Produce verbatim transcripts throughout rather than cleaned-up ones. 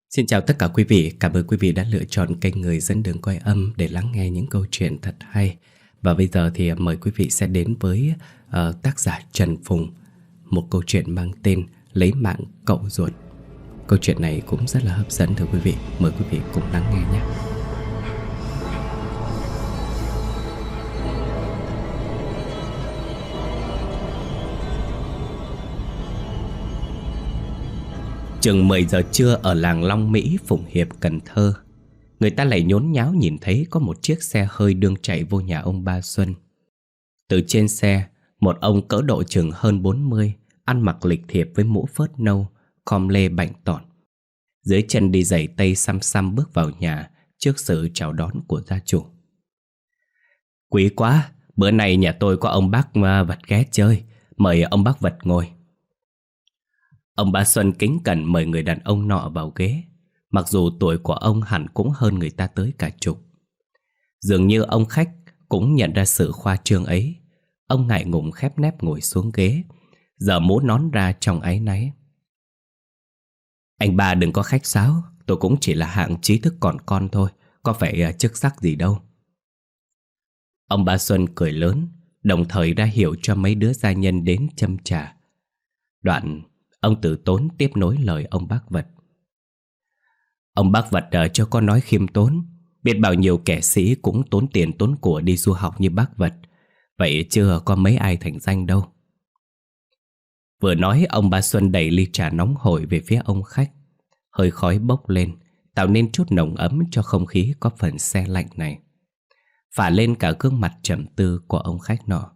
Xin chào tất cả quý vị, cảm ơn quý vị đã lựa chọn kênh Người Dẫn Đường Quay Âm để lắng nghe những câu chuyện thật hay. Và bây giờ thì mời quý vị sẽ đến với uh, tác giả Trần Phùng, một câu chuyện mang tên Lấy Mạng Cậu Ruột. Câu chuyện này cũng rất là hấp dẫn thưa quý vị, mời quý vị cùng lắng nghe nhé. Chừng mười giờ trưa ở làng Long Mỹ, Phụng Hiệp, Cần Thơ, người ta lại nhốn nháo nhìn thấy có một chiếc xe hơi đương chạy vô nhà ông Ba Xuân. Từ trên xe, một ông cỡ độ chừng hơn bốn mươi, ăn mặc lịch thiệp với mũ phớt nâu, khom lê bạnh tỏn. Dưới chân đi giày tây xăm xăm bước vào nhà trước sự chào đón của gia chủ. Quý quá, bữa nay nhà tôi có ông bác vật ghé chơi, mời ông bác vật ngồi. Ông Ba Xuân kính cẩn mời người đàn ông nọ vào ghế, mặc dù tuổi của ông hẳn cũng hơn người ta tới cả chục. Dường như ông khách cũng nhận ra sự khoa trương ấy. Ông ngại ngùng khép nép ngồi xuống ghế, giở mũ nón ra trong áy náy. Anh ba đừng có khách sáo, tôi cũng chỉ là hạng trí thức còn con thôi, có phải chức sắc gì đâu. Ông Ba Xuân cười lớn, đồng thời ra hiệu cho mấy đứa gia nhân đến châm trà. Đoạn ông Tử tốn tiếp nối lời ông bác vật. Ông bác vật uh, cho con nói khiêm tốn, biết bao nhiêu kẻ sĩ cũng tốn tiền tốn của đi du học như bác vật, vậy chưa có mấy ai thành danh đâu. Vừa nói, ông Ba Xuân đẩy ly trà nóng hổi về phía ông khách. Hơi khói bốc lên, tạo nên chút nồng ấm cho không khí có phần se lạnh này, phả lên cả gương mặt trầm tư của ông khách nọ.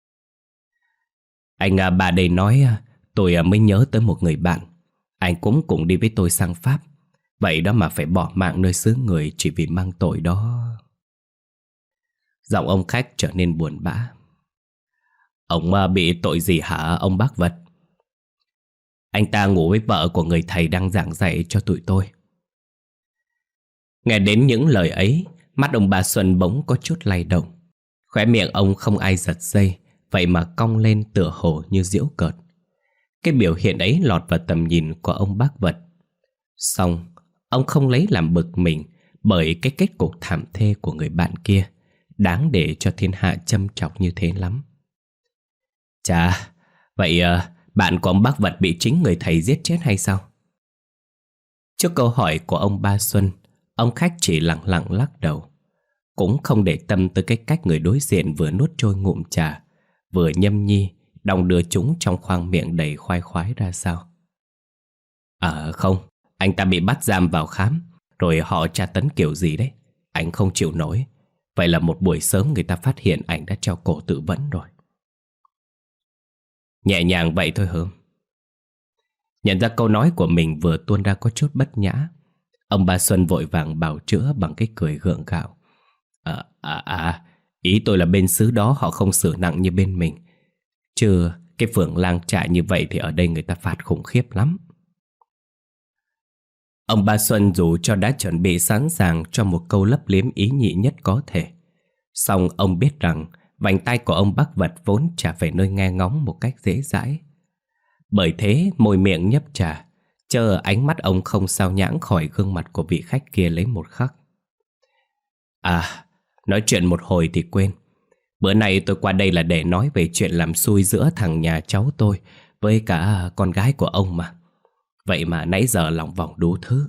Anh uh, bà đây nói uh, tôi mới nhớ tới một người bạn. Anh cũng cùng đi với tôi sang Pháp, vậy đó mà phải bỏ mạng nơi xứ người chỉ vì mang tội đó. Giọng ông khách trở nên buồn bã. Ông bị tội gì hả ông bác vật? Anh ta ngủ với vợ của người thầy đang giảng dạy cho tụi tôi. Nghe đến những lời ấy, mắt ông Ba Xuân bỗng có chút lay động. Khóe miệng ông không ai giật dây, vậy mà cong lên tựa hồ như giễu cợt. Cái biểu hiện ấy lọt vào tầm nhìn của ông bác vật. Xong, ông không lấy làm bực mình bởi cái kết cục thảm thê của người bạn kia, đáng để cho thiên hạ châm chọc như thế lắm. Chà, vậy uh, bạn của ông bác vật bị chính người thầy giết chết hay sao? Trước câu hỏi của ông Ba Xuân, ông khách chỉ lặng lặng lắc đầu, cũng không để tâm tới cái cách người đối diện vừa nuốt trôi ngụm trà, vừa nhâm nhi đong đưa chúng trong khoang miệng đầy khoai khoái ra sao. À không, anh ta bị bắt giam vào khám, rồi họ tra tấn kiểu gì đấy, anh không chịu nổi. Vậy là một buổi sớm người ta phát hiện anh đã treo cổ tự vẫn rồi. Nhẹ nhàng vậy thôi hả? Nhận ra câu nói của mình vừa tuôn ra có chút bất nhã, ông Ba Xuân vội vàng bào chữa bằng cái cười gượng gạo. À, à, à, ý tôi là bên xứ đó họ không xử nặng như bên mình. Chứ cái phường lang trại như vậy thì ở đây người ta phạt khủng khiếp lắm. Ông Ba Xuân dù cho đã chuẩn bị sẵn sàng cho một câu lấp liếm ý nhị nhất có thể, song ông biết rằng vành tay của ông bác vật vốn chả phải nơi nghe ngóng một cách dễ dãi. Bởi thế môi miệng nhấp trà, chờ ánh mắt ông không sao nhãng khỏi gương mặt của vị khách kia lấy một khắc. À, nói chuyện một hồi thì quên. Bữa nay tôi qua đây là để nói về chuyện làm xui giữa thằng nhà cháu tôi với cả con gái của ông mà. Vậy mà nãy giờ lòng vòng đủ thứ.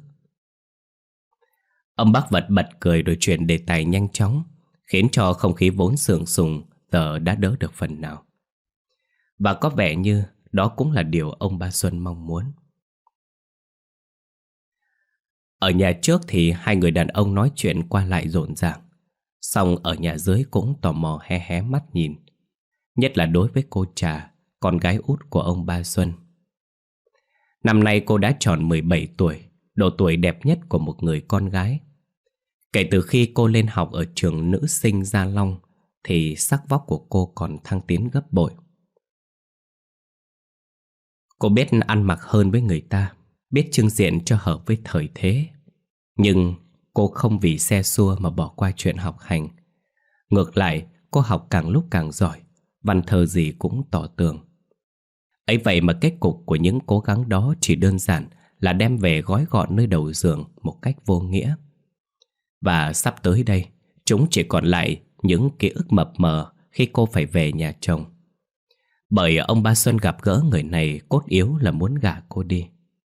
Ông bác vật bật cười rồi chuyển đề tài nhanh chóng, khiến cho không khí vốn sượng sùng giờ đã đỡ được phần nào. Và có vẻ như đó cũng là điều ông Ba Xuân mong muốn. Ở nhà trước thì hai người đàn ông nói chuyện qua lại rộn ràng, song ở nhà dưới cũng tò mò hé hé mắt nhìn, nhất là đối với cô Trà, con gái út của ông Ba Xuân. Năm nay cô đã tròn mười bảy tuổi, độ tuổi đẹp nhất của một người con gái. Kể từ khi cô lên học ở trường nữ sinh Gia Long thì sắc vóc của cô còn thăng tiến gấp bội. Cô biết ăn mặc hơn với người ta, biết trưng diện cho hợp với thời thế. Nhưng cô không vì xe xua mà bỏ qua chuyện học hành. Ngược lại, cô học càng lúc càng giỏi, văn thơ gì cũng tỏ tường. Ấy vậy mà kết cục của những cố gắng đó chỉ đơn giản là đem về gói gọn nơi đầu giường một cách vô nghĩa. Và sắp tới đây, chúng chỉ còn lại những ký ức mập mờ khi cô phải về nhà chồng. Bởi ông ba Xuân gặp gỡ người này cốt yếu là muốn gả cô đi.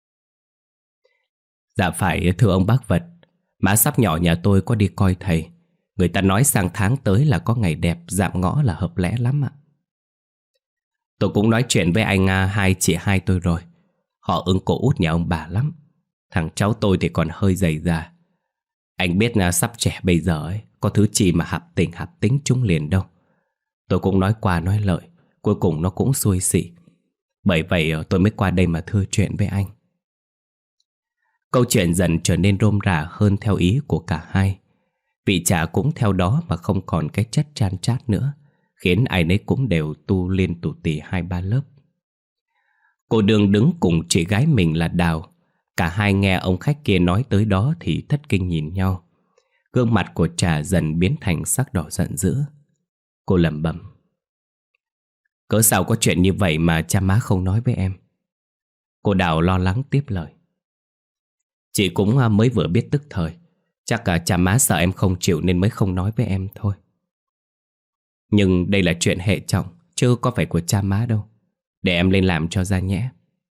Dạ phải, thưa ông bác Vật, má sắp nhỏ nhà tôi có đi coi thầy. Người ta nói sang tháng tới là có ngày đẹp, dạm ngõ là hợp lẽ lắm ạ. Tôi cũng nói chuyện với anh à, hai chị hai tôi rồi. Họ ưng cô út nhà ông bà lắm. Thằng cháu tôi thì còn hơi dày già. Anh biết là sắp trẻ bây giờ ấy, có thứ gì mà hạp tình hạp tính chúng liền đâu. Tôi cũng nói qua nói lợi, cuối cùng nó cũng xuôi xị. Bởi vậy tôi mới qua đây mà thưa chuyện với anh. Câu chuyện dần trở nên rôm rả hơn theo ý của cả hai. Vị trà cũng theo đó mà không còn cái chất chan chát nữa, khiến ai nấy cũng đều tu liên tù tì hai ba lớp. Cô Đường đứng cùng chị gái mình là Đào. Cả hai nghe ông khách kia nói tới đó thì thất kinh nhìn nhau. Gương mặt của Trà dần biến thành sắc đỏ giận dữ. Cô lẩm bẩm: cớ sao có chuyện như vậy mà cha má không nói với em? Cô Đào lo lắng tiếp lời: chị cũng mới vừa biết tức thời. Chắc cả cha má sợ em không chịu nên mới không nói với em thôi. Nhưng đây là chuyện hệ trọng, chứ có phải của cha má đâu. Để em lên làm cho ra nhẽ.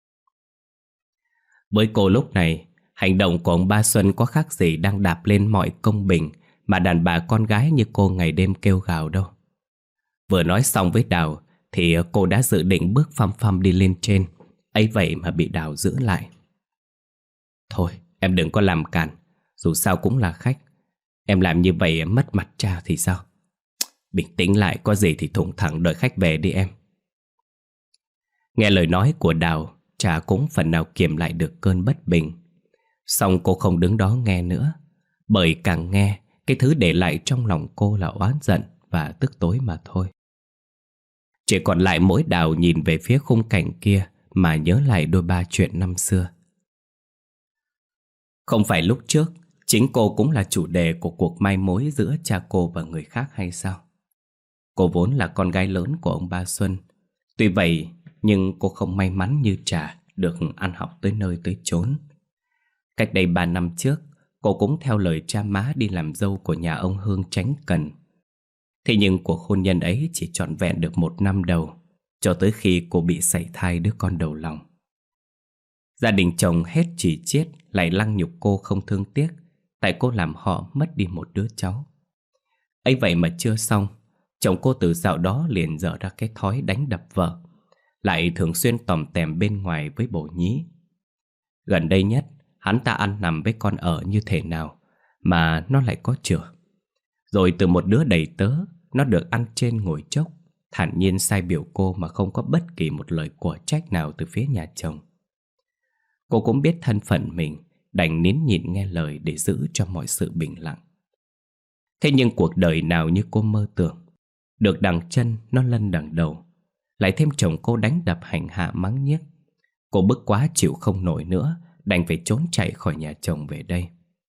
Với cô lúc này, hành động của ông ba Xuân có khác gì đang đạp lên mọi công bình mà đàn bà con gái như cô ngày đêm kêu gào đâu. Vừa nói xong với Đào thì cô đã dự định bước phăm phăm đi lên trên. Ấy vậy mà bị Đào giữ lại. Thôi em đừng có làm cản, dù sao cũng là khách. Em làm như vậy mất mặt cha thì sao? Bình tĩnh lại, có gì thì thủng thẳng đợi khách về đi em. Nghe lời nói của Đào, Trà cũng phần nào kiềm lại được cơn bất bình. Song cô không đứng đó nghe nữa. Bởi càng nghe, cái thứ để lại trong lòng cô là oán giận và tức tối mà thôi. Chỉ còn lại mỗi Đào nhìn về phía khung cảnh kia mà nhớ lại đôi ba chuyện năm xưa. Không phải lúc trước chính cô cũng là chủ đề của cuộc mai mối giữa cha cô và người khác hay sao? Cô vốn là con gái lớn của ông ba Xuân. Tuy vậy nhưng cô không may mắn như Trà được ăn học tới nơi tới chốn. Cách đây ba năm trước, cô cũng theo lời cha má đi làm dâu của nhà ông Hương Chánh Cần. Thế nhưng cuộc hôn nhân ấy chỉ trọn vẹn được một năm đầu, cho tới khi cô bị sảy thai đứa con đầu lòng. Gia đình chồng hết chỉ chiết lại lăng nhục cô không thương tiếc, tại cô làm họ mất đi một đứa cháu. Ấy vậy mà chưa xong, chồng cô từ dạo đó liền dở ra cái thói đánh đập vợ, lại thường xuyên tòm tèm bên ngoài với bồ nhí. Gần đây nhất, hắn ta ăn nằm với con ở như thế nào mà nó lại có chửa. Rồi từ một đứa đầy tớ, nó được ăn trên ngồi chốc, thản nhiên sai biểu cô mà không có bất kỳ một lời của trách nào từ phía nhà chồng. Cô cũng biết thân phận mình, đành nín nhịn nghe lời để giữ cho mọi sự bình lặng. Thế nhưng cuộc đời nào như cô mơ tưởng. Được đằng chân nó lân đằng đầu, lại thêm chồng cô đánh đập hành hạ mắng nhiếc. Cô bức quá chịu không nổi nữa, đành phải trốn chạy khỏi nhà chồng về đây.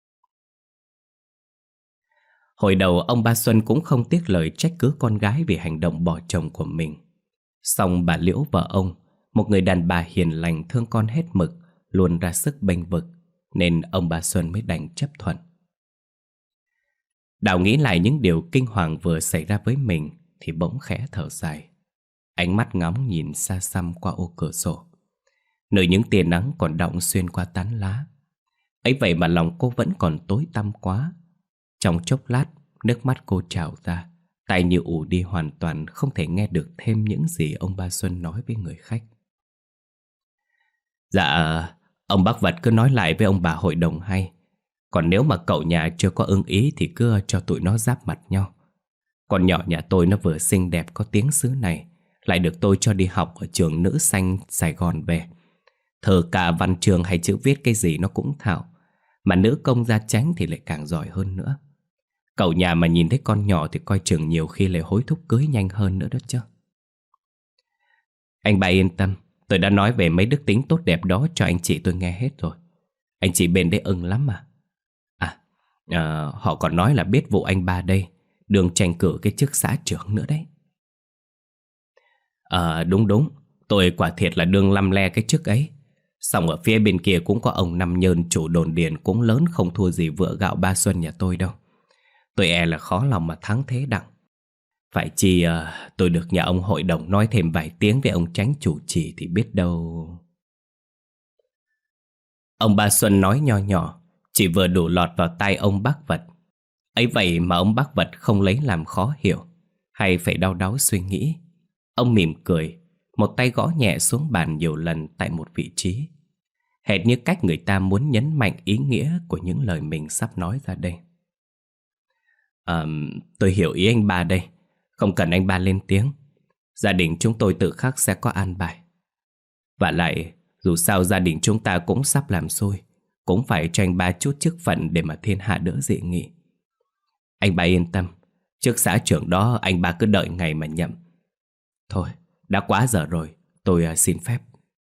Hồi đầu ông ba Xuân cũng không tiếc lời trách cứ con gái vì hành động bỏ chồng của mình. Song bà Liễu vợ ông, một người đàn bà hiền lành thương con hết mực, luôn ra sức bênh vực, nên ông ba Xuân mới đành chấp thuận. Đào nghĩ lại những điều kinh hoàng vừa xảy ra với mình thì bỗng khẽ thở dài. Ánh mắt ngóng nhìn xa xăm qua ô cửa sổ, nơi những tia nắng còn đọng xuyên qua tán lá. Ấy vậy mà lòng cô vẫn còn tối tăm quá. Trong chốc lát, nước mắt cô trào ra, tai như ù đi hoàn toàn, không thể nghe được thêm những gì ông ba Xuân nói với người khách. Dạ, ông bác Vật cứ nói lại với ông bà hội đồng hay. Còn nếu mà cậu nhà chưa có ưng ý thì cứ cho tụi nó giáp mặt nhau. Con nhỏ nhà tôi nó vừa xinh đẹp có tiếng xứ này, lại được tôi cho đi học ở trường Nữ Xanh Sài Gòn về. Thơ ca văn chương hay chữ viết cái gì nó cũng thạo, mà nữ công gia chánh thì lại càng giỏi hơn nữa. Cậu nhà mà nhìn thấy con nhỏ thì coi chừng nhiều khi lại hối thúc cưới nhanh hơn nữa đó chứ. Anh bà yên tâm, tôi đã nói về mấy đức tính tốt đẹp đó cho anh chị tôi nghe hết rồi. Anh chị bên đấy ưng lắm mà. À, à họ còn nói là biết vụ anh ba đây đường tranh cử cái chức xã trưởng nữa đấy. À đúng đúng, tôi quả thiệt là đương lăm le cái chức ấy. Xong ở phía bên kia cũng có ông Năm Nhơn chủ đồn điền cũng lớn không thua gì vựa gạo Ba Xuân nhà tôi đâu. Tôi e là khó lòng mà thắng thế đặng. Phải chi uh, tôi được nhà ông hội đồng nói thêm vài tiếng với ông Chánh chủ trì thì biết đâu. Ông Ba Xuân nói nho nhỏ, chỉ vừa đủ lọt vào tai ông Bác Vật. Ấy vậy mà ông Bác Vật không lấy làm khó hiểu, hay phải đau đáu suy nghĩ. Ông mỉm cười, một tay gõ nhẹ xuống bàn nhiều lần tại một vị trí, hệt như cách người ta muốn nhấn mạnh ý nghĩa của những lời mình sắp nói ra đây. À, tôi hiểu ý anh ba đây. Không cần anh ba lên tiếng. Gia đình chúng tôi tự khắc sẽ có an bài. Và lại, dù sao gia đình chúng ta cũng sắp làm xôi, cũng phải cho anh ba chút chức phận để mà thiên hạ đỡ dị nghị. Anh ba yên tâm, chức xã trưởng đó anh ba cứ đợi ngày mà nhậm. Thôi, đã quá giờ rồi, tôi uh, xin phép.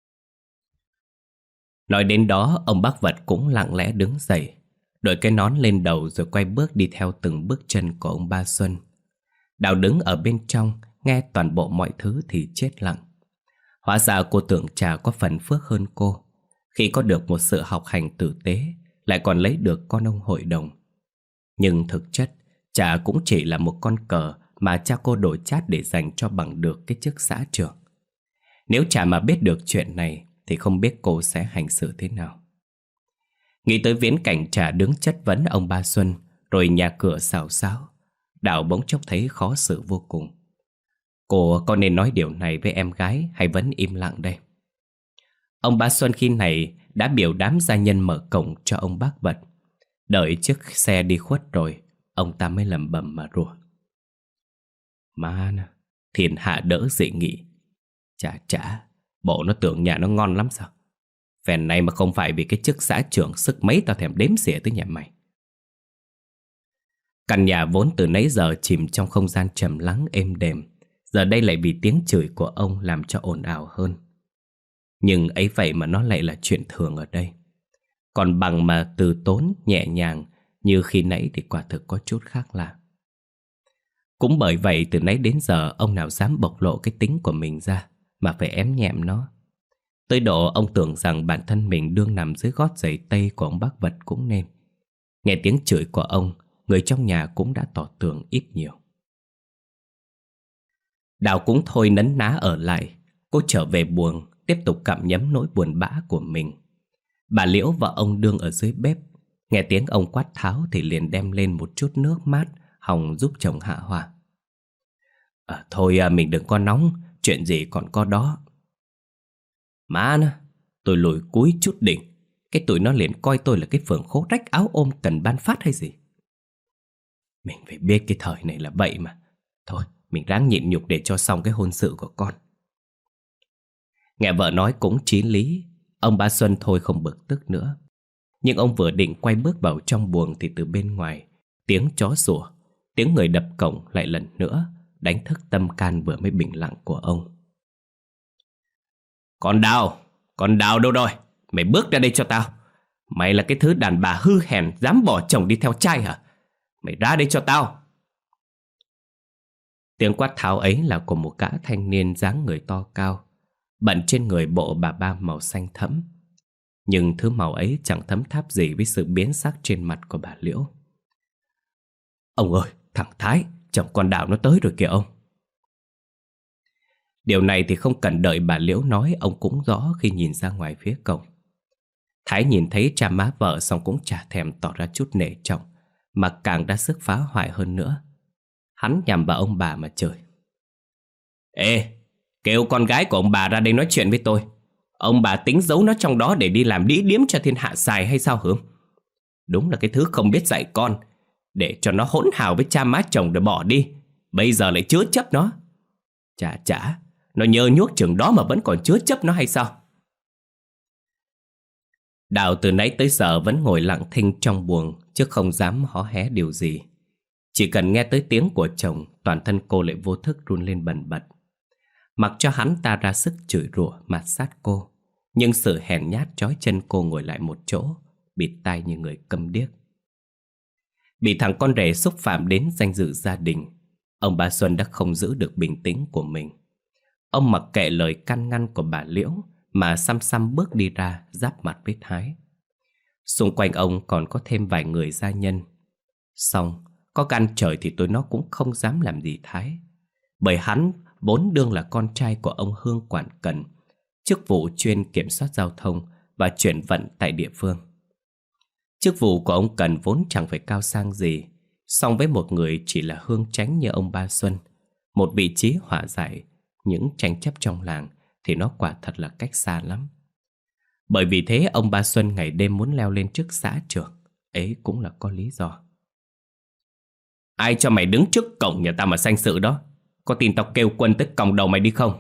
Nói đến đó, ông Bác Vật cũng lặng lẽ đứng dậy, đội cái nón lên đầu rồi quay bước đi theo từng bước chân của ông Ba Xuân. Đào đứng ở bên trong, nghe toàn bộ mọi thứ thì chết lặng. Hóa ra cô tưởng Trà có phần phước hơn cô, khi có được một sự học hành tử tế, lại còn lấy được con ông hội đồng. Nhưng thực chất, Trà cũng chỉ là một con cờ mà cha cô đổi chát để dành cho bằng được cái chức xã trưởng. Nếu Trà mà biết được chuyện này thì không biết cô sẽ hành xử thế nào. Nghĩ tới viễn cảnh Trà đứng chất vấn ông Ba Xuân, rồi nhà cửa xào xáo, Đào bỗng chốc thấy khó xử vô cùng. Cô có nên nói điều này với em gái hay vẫn im lặng đây? Ông Ba Xuân khi này đã biểu đám gia nhân mở cổng cho ông Bác Vật. Đợi chiếc xe đi khuất rồi, ông ta mới lẩm bẩm mà rủa. Má nè, thiên hạ đỡ dị nghị. Chà chà, bộ nó tưởng nhà nó ngon lắm sao? Phèn này mà không phải vì cái chức xã trưởng sức mấy tao thèm đếm xỉa tới nhà mày. Căn nhà vốn từ nãy giờ chìm trong không gian trầm lắng êm đềm, giờ đây lại vì tiếng chửi của ông làm cho ồn ào hơn. Nhưng ấy vậy mà nó lại là chuyện thường ở đây. Còn bằng mà từ tốn nhẹ nhàng như khi nãy thì quả thực có chút khác lạ. Cũng bởi vậy từ nãy đến giờ ông nào dám bộc lộ cái tính của mình ra mà phải ém nhẹm nó. Tới độ ông tưởng rằng bản thân mình đương nằm dưới gót giày tây của ông Bác Vật cũng nên. Nghe tiếng chửi của ông, người trong nhà cũng đã tỏ tường ít nhiều. Đào cũng thôi nấn ná ở lại. Cô trở về buồng, tiếp tục cặm nhấm nỗi buồn bã của mình. Bà Liễu và ông đương ở dưới bếp, nghe tiếng ông quát tháo thì liền đem lên một chút nước mát hòng giúp chồng hạ hỏa. À, thôi à, mình đừng có nóng, chuyện gì còn có đó. Má nó, tôi lùi cúi chút đỉnh, cái tụi nó liền coi tôi là cái phường khố rách áo ôm cần ban phát hay gì. Mình phải biết cái thời này là vậy mà. Thôi, mình ráng nhịn nhục để cho xong cái hôn sự của con. Nghe vợ nói cũng chí lý, ông Ba Xuân thôi không bực tức nữa. Nhưng ông vừa định quay bước vào trong buồng thì từ bên ngoài, tiếng chó sủa, tiếng người đập cổng lại lần nữa đánh thức tâm can vừa mới bình lặng của ông. Con Đào, con Đào đâu rồi? Mày bước ra đây cho tao. Mày là cái thứ đàn bà hư hèn dám bỏ chồng đi theo trai hả? Mày ra đây cho tao. Tiếng quát tháo ấy là của một gã thanh niên dáng người to cao, bận trên người bộ bà ba màu xanh thẫm. Nhưng thứ màu ấy chẳng thấm tháp gì với sự biến sắc trên mặt của bà Liễu. Ông ơi, thằng Thái, chồng con Đào nó tới rồi kìa ông. Điều này thì không cần đợi bà Liễu nói, ông cũng rõ khi nhìn ra ngoài phía cổng. Thái nhìn thấy cha má vợ xong cũng chả thèm tỏ ra chút nể trọng, mà càng ra sức phá hoại hơn nữa. Hắn nhằm vào ông bà mà chửi. Ê, kêu con gái của ông bà ra đây nói chuyện với tôi. Ông bà tính giấu nó trong đó để đi làm đĩ điếm cho thiên hạ xài hay sao hử? Đúng là cái thứ không biết dạy con, để cho nó hỗn hào với cha má chồng rồi bỏ đi. Bây giờ lại chứa chấp nó. Chà chà, nó nhơ nhuốc chừng đó mà vẫn còn chứa chấp nó hay sao? Đào từ nãy tới giờ vẫn ngồi lặng thinh trong buồng, chứ không dám hó hé điều gì. Chỉ cần nghe tới tiếng của chồng, toàn thân cô lại vô thức run lên bần bật. Mặc cho hắn ta ra sức chửi rủa mạt sát cô, nhưng sự hèn nhát trói chân cô ngồi lại một chỗ, bịt tai như người câm điếc. Bị thằng con rể xúc phạm đến danh dự gia đình, ông Ba Xuân đã không giữ được bình tĩnh của mình. Ông mặc kệ lời can ngăn của bà Liễu mà xăm xăm bước đi ra giáp mặt với Thái. Xung quanh ông còn có thêm vài người gia nhân. Xong, có gan trời thì tụi nó cũng không dám làm gì Thái, bởi hắn vốn đương là con trai của ông Hương Quản Cần, chức vụ chuyên kiểm soát giao thông và chuyển vận tại địa phương. Chức vụ của ông Cần vốn chẳng phải cao sang gì, song với một người chỉ là hương chánh như ông Ba Xuân, một vị trí hòa giải những tranh chấp trong làng thì nó quả thật là cách xa lắm. Bởi vì thế ông Ba Xuân ngày đêm muốn leo lên chức xã trưởng, ấy cũng là có lý do. Ai cho mày đứng trước cổng nhà tao mà sanh sự đó? Có tin tao kêu quân tới còng đầu mày đi không?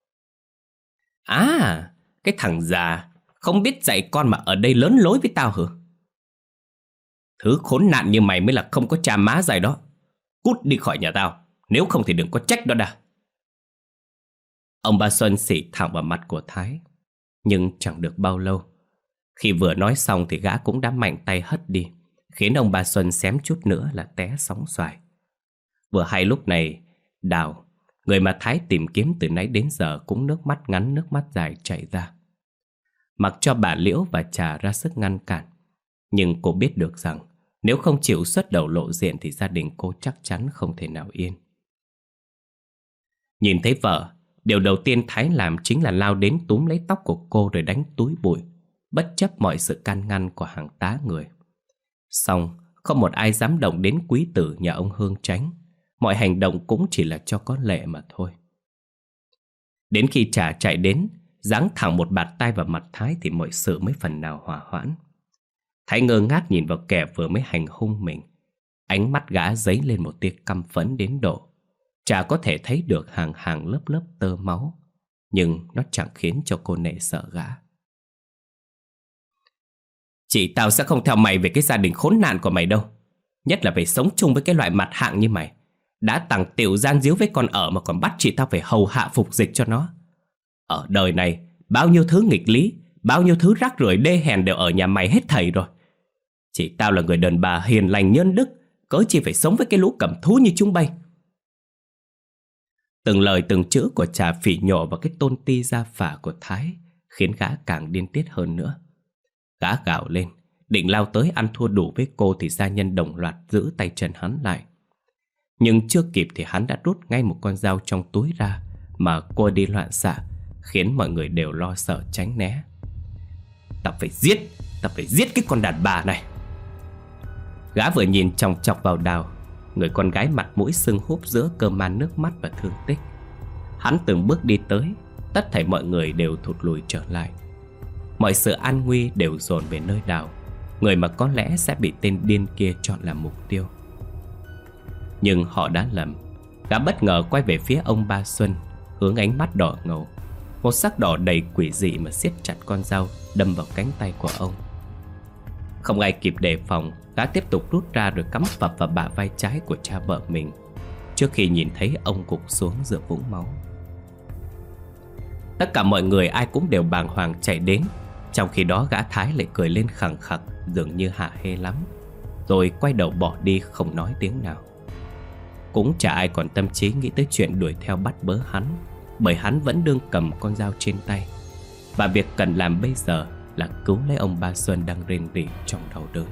À, cái thằng già không biết dạy con mà ở đây lớn lối với tao hả? Thứ khốn nạn như mày mới là không có cha má dạy đó. Cút đi khỏi nhà tao, nếu không thì đừng có trách đó đã. Ông Ba Xuân xỉ thẳng vào mặt của Thái. Nhưng chẳng được bao lâu, khi vừa nói xong thì gã cũng đã mạnh tay hất đi, khiến ông Ba Xuân xém chút nữa là té sóng xoài. Vừa hay lúc này, Đào, người mà Thái tìm kiếm từ nãy đến giờ, cũng nước mắt ngắn nước mắt dài chảy ra. Mặc cho bà Liễu và Trà ra sức ngăn cản, nhưng cô biết được rằng nếu không chịu xuất đầu lộ diện thì gia đình cô chắc chắn không thể nào yên. Nhìn thấy vợ, điều đầu tiên Thái làm chính là lao đến túm lấy tóc của cô rồi đánh túi bụi, bất chấp mọi sự can ngăn của hàng tá người. Xong, không một ai dám động đến quý tử nhà ông Hương Chánh. Mọi hành động cũng chỉ là cho có lệ mà thôi. Đến khi Trà chạy đến, giáng thẳng một bạt tai vào mặt Thái thì mọi sự mới phần nào hòa hoãn. Thái ngơ ngác nhìn vào kẻ vừa mới hành hung mình. Ánh mắt gã dấy lên một tia căm phẫn đến độ Trà có thể thấy được hàng hàng lớp lớp tơ máu, nhưng nó chẳng khiến cho cô nể sợ gã. Chị tao sẽ không theo mày về cái gia đình khốn nạn của mày đâu. Nhất là phải sống chung với cái loại mặt hạng như mày. Đã tằng tiểu gian díu với con ở mà còn bắt chị tao phải hầu hạ phục dịch cho nó. Ở đời này, bao nhiêu thứ nghịch lý, bao nhiêu thứ rác rưởi đê hèn đều ở nhà mày hết thảy rồi. Chị tao là người đàn bà hiền lành nhân đức, cớ chi phải sống với cái lũ cầm thú như chúng bay. Từng lời từng chữ của Trà phỉ nhổ vào cái tôn ti gia phả của Thái, khiến gã càng điên tiết hơn nữa. Gã gào lên, định lao tới ăn thua đủ với cô thì gia nhân đồng loạt giữ tay chân hắn lại. Nhưng chưa kịp thì hắn đã rút ngay một con dao trong túi ra mà cô đi loạn xạ, khiến mọi người đều lo sợ tránh né. Tao phải giết, tao phải giết cái con đàn bà này. Gã vừa nhìn chòng chọc vào Đào, người con gái mặt mũi sưng húp giữa cơm man nước mắt và thương tích. Hắn từng bước đi tới, tất thảy mọi người đều thụt lùi trở lại. Mọi sự an nguy đều dồn về nơi Đào, người mà có lẽ sẽ bị tên điên kia chọn làm mục tiêu. Nhưng họ đã lầm. Gã bất ngờ quay về phía ông Ba Xuân, hướng ánh mắt đỏ ngầu, một sắc đỏ đầy quỷ dị mà siết chặt con dao đâm vào cánh tay của ông. Không ai kịp đề phòng, gã tiếp tục rút ra rồi cắm phập vào bả vai trái của cha vợ mình, trước khi nhìn thấy ông gục xuống giữa vũng máu. Tất cả mọi người ai cũng đều bàng hoàng chạy đến. Trong khi đó gã Thái lại cười lên khẳng khặc, dường như hả hê lắm, rồi quay đầu bỏ đi không nói tiếng nào. Cũng chả ai còn tâm trí nghĩ tới chuyện đuổi theo bắt bớ hắn, bởi hắn vẫn đương cầm con dao trên tay. Và việc cần làm bây giờ là cứu lấy ông Ba Xuân đang rên rỉ trong đau đớn.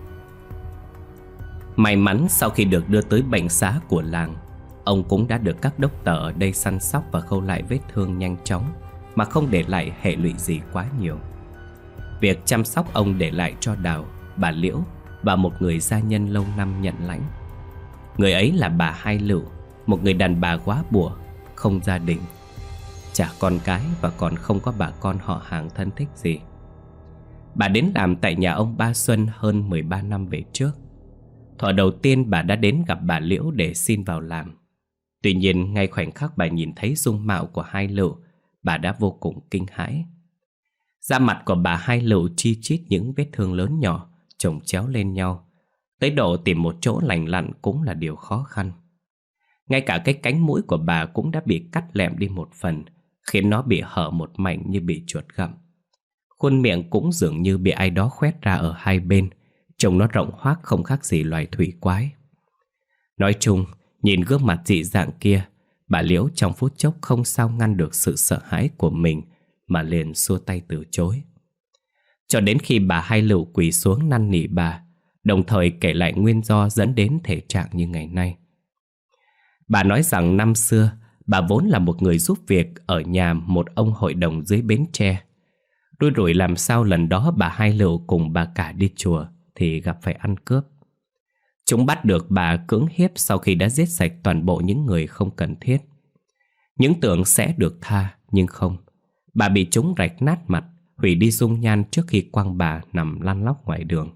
May mắn sau khi được đưa tới bệnh xá của làng, ông cũng đã được các đốc tờ ở đây săn sóc và khâu lại vết thương nhanh chóng, mà không để lại hệ lụy gì quá nhiều. Việc chăm sóc ông để lại cho Đào, bà Liễu và một người gia nhân lâu năm nhận lãnh. Người ấy là bà Hai Lựu, một người đàn bà quá bủa, không gia đình, chả con cái và còn không có bà con họ hàng thân thích gì. Bà đến làm tại nhà ông Ba Xuân hơn mười ba năm về trước. Thuở đầu tiên bà đã đến gặp bà Liễu để xin vào làm. Tuy nhiên ngay khoảnh khắc bà nhìn thấy dung mạo của Hai Lựu, bà đã vô cùng kinh hãi. Da mặt của bà Hai Lựu chi chít những vết thương lớn nhỏ chồng chéo lên nhau, tới độ tìm một chỗ lành lặn cũng là điều khó khăn. Ngay cả cái cánh mũi của bà cũng đã bị cắt lẹm đi một phần, khiến nó bị hở một mảnh như bị chuột gặm. Khuôn miệng cũng dường như bị ai đó khoét ra ở hai bên, trông nó rộng hoác không khác gì loài thủy quái. Nói chung, nhìn gương mặt dị dạng kia, bà Liễu trong phút chốc không sao ngăn được sự sợ hãi của mình mà liền xua tay từ chối. Cho đến khi bà Hai Lựu quỳ xuống năn nỉ bà, đồng thời kể lại nguyên do dẫn đến thể trạng như ngày nay. Bà nói rằng năm xưa bà vốn là một người giúp việc ở nhà một ông hội đồng dưới Bến Tre. Đôi rủi làm sao lần đó bà Hai Lựu cùng bà cả đi chùa thì gặp phải ăn cướp. Chúng bắt được bà cưỡng hiếp sau khi đã giết sạch toàn bộ những người không cần thiết. Những tưởng sẽ được tha, nhưng không. Bà bị chúng rạch nát mặt, hủy đi dung nhan trước khi quăng bà nằm lăn lóc ngoài đường.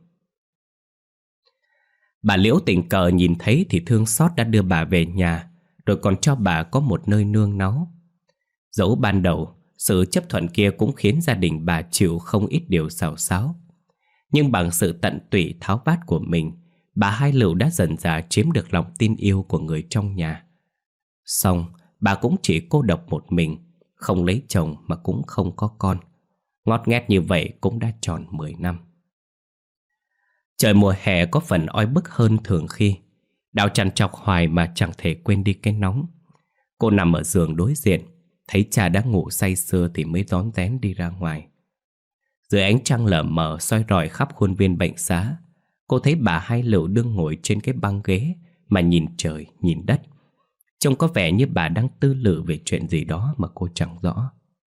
Bà Liễu tình cờ nhìn thấy thì thương xót đã đưa bà về nhà, rồi còn cho bà có một nơi nương náu. Dẫu ban đầu, sự chấp thuận kia cũng khiến gia đình bà chịu không ít điều xào xáo. Nhưng bằng sự tận tụy tháo vát của mình, bà Hai Lựu đã dần dà chiếm được lòng tin yêu của người trong nhà. Xong, bà cũng chỉ cô độc một mình, không lấy chồng mà cũng không có con. Ngót nghét như vậy cũng đã tròn mười năm. Trời mùa hè có phần oi bức hơn thường khi. Đào trằn trọc hoài mà chẳng thể quên đi cái nóng. Cô nằm ở giường đối diện, thấy cha đã ngủ say sưa thì mới rón rén đi ra ngoài. Dưới ánh trăng lờ mờ soi rọi khắp khuôn viên bệnh xá, cô thấy bà Hai Lựu đương ngồi trên cái băng ghế mà nhìn trời, nhìn đất. Trông có vẻ như bà đang tư lự về chuyện gì đó mà cô chẳng rõ.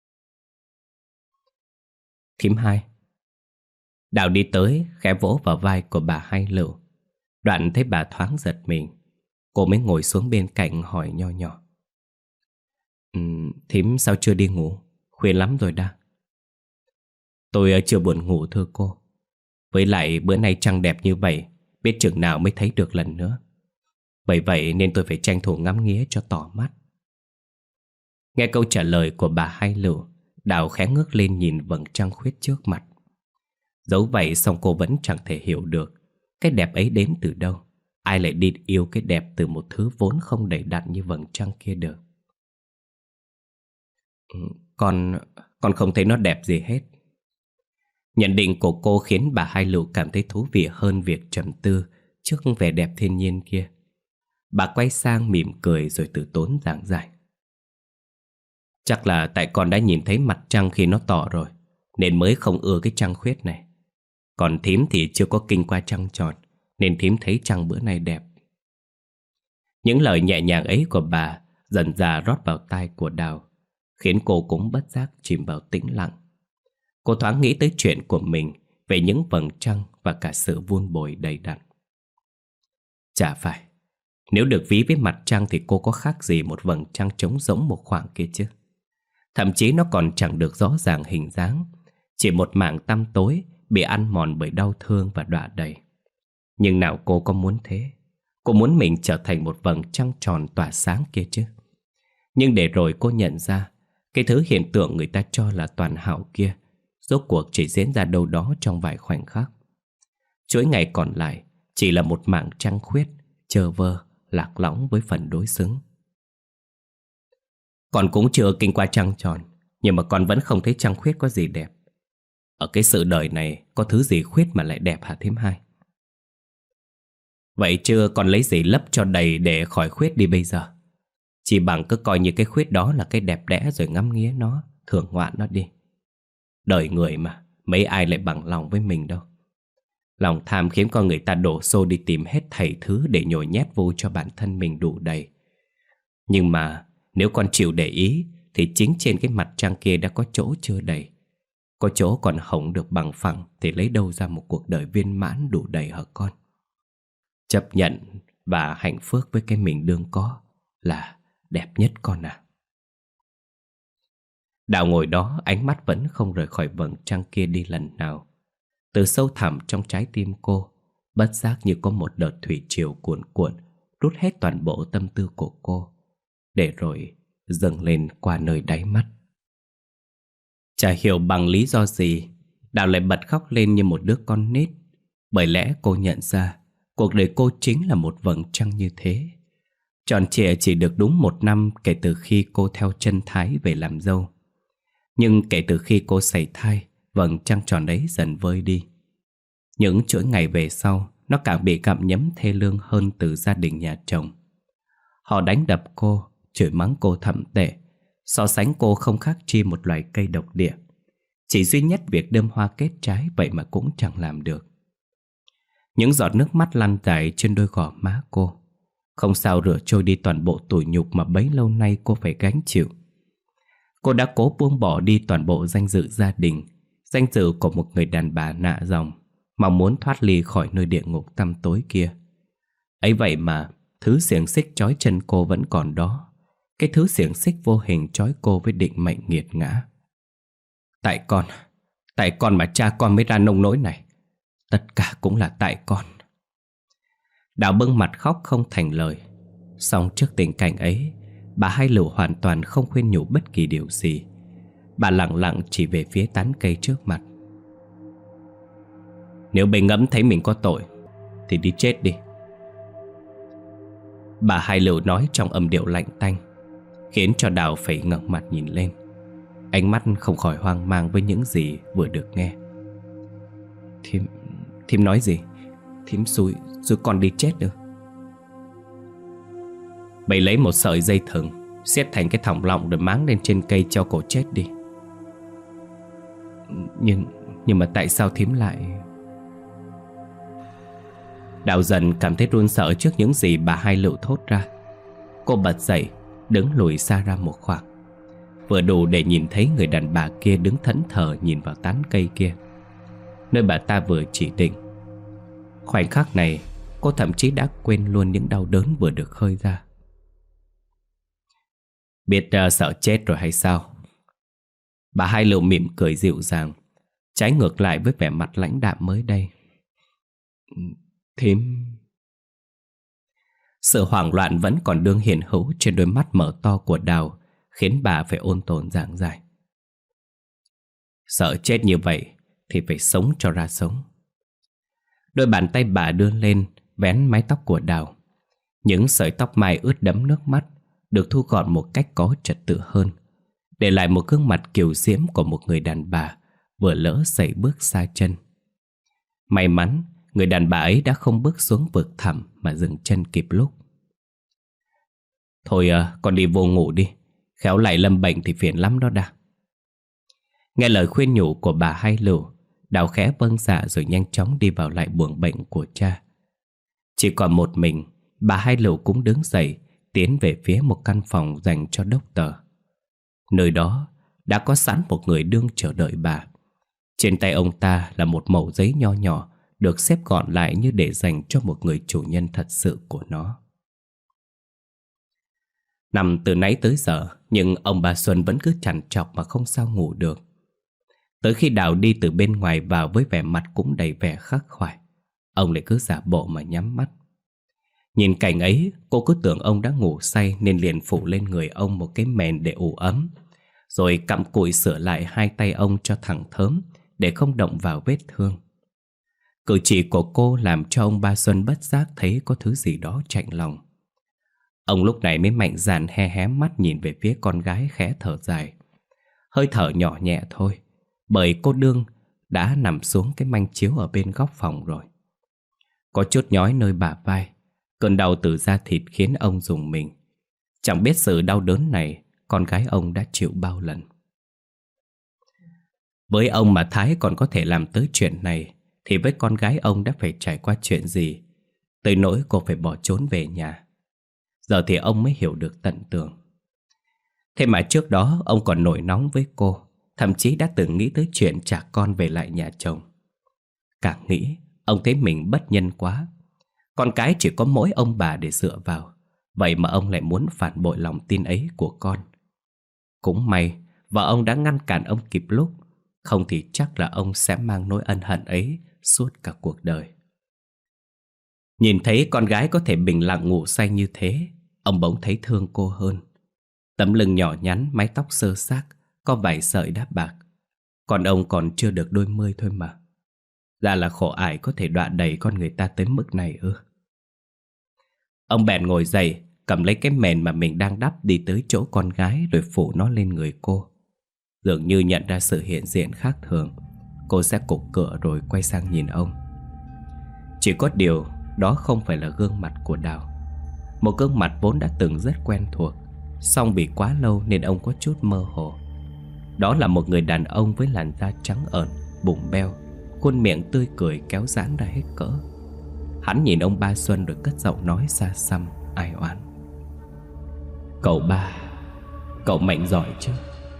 Thím Hai. Đào đi tới, khẽ vỗ vào vai của bà Hai Lựu. Đoạn thấy bà thoáng giật mình, cô mới ngồi xuống bên cạnh hỏi nho nhỏ. Um, thím sao chưa đi ngủ? Khuya lắm rồi đã. Tôi chưa buồn ngủ thưa cô. Với lại bữa nay trăng đẹp như vậy, biết chừng nào mới thấy được lần nữa. Bởi vậy nên tôi phải tranh thủ ngắm nghía cho tỏ mắt. Nghe câu trả lời của bà Hai Lựu, Đào khẽ ngước lên nhìn vầng trăng khuyết trước mặt. Dẫu vậy song cô vẫn chẳng thể hiểu được cái đẹp ấy đến từ đâu. Ai lại đi yêu cái đẹp từ một thứ vốn không đầy đặn như vầng trăng kia được. Con, con không thấy nó đẹp gì hết. Nhận định của cô khiến bà Hai Lựu cảm thấy thú vị hơn việc trầm tư trước vẻ đẹp thiên nhiên kia. Bà quay sang mỉm cười rồi từ tốn giảng giải. Chắc là tại con đã nhìn thấy mặt trăng khi nó tỏ rồi, nên mới không ưa cái trăng khuyết này. Còn thím thì chưa có kinh qua trăng tròn, nên thím thấy trăng bữa nay đẹp. Những lời nhẹ nhàng ấy của bà dần dà rót vào tai của Đào, khiến cô cũng bất giác chìm vào tĩnh lặng. Cô thoáng nghĩ tới chuyện của mình, về những vầng trăng và cả sự vun bồi đầy đặn. Chả phải, nếu được ví với mặt trăng thì cô có khác gì một vầng trăng trống rỗng một khoảng kia chứ. Thậm chí nó còn chẳng được rõ ràng hình dáng, chỉ một mảng tăm tối bị ăn mòn bởi đau thương và đọa đầy. Nhưng nào cô có muốn thế. Cô muốn mình trở thành một vầng trăng tròn tỏa sáng kia chứ. Nhưng để rồi cô nhận ra, cái thứ hiện tượng người ta cho là toàn hảo kia rốt cuộc chỉ diễn ra đâu đó trong vài khoảnh khắc. Chuỗi ngày còn lại chỉ là một mảng trăng khuyết, chơ vơ, lạc lõng với phần đối xứng. Con cũng chưa kinh qua trăng tròn, nhưng mà con vẫn không thấy trăng khuyết có gì đẹp. Ở cái sự đời này có thứ gì khuyết mà lại đẹp hả thím Hai? Vậy chưa con lấy gì lấp cho đầy để khỏi khuyết đi bây giờ? Chỉ bằng cứ coi như cái khuyết đó là cái đẹp đẽ rồi ngắm nghía nó, thưởng ngoạn nó đi. Đời người mà, mấy ai lại bằng lòng với mình đâu. Lòng tham khiến con người ta đổ xô đi tìm hết thảy thứ để nhồi nhét vô cho bản thân mình đủ đầy. Nhưng mà nếu con chịu để ý thì chính trên cái mặt trăng kia đã có chỗ chưa đầy. Có chỗ còn hổng được bằng phẳng thì lấy đâu ra một cuộc đời viên mãn đủ đầy hả con? Chấp nhận và hạnh phúc với cái mình đương có là đẹp nhất con à. Đào ngồi đó, ánh mắt vẫn không rời khỏi vầng trăng kia đi lần nào. Từ sâu thẳm trong trái tim cô, bất giác như có một đợt thủy triều cuồn cuộn rút hết toàn bộ tâm tư của cô, để rồi dâng lên qua nơi đáy mắt. Chả hiểu bằng lý do gì, Đào lại bật khóc lên như một đứa con nít. Bởi lẽ cô nhận ra cuộc đời cô chính là một vầng trăng như thế. Tròn trịa chỉ được đúng một năm kể từ khi cô theo chân Thái về làm dâu. Nhưng kể từ khi cô sảy thai, vầng trăng tròn ấy dần vơi đi. Những chuỗi ngày về sau, nó càng bị gặm nhấm thê lương hơn từ gia đình nhà chồng. Họ đánh đập cô, chửi mắng cô thậm tệ, So sánh cô không khác chi một loài cây độc địa. Chỉ duy nhất việc đơm hoa kết trái vậy mà cũng chẳng làm được. Những giọt nước mắt lăn dài trên đôi gò má cô, không sao rửa trôi đi toàn bộ tủi nhục mà bấy lâu nay cô phải gánh chịu. Cô đã cố buông bỏ đi toàn bộ danh dự gia đình, danh dự của một người đàn bà nạ dòng, mong muốn thoát ly khỏi nơi địa ngục tăm tối kia. Ấy vậy mà thứ xiềng xích trói chân cô vẫn còn đó. Cái thứ xiềng xích vô hình trói cô với định mệnh nghiệt ngã. Tại con, tại con mà cha con mới ra nông nỗi này. Tất cả cũng là tại con. Đào bưng mặt khóc không thành lời. Song trước tình cảnh ấy, bà Hai Lựu hoàn toàn không khuyên nhủ bất kỳ điều gì. Bà lặng lặng chỉ về phía tán cây trước mặt. Nếu bầy ngẫm thấy mình có tội thì đi chết đi. Bà Hai Lựu nói trong âm điệu lạnh tanh, khiến cho Đào phải ngẩng mặt nhìn lên. Ánh mắt không khỏi hoang mang với những gì vừa được nghe. Thím, thím nói gì? Thím xui, xui con đi chết được. Bầy lấy một sợi dây thừng siết thành cái thòng lọng rồi máng lên trên cây treo cổ chết đi. Nhưng, nhưng mà tại sao thím lại... Đào dần cảm thấy run sợ trước những gì bà Hai Lựu thốt ra. Cô bật dậy, đứng lùi xa ra một khoảng, vừa đủ để nhìn thấy người đàn bà kia đứng thẫn thờ nhìn vào tán cây kia, nơi bà ta vừa chỉ định. Khoảnh khắc này, cô thậm chí đã quên luôn những đau đớn vừa được khơi ra. Biết uh, sợ chết rồi hay sao? Bà Hai Lựu mỉm cười dịu dàng, trái ngược lại với vẻ mặt lãnh đạm mới đây. Thím... Sự hoảng loạn vẫn còn đương hiện hữu trên đôi mắt mở to của Đào, khiến bà phải ôn tồn giảng giải. Sợ chết như vậy thì phải sống cho ra sống. Đôi bàn tay bà đưa lên vén mái tóc của Đào. Những sợi tóc mai ướt đẫm nước mắt được thu gọn một cách có trật tự hơn, để lại một gương mặt kiều diễm của một người đàn bà vừa lỡ sẩy bước xa chân. May mắn người đàn bà ấy đã không bước xuống vực thẳm mà dừng chân kịp lúc. Thôi à, con đi vô ngủ đi, khéo lại lâm bệnh thì phiền lắm đó đã. Nghe lời khuyên nhủ của bà Hai Lựu, Đào khẽ vâng dạ rồi nhanh chóng đi vào lại buồng bệnh của cha. Chỉ còn một mình, bà Hai Lựu cũng đứng dậy, tiến về phía một căn phòng dành cho doctor. Nơi đó đã có sẵn một người đương chờ đợi bà. Trên tay ông ta là một mẩu giấy nho nhỏ, được xếp gọn lại như để dành cho một người chủ nhân thật sự của nó. Nằm từ nãy tới giờ, nhưng ông bà Xuân vẫn cứ trằn trọc mà không sao ngủ được. Tới khi Đào đi từ bên ngoài vào với vẻ mặt cũng đầy vẻ khắc khoải, ông lại cứ giả bộ mà nhắm mắt. Nhìn cảnh ấy, cô cứ tưởng ông đã ngủ say nên liền phủ lên người ông một cái mền để ủ ấm, rồi cặm cụi sửa lại hai tay ông cho thẳng thớm để không động vào vết thương. Cử chỉ của cô làm cho ông ba Xuân bất giác thấy có thứ gì đó chạnh lòng. Ông lúc này mới mạnh dạn hé hé mắt nhìn về phía con gái, khẽ thở dài. Hơi thở nhỏ nhẹ thôi, bởi cô đương đã nằm xuống cái manh chiếu ở bên góc phòng rồi. Có chút nhói nơi bả vai, cơn đau từ da thịt khiến ông rùng mình. Chẳng biết sự đau đớn này con gái ông đã chịu bao lần. Với ông mà Thái còn có thể làm tới chuyện này, thì với con gái ông đã phải trải qua chuyện gì, tới nỗi cô phải bỏ trốn về nhà. Giờ thì ông mới hiểu được tận tường. Thế mà trước đó ông còn nổi nóng với cô, thậm chí đã từng nghĩ tới chuyện trả con về lại nhà chồng. Càng nghĩ, ông thấy mình bất nhân quá. Con cái chỉ có mỗi ông bà để dựa vào, vậy mà ông lại muốn phản bội lòng tin ấy của con. Cũng may vợ ông đã ngăn cản ông kịp lúc, không thì chắc là ông sẽ mang nỗi ân hận ấy suốt cả cuộc đời. Nhìn thấy con gái có thể bình lặng ngủ say như thế, ông bỗng thấy thương cô hơn. Tấm lưng nhỏ nhắn, mái tóc xơ xác, có vài sợi đáp bạc. Còn ông còn chưa được đôi mươi thôi mà. Ra là khổ ải có thể đọa đầy con người ta tới mức này ư. Ông bèn ngồi dậy, cầm lấy cái mền mà mình đang đắp, đi tới chỗ con gái rồi phủ nó lên người cô. Dường như nhận ra sự hiện diện khác thường, cô sẽ cục cửa rồi quay sang nhìn ông. Chỉ có điều đó không phải là gương mặt của Đào. Một gương mặt vốn đã từng rất quen thuộc, Song vì quá lâu nên ông có chút mơ hồ. Đó là một người đàn ông với làn da trắng ợn, bụng beo, khuôn miệng tươi cười kéo giãn ra hết cỡ. Hắn nhìn ông ba Xuân rồi cất giọng nói xa xăm, ai oán: "Cậu ba, cậu mạnh giỏi chứ?"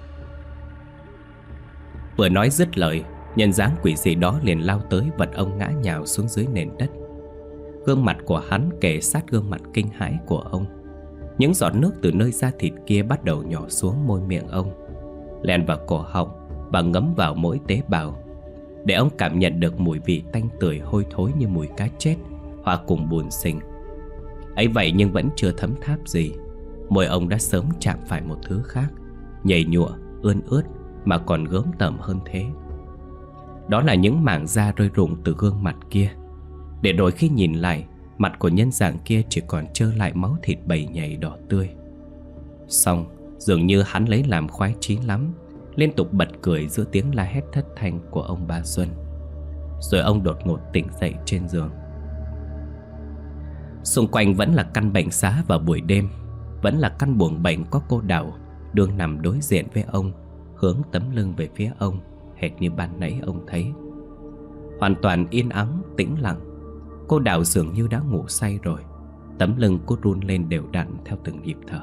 Vừa nói dứt lời, nhân dáng quỷ dị đó liền lao tới vật ông ngã nhào xuống dưới nền đất. Gương mặt của hắn kề sát gương mặt kinh hãi của ông. Những giọt nước từ nơi da thịt kia bắt đầu nhỏ xuống môi miệng ông, len vào cổ họng và ngấm vào mỗi tế bào, để ông cảm nhận được mùi vị tanh tưởi hôi thối như mùi cá chết hòa cùng bùn sình. Ấy vậy nhưng vẫn chưa thấm tháp gì, môi ông đã sớm chạm phải một thứ khác, nhầy nhụa, ươn ướt mà còn gớm tởm hơn thế. Đó là những mảng da rơi rụng từ gương mặt kia, để rồi khi nhìn lại, mặt của nhân dạng kia chỉ còn trơ lại máu thịt bầy nhầy đỏ tươi. Xong, dường như hắn lấy làm khoái chí lắm, liên tục bật cười giữa tiếng la hét thất thanh của ông ba Xuân. Rồi ông đột ngột tỉnh dậy trên giường. Xung quanh vẫn là căn bệnh xá vào buổi đêm, vẫn là căn buồng bệnh có cô Đào đương nằm đối diện với ông, hướng tấm lưng về phía ông, hệt như ban nãy ông thấy. Hoàn toàn yên ắng, tĩnh lặng. Cô Đào dường như đã ngủ say rồi, tấm lưng cô run lên đều đặn theo từng nhịp thở.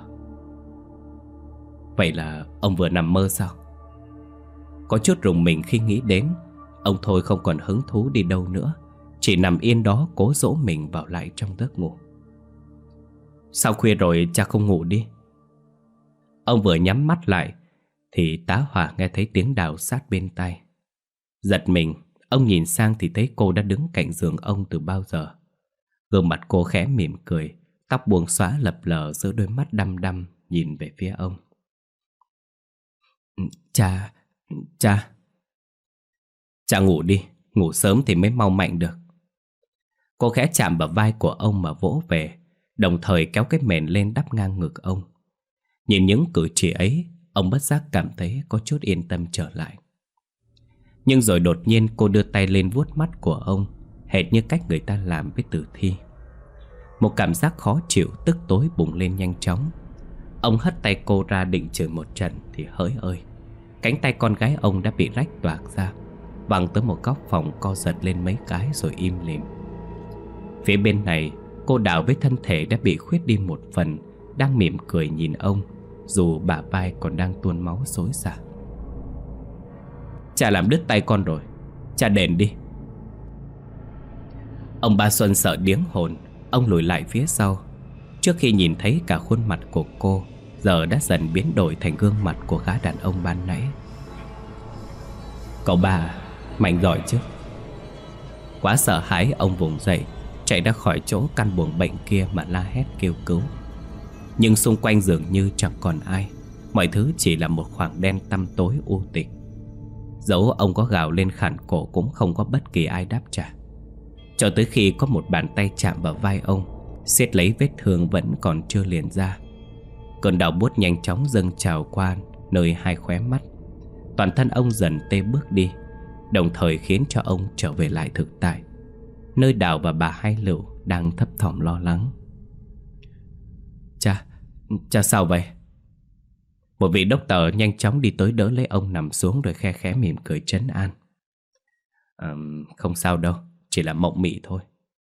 Vậy là ông vừa nằm mơ sao? Có chút rùng mình khi nghĩ đến. Ông thôi không còn hứng thú đi đâu nữa, chỉ nằm yên đó cố dỗ mình vào lại trong giấc ngủ. Sao khuya rồi cha không ngủ đi? Ông vừa nhắm mắt lại thì tá hỏa nghe thấy tiếng Đào sát bên tai. Giật mình, ông nhìn sang thì thấy cô đã đứng cạnh giường ông từ bao giờ. Gương mặt cô khẽ mỉm cười, tóc buông xõa lập lờ giữa đôi mắt đăm đăm nhìn về phía ông. Cha, cha Cha ngủ đi, ngủ sớm thì mới mau mạnh được. Cô khẽ chạm vào vai của ông mà vỗ về, đồng thời kéo cái mền lên đắp ngang ngực ông. Nhìn những cử chỉ ấy, ông bất giác cảm thấy có chút yên tâm trở lại. Nhưng rồi đột nhiên cô đưa tay lên vuốt mắt của ông, hệt như cách người ta làm với tử thi. Một cảm giác khó chịu tức tối bùng lên nhanh chóng. Ông hất tay cô ra định chửi một trận thì hỡi ơi, cánh tay con gái ông đã bị rách toạc ra, văng tới một góc phòng co giật lên mấy cái rồi im lìm. Phía bên này, cô Đào với thân thể đã bị khuyết đi một phần, đang mỉm cười nhìn ông, dù bả vai còn đang tuôn máu xối xả. Cha làm đứt tay con rồi, cha đền đi. Ông ba Xuân sợ điếng hồn, ông lùi lại phía sau, trước khi nhìn thấy cả khuôn mặt của cô giờ đã dần biến đổi thành gương mặt của gã đàn ông ban nãy. Cậu ba mạnh giỏi chứ? Quá sợ hãi, ông vùng dậy, chạy ra khỏi chỗ căn buồng bệnh kia mà la hét kêu cứu. Nhưng xung quanh dường như chẳng còn ai, mọi thứ chỉ là một khoảng đen tăm tối u tịch. Dẫu ông có gào lên khản cổ cũng không có bất kỳ ai đáp trả, cho tới khi có một bàn tay chạm vào vai ông, siết lấy vết thương vẫn còn chưa liền ra. Cơn đau buốt nhanh chóng dâng trào qua nơi hai khóe mắt. Toàn thân ông dần tê bước đi, đồng thời khiến cho ông trở về lại thực tại, nơi Đào và bà Hai Lựu đang thấp thỏm lo lắng. Cha, cha sao vậy? Một vị doctor nhanh chóng đi tới đỡ lấy ông nằm xuống rồi khe khẽ mỉm cười trấn an. À, không sao đâu, chỉ là mộng mị thôi.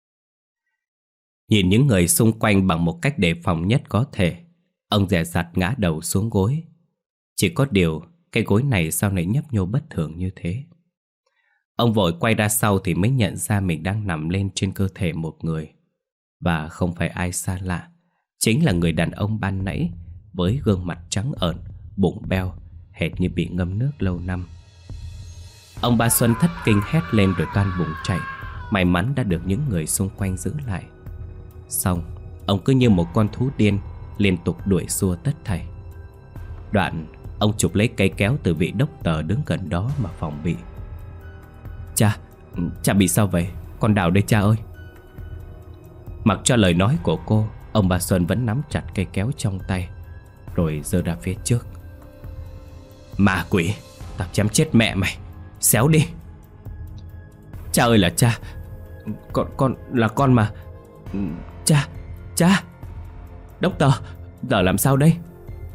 Nhìn những người xung quanh bằng một cách đề phòng nhất có thể, ông dè dặt ngã đầu xuống gối. Chỉ có điều cái gối này sao lại nhấp nhô bất thường như thế. Ông vội quay ra sau thì mới nhận ra mình đang nằm lên trên cơ thể một người. Và không phải ai xa lạ, chính là người đàn ông ban nãy, với gương mặt trắng ợn, bụng beo, hệt như bị ngâm nước lâu năm. Ông ba Xuân thất kinh hét lên rồi toan bụng chạy. May mắn đã được những người xung quanh giữ lại. Xong, ông cứ như một con thú điên, liên tục đuổi xua tất thảy. Đoạn, ông chụp lấy cây kéo từ vị doctor đứng gần đó mà phòng bị. Cha, cha bị sao vậy? Con Đào đây cha ơi. Mặc cho lời nói của cô, ông bà Xuân vẫn nắm chặt cây kéo trong tay, rồi giơ ra phía trước. Ma quỷ, tao chém chết mẹ mày, xéo đi. Cha ơi là cha, Con, con là con mà. Cha, cha. Doctor, giờ làm sao đây?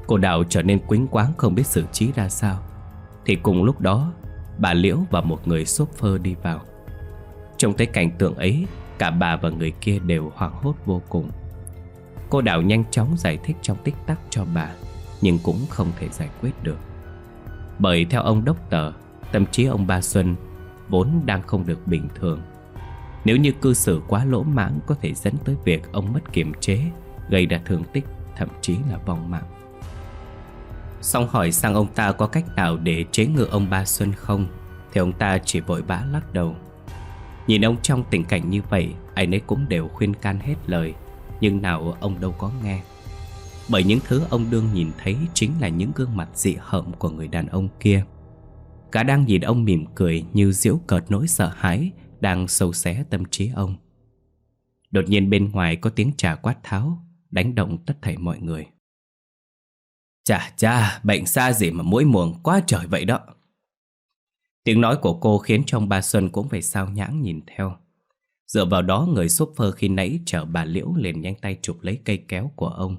Cô Đào trở nên quýnh quáng không biết xử trí ra sao. Thì cùng lúc đó, bà Liễu và một người shopper đi vào. Trông thấy cảnh tượng ấy, cả bà và người kia đều hoảng hốt vô cùng. Cô Đào nhanh chóng giải thích trong tích tắc cho bà, nhưng cũng không thể giải quyết được. Bởi theo ông đốc tờ, tâm trí ông Ba Xuân vốn đang không được bình thường. Nếu như cư xử quá lỗ mãng có thể dẫn tới việc ông mất kiềm chế, gây ra thương tích, thậm chí là vong mạng. Xong hỏi sang ông ta có cách nào để chế ngự ông Ba Xuân không, thì ông ta chỉ vội vã lắc đầu. Nhìn ông trong tình cảnh như vậy, ai nấy cũng đều khuyên can hết lời, nhưng nào ông đâu có nghe. Bởi những thứ ông đương nhìn thấy chính là những gương mặt dị hợm của người đàn ông kia. Cả đang nhìn ông mỉm cười như giễu cợt nỗi sợ hãi đang sâu xé tâm trí ông. Đột nhiên bên ngoài có tiếng chà quát tháo, đánh động tất thảy mọi người. Chà chà, bệnh xa gì mà muỗi muồng quá trời vậy đó. Tiếng nói của cô khiến cho ông Ba Xuân cũng phải sao nhãng nhìn theo. Dựa vào đó, người shopper khi nãy chở bà Liễu liền nhanh tay chụp lấy cây kéo của ông,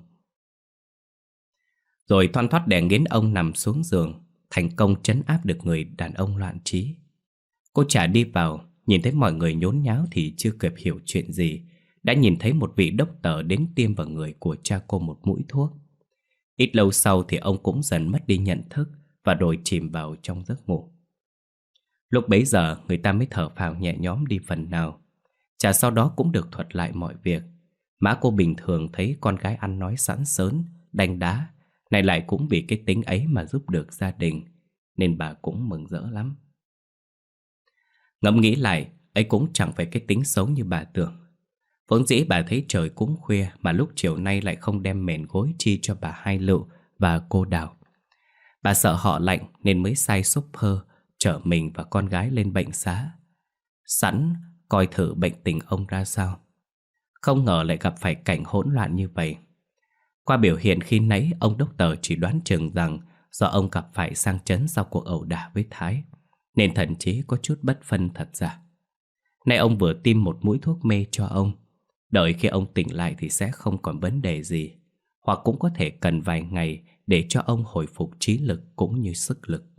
rồi thoăn thoắt đè nghiến ông nằm xuống giường, thành công trấn áp được người đàn ông loạn trí. Cô Trà đi vào, nhìn thấy mọi người nhốn nháo thì chưa kịp hiểu chuyện gì, đã nhìn thấy một vị đốc tờ đến tiêm vào người của cha cô một mũi thuốc. Ít lâu sau thì ông cũng dần mất đi nhận thức và rồi chìm vào trong giấc ngủ. Lúc bấy giờ người ta mới thở phào nhẹ nhõm đi phần nào. Trà sau đó cũng được thuật lại mọi việc. Má cô bình thường thấy con gái ăn nói sẵn sớn, đanh đá, này lại cũng vì cái tính ấy mà giúp được gia đình, nên bà cũng mừng rỡ lắm. Ngẫm nghĩ lại, ấy cũng chẳng phải cái tính xấu như bà tưởng. Vốn dĩ bà thấy trời cũng khuya mà lúc chiều nay lại không đem mền gối chi cho bà Hai Lựu và cô Đào. Bà sợ họ lạnh nên mới sai shopper chở mình và con gái lên bệnh xá, sẵn coi thử bệnh tình ông ra sao. Không ngờ lại gặp phải cảnh hỗn loạn như vậy. Qua biểu hiện khi nãy, ông đốc tờ chỉ đoán chừng rằng do ông gặp phải sang chấn sau cuộc ẩu đả với Thái, nên thậm chí có chút bất phân thật giả. Nay ông vừa tiêm một mũi thuốc mê cho ông, đợi khi ông tỉnh lại thì sẽ không còn vấn đề gì, hoặc cũng có thể cần vài ngày để cho ông hồi phục trí lực cũng như sức lực.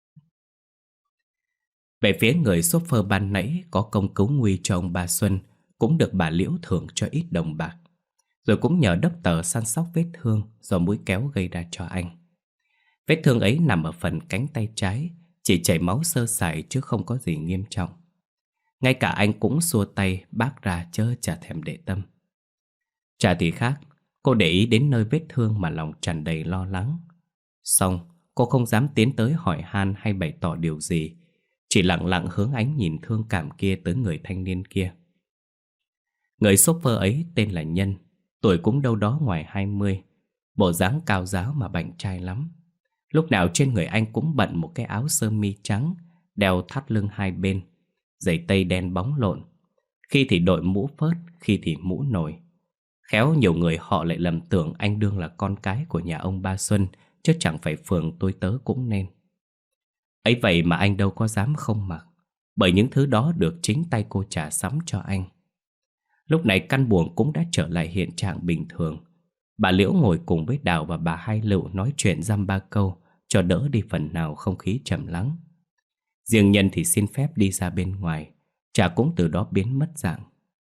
Về phía người shopper ban nãy có công cứu nguy cho ông Ba Xuân, cũng được bà Liễu thưởng cho ít đồng bạc, rồi cũng nhờ đốc tờ săn sóc vết thương do mũi kéo gây ra cho anh. Vết thương ấy nằm ở phần cánh tay trái, chỉ chảy máu sơ sài chứ không có gì nghiêm trọng. Ngay cả anh cũng xua tay bác ra chớ chả thèm để tâm. Trà thì khác, cô để ý đến nơi vết thương mà lòng tràn đầy lo lắng. Xong, cô không dám tiến tới hỏi han hay bày tỏ điều gì, chỉ lặng lặng hướng ánh nhìn thương cảm kia tới người thanh niên kia. Người shopper ấy tên là Nhân, tuổi cũng đâu đó ngoài hai mươi, bộ dáng cao ráo mà bảnh trai lắm. Lúc nào trên người anh cũng bận một cái áo sơ mi trắng, đeo thắt lưng hai bên, giày tây đen bóng lộn. Khi thì đội mũ phớt, khi thì mũ nồi. Khéo nhiều người họ lại lầm tưởng anh đương là con cái của nhà ông Ba Xuân, chứ chẳng phải phường tôi tớ cũng nên. Ấy vậy mà anh đâu có dám không mặc, bởi những thứ đó được chính tay cô Trà sắm cho anh. Lúc này căn buồng cũng đã trở lại hiện trạng bình thường. Bà Liễu ngồi cùng với Đào và bà Hai Lựu nói chuyện dăm ba câu, cho đỡ đi phần nào không khí trầm lắng. Riêng Nhân thì xin phép đi ra bên ngoài, Trà cũng từ đó biến mất dạng.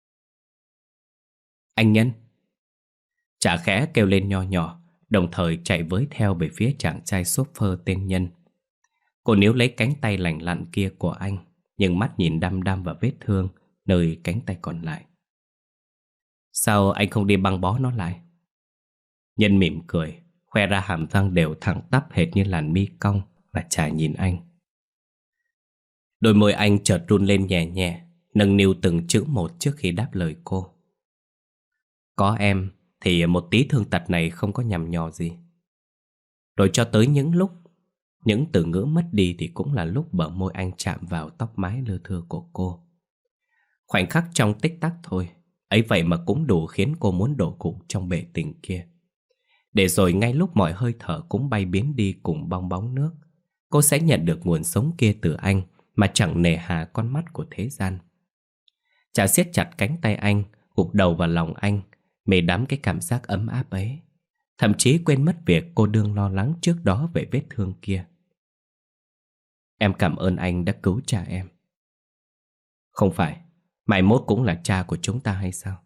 Anh Nhân! Trà khẽ kêu lên nho nhỏ, đồng thời chạy với theo về phía chàng trai shopper tên Nhân. Cô níu lấy cánh tay lành lặn kia của anh, nhưng mắt nhìn đăm đăm vào vết thương nơi cánh tay còn lại. Sao anh không đi băng bó nó lại? Nhân mỉm cười, khoe ra hàm răng đều thẳng tắp hệt như làn mi cong, và Trà nhìn anh. Đôi môi anh chợt run lên nhẹ nhẹ, nâng niu từng chữ một trước khi đáp lời cô. Có em thì một tí thương tật này không có nhằm nhò gì. Rồi cho tới những lúc những từ ngữ mất đi thì cũng là lúc bờ môi anh chạm vào tóc mái lưa thưa của cô. Khoảnh khắc trong tích tắc thôi, ấy vậy mà cũng đủ khiến cô muốn đổ gục trong bể tình kia. Để rồi ngay lúc mọi hơi thở cũng bay biến đi cùng bong bóng nước, cô sẽ nhận được nguồn sống kia từ anh mà chẳng nề hà con mắt của thế gian. Trà siết chặt cánh tay anh, gục đầu vào lòng anh, mê đắm cái cảm giác ấm áp ấy. thậm chí quên mất việc cô đương lo lắng trước đó về vết thương kia. Em cảm ơn anh đã cứu cha em. Không phải, mai mốt cũng là cha của chúng ta hay sao?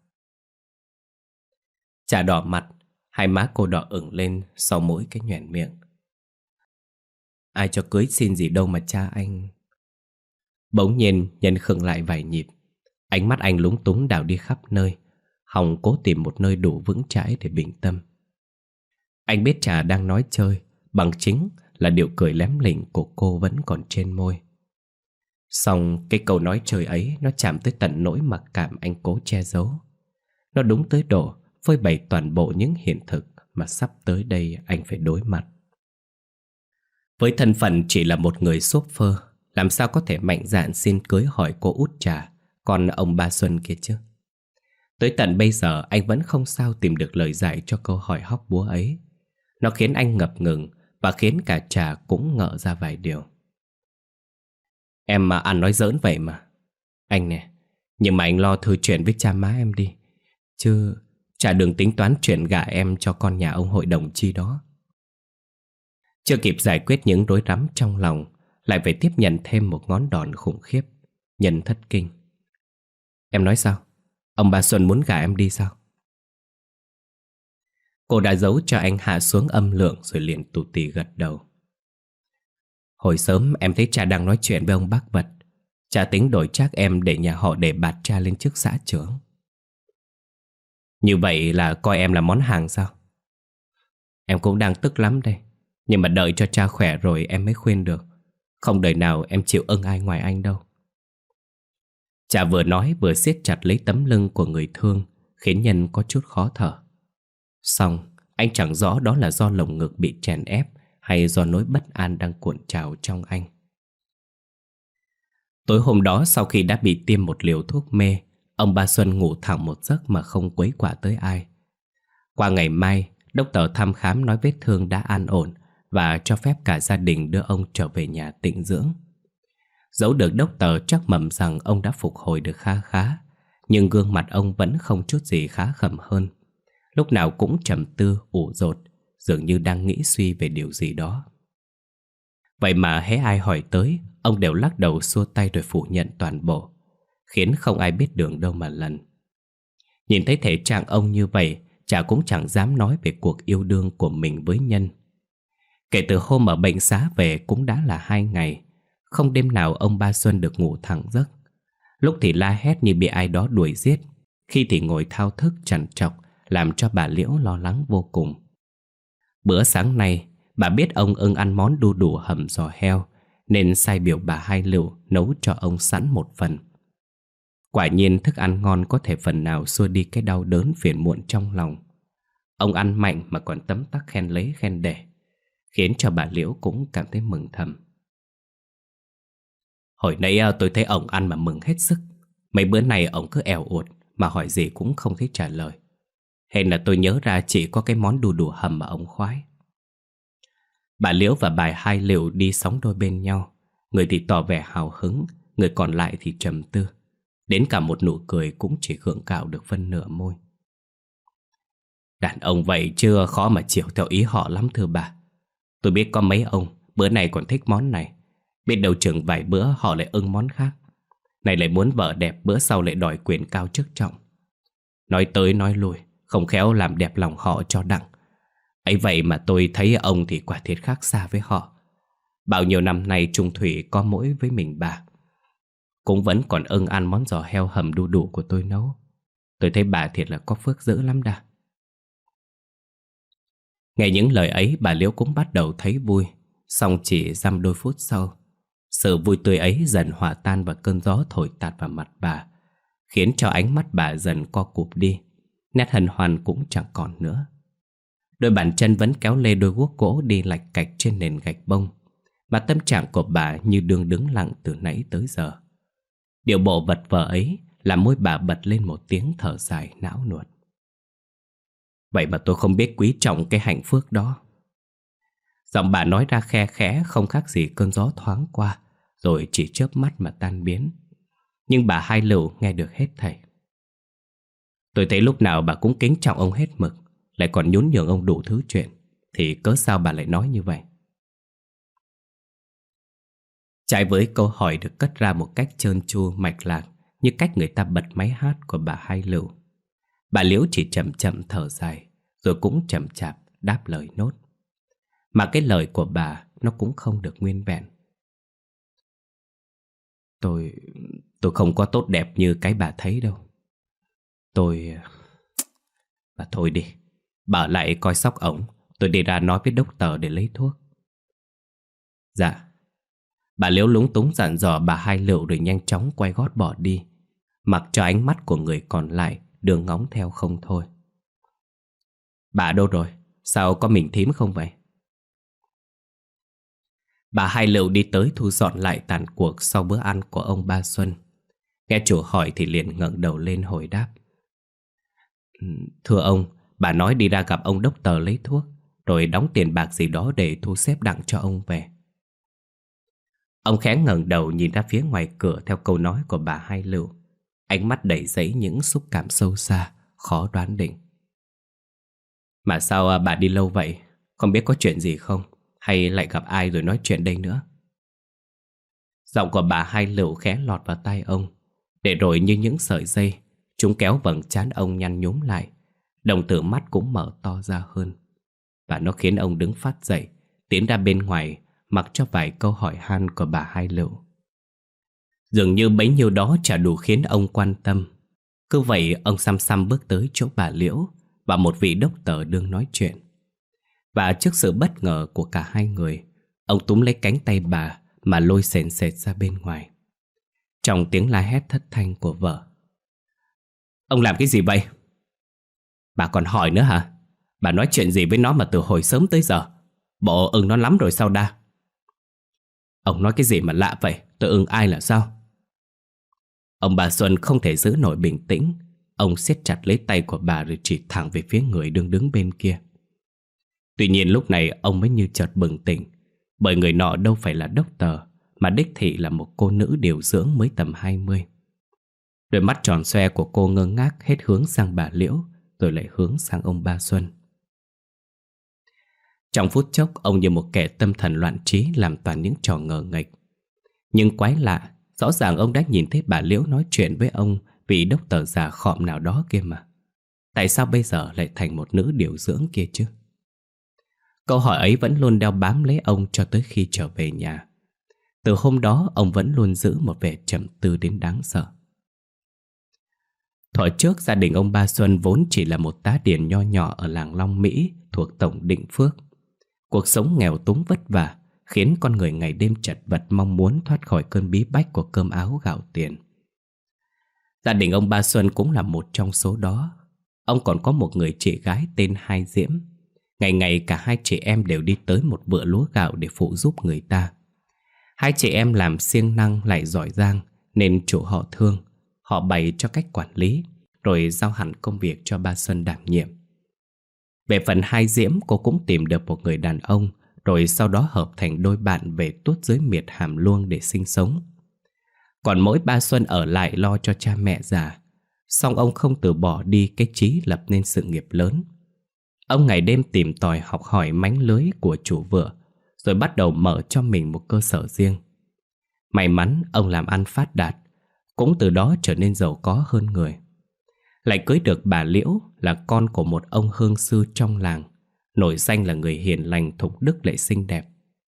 Trà đỏ mặt, hai má cô đỏ ửng lên sau mỗi cái nhoẻn miệng. Ai cho cưới xin gì đâu mà cha anh. Bỗng nhiên Nhân khựng lại vài nhịp. Ánh mắt anh lúng túng đảo đi khắp nơi, hòng cố tìm một nơi đủ vững chãi để bình tâm. Anh biết Trà đang nói chơi, bằng chính là điệu cười lém lỉnh của cô vẫn còn trên môi. Song cái câu nói chơi ấy nó chạm tới tận nỗi mặc cảm anh cố che giấu. Nó đúng tới độ phơi bày toàn bộ những hiện thực mà sắp tới đây anh phải đối mặt. Với thân phận chỉ là một người shopper, làm sao có thể mạnh dạn xin cưới hỏi cô út Trà, còn ông Ba Xuân kia chứ? Tới tận bây giờ anh vẫn không sao tìm được lời giải cho câu hỏi hóc búa ấy. Nó khiến anh ngập ngừng và khiến cả Trà cũng ngỡ ra vài điều. Em mà ăn nói giỡn vậy mà. Anh nè, nhưng mà anh lo thư chuyện với cha má em đi. Chứ Trà đừng tính toán chuyện gả em cho con nhà ông hội đồng chi đó. Chưa kịp giải quyết những rối rắm trong lòng, lại phải tiếp nhận thêm một ngón đòn khủng khiếp. Nhân thất kinh. Em nói sao? Ông Ba Xuân muốn gả em đi sao? Cô đã giấu cho anh hạ xuống âm lượng rồi liền tù tì gật đầu. Hồi sớm em thấy cha đang nói chuyện với ông bác Vật. Cha tính đổi trác em để nhà họ để bạt cha lên chức xã trưởng. Như vậy là coi em là món hàng sao? Em cũng đang tức lắm đây. Nhưng mà đợi cho cha khỏe rồi em mới khuyên được. Không đời nào em chịu ưng ai ngoài anh đâu. Cha vừa nói vừa siết chặt lấy tấm lưng của người thương, khiến Nhân có chút khó thở. Xong anh chẳng rõ đó là do lồng ngực bị chèn ép hay do nỗi bất an đang cuộn trào trong anh. Tối hôm đó sau khi đã bị tiêm một liều thuốc mê, ông Ba Xuân ngủ thẳng một giấc mà không quấy quạ tới ai. Qua ngày mai, doctor thăm khám nói vết thương đã an ổn và cho phép cả gia đình đưa ông trở về nhà tĩnh dưỡng. Dẫu được doctor chắc mẩm rằng ông đã phục hồi được khá khá, nhưng gương mặt ông vẫn không chút gì khá khẩm hơn. Lúc nào cũng trầm tư, ủ rột, dường như đang nghĩ suy về điều gì đó. Vậy mà hễ ai hỏi tới, ông đều lắc đầu xua tay rồi phủ nhận toàn bộ, khiến không ai biết đường đâu mà lần. Nhìn thấy thể trạng ông như vậy, chả cũng chẳng dám nói về cuộc yêu đương của mình với Nhân. Kể từ hôm ở bệnh xá về cũng đã là hai ngày, không đêm nào ông Ba Xuân được ngủ thẳng giấc. Lúc thì la hét như bị ai đó đuổi giết, khi thì ngồi thao thức trằn trọc, làm cho bà Liễu lo lắng vô cùng. Bữa sáng nay, bà biết ông ưng ăn món đu đủ hầm giò heo, nên sai biểu bà Hai Lựu nấu cho ông sẵn một phần. Quả nhiên thức ăn ngon có thể phần nào xua đi cái đau đớn phiền muộn trong lòng. Ông ăn mạnh mà còn tấm tắc khen lấy khen để, khiến cho bà Liễu cũng cảm thấy mừng thầm. Hồi nãy tôi thấy ông ăn mà mừng hết sức. Mấy bữa nay ông cứ èo uột mà hỏi gì cũng không thấy trả lời. Hèn là tôi nhớ ra chỉ có cái món đu đủ hầm mà ông khoái. Bà Liễu và bà Hai Lựu đi sóng đôi bên nhau. Người thì tỏ vẻ hào hứng, người còn lại thì trầm tư. Đến cả một nụ cười cũng chỉ gượng gạo được phân nửa môi. Đàn ông vậy chưa khó mà chịu theo ý họ lắm thưa bà. Tôi biết có mấy ông bữa này còn thích món này, biết đâu chừng vài bữa họ lại ưng món khác. Này lại muốn vợ đẹp, bữa sau lại đòi quyền cao chức trọng. Nói tới nói lui, không khéo làm đẹp lòng họ cho đặng. Ấy vậy mà tôi thấy ông thì quả thiệt khác xa với họ. Bao nhiêu năm nay chung thủy có mỗi với mình bà, cũng vẫn còn ưng ăn món giò heo hầm đu đủ của tôi nấu. Tôi thấy bà thiệt là có phước dữ lắm đà. Nghe những lời ấy, bà Liễu cũng bắt đầu thấy vui. Xong chỉ dăm đôi phút sau, sự vui tươi ấy dần hòa tan vào cơn gió thổi tạt vào mặt bà, khiến cho ánh mắt bà dần co cụp đi. Nét hân hoan cũng chẳng còn nữa. Đôi bàn chân vẫn kéo lê đôi guốc gỗ đi lạch cạch trên nền gạch bông, và tâm trạng của bà như đương đứng lặng từ nãy tới giờ. Điệu bộ vật vờ ấy làm môi bà bật lên một tiếng thở dài não nuột. Vậy mà tôi không biết quý trọng cái hạnh phúc đó. Giọng bà nói ra khe khẽ, không khác gì cơn gió thoáng qua, rồi chỉ chớp mắt mà tan biến. Nhưng bà Hai Lựu nghe được hết thảy. Tôi thấy lúc nào bà cũng kính trọng ông hết mực, lại còn nhún nhường ông đủ thứ chuyện, thì cớ sao bà lại nói như vậy? Trái với câu hỏi được cất ra một cách trơn tru mạch lạc, như cách người ta bật máy hát của bà Hai Lựu, bà Liễu chỉ chậm chậm thở dài, rồi cũng chậm chạp đáp lời nốt. Mà cái lời của bà nó cũng không được nguyên vẹn. Tôi... tôi không có tốt đẹp như cái bà thấy đâu. Tôi... Bà thôi đi, bà ở lại coi sóc ổng. Tôi đi ra nói với doctor để lấy thuốc. Dạ. Bà Liễu lúng túng dặn dò bà Hai Lựu rồi nhanh chóng quay gót bỏ đi, mặc cho ánh mắt của người còn lại đường ngóng theo không thôi. Bà đâu rồi? Sao có mình thím không vậy? Bà Hai Lựu đi tới thu dọn lại tàn cuộc sau bữa ăn của ông Ba Xuân. Nghe chủ hỏi thì liền ngẩng đầu lên hồi đáp. Thưa ông, bà nói đi ra gặp ông doctor lấy thuốc, rồi đóng tiền bạc gì đó để thu xếp đặng cho ông về. Ông khẽ ngẩng đầu nhìn ra phía ngoài cửa theo câu nói của bà Hai Lựu, ánh mắt đầy dẫy những xúc cảm sâu xa, khó đoán định. Mà sao bà đi lâu vậy? Không biết có chuyện gì không? Hay lại gặp ai rồi nói chuyện đây nữa? Giọng của bà Hai Lựu khẽ lọt vào tai ông, để rồi như những sợi dây, chúng kéo vầng trán ông nhăn nhúm lại, đồng tử mắt cũng mở to ra hơn. Và nó khiến ông đứng phát dậy, tiến ra bên ngoài, mặc cho vài câu hỏi han của bà Hai Lựu. Dường như bấy nhiêu đó chả đủ khiến ông quan tâm. Cứ vậy ông xăm xăm bước tới chỗ bà Liễu và một vị doctor đương nói chuyện. Và trước sự bất ngờ của cả hai người, ông túm lấy cánh tay bà mà lôi sền sệt ra bên ngoài. Trong tiếng la hét thất thanh của vợ. Ông làm cái gì vậy? Bà còn hỏi nữa hả? Bà nói chuyện gì với nó mà từ hồi sớm tới giờ? Bộ ưng nó lắm rồi sao đa? Ông nói cái gì mà lạ vậy? Tôi ưng ai là sao? Ông Ba Xuân không thể giữ nổi bình tĩnh. Ông siết chặt lấy tay của bà rồi chỉ thẳng về phía người đang đứng bên kia. Tuy nhiên lúc này ông mới như chợt bừng tỉnh, bởi người nọ đâu phải là doctor, mà đích thị là một cô nữ điều dưỡng mới tầm hai mươi. Đôi mắt tròn xoe của cô ngơ ngác hết hướng sang bà Liễu, rồi lại hướng sang ông Ba Xuân. Trong phút chốc, ông như một kẻ tâm thần loạn trí làm toàn những trò ngờ nghệch. Nhưng quái lạ, rõ ràng ông đã nhìn thấy bà Liễu nói chuyện với ông vị doctor già khọm nào đó kia mà. Tại sao bây giờ lại thành một nữ điều dưỡng kia chứ? Câu hỏi ấy vẫn luôn đeo bám lấy ông cho tới khi trở về nhà. Từ hôm đó ông vẫn luôn giữ một vẻ trầm tư đến đáng sợ. Thuở trước gia đình ông Ba Xuân vốn chỉ là một tá điền nho nhỏ ở làng Long Mỹ thuộc tổng Định Phước. Cuộc sống nghèo túng vất vả khiến con người ngày đêm chật vật mong muốn thoát khỏi cơn bí bách của cơm áo gạo tiền. Gia đình ông Ba Xuân cũng là một trong số đó. Ông còn có một người chị gái tên Hai Diễm. Ngày ngày cả hai chị em đều đi tới một vựa lúa gạo để phụ giúp người ta. Hai chị em làm siêng năng lại giỏi giang, nên chủ họ thương. Họ bày cho cách quản lý, rồi giao hẳn công việc cho ba Xuân đảm nhiệm. Về phần Hai Diễm, cô cũng tìm được một người đàn ông, rồi sau đó hợp thành đôi bạn về tuốt dưới miệt Hàm Luông để sinh sống. Còn mỗi ba Xuân ở lại lo cho cha mẹ già. Song ông không từ bỏ đi cái chí lập nên sự nghiệp lớn. Ông ngày đêm tìm tòi học hỏi mánh lưới của chủ vựa, rồi bắt đầu mở cho mình một cơ sở riêng. May mắn ông làm ăn phát đạt, cũng từ đó trở nên giàu có hơn người. Lại cưới được bà Liễu là con của một ông hương sư trong làng, nổi danh là người hiền lành thục đức lại xinh đẹp.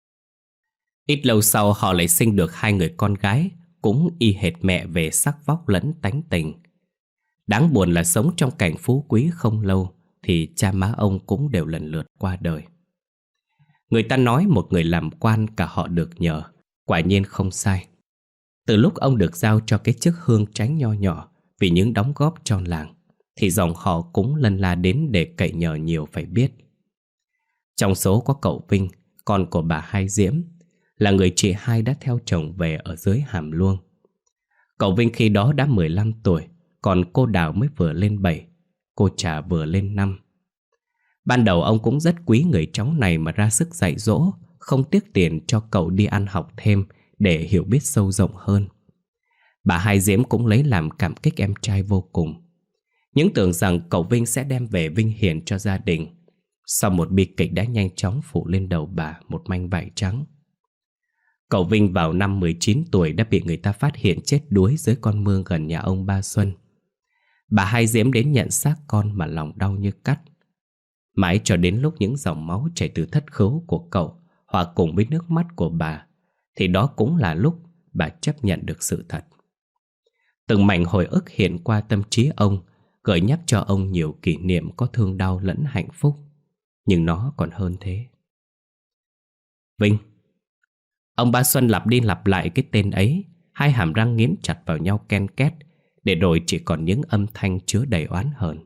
Ít lâu sau họ lại sinh được hai người con gái, cũng y hệt mẹ về sắc vóc lẫn tánh tình. Đáng buồn là sống trong cảnh phú quý không lâu thì cha má ông cũng đều lần lượt qua đời. Người ta nói một người làm quan cả họ được nhờ, quả nhiên không sai. Từ lúc ông được giao cho cái chức hương tránh nho nhỏ vì những đóng góp cho làng, thì dòng họ cũng lân la đến để cậy nhờ nhiều phải biết. Trong số có cậu Vinh, con của bà Hai Diễm, là người chị hai đã theo chồng về ở dưới Hàm Luông. Cậu Vinh khi đó đã mười lăm tuổi, còn cô Đào mới vừa lên bảy, cô Trà vừa lên năm. Ban đầu ông cũng rất quý người cháu này mà ra sức dạy dỗ, không tiếc tiền cho cậu đi ăn học thêm để hiểu biết sâu rộng hơn. Bà Hai Diễm cũng lấy làm cảm kích em trai vô cùng. Những tưởng rằng cậu Vinh sẽ đem về vinh hiển cho gia đình. Sau một bi kịch đã nhanh chóng phủ lên đầu bà một manh vải trắng. Cậu Vinh vào năm mười chín tuổi đã bị người ta phát hiện chết đuối dưới con mương gần nhà ông ba Xuân. Bà Hai Diễm đến nhận xác con mà lòng đau như cắt. Mãi cho đến lúc những dòng máu chảy từ thất khứu của cậu hòa cùng với nước mắt của bà, thì đó cũng là lúc bà chấp nhận được sự thật. Từng mảnh hồi ức hiện qua tâm trí ông, gợi nhắc cho ông nhiều kỷ niệm có thương đau lẫn hạnh phúc. Nhưng nó còn hơn thế. Vinh. Ông ba Xuân lặp đi lặp lại cái tên ấy, hai hàm răng nghiến chặt vào nhau ken két, để rồi chỉ còn những âm thanh chứa đầy oán hờn.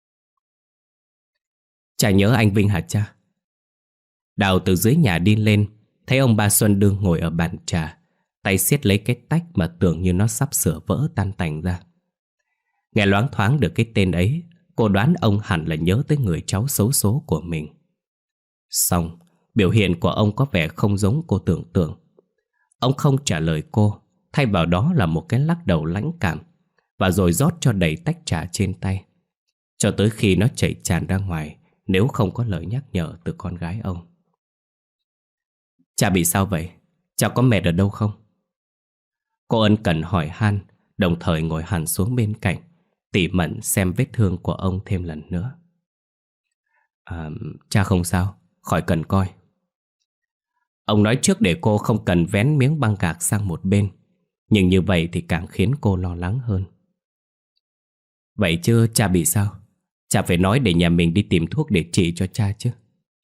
Cha nhớ anh Vinh hả cha? Đào từ dưới nhà đi lên, thấy ông ba Xuân đương ngồi ở bàn trà, tay siết lấy cái tách mà tưởng như nó sắp sửa vỡ tan tành ra. Nghe loáng thoáng được cái tên ấy, cô đoán ông hẳn là nhớ tới người cháu xấu số của mình. Xong, biểu hiện của ông có vẻ không giống cô tưởng tượng. Ông không trả lời cô, thay vào đó là một cái lắc đầu lãnh cảm, và rồi rót cho đầy tách trà trên tay, cho tới khi nó chảy tràn ra ngoài, nếu không có lời nhắc nhở từ con gái ông. Cha bị sao vậy? Cha có mệt ở đâu không? Cô ân cần hỏi han, đồng thời ngồi hẳn xuống bên cạnh, tỉ mẩn xem vết thương của ông thêm lần nữa. À, cha không sao, khỏi cần coi. Ông nói trước để cô không cần vén miếng băng gạc sang một bên, nhưng như vậy thì càng khiến cô lo lắng hơn. Vậy chứ cha bị sao? Cha phải nói để nhà mình đi tìm thuốc để trị cho cha chứ.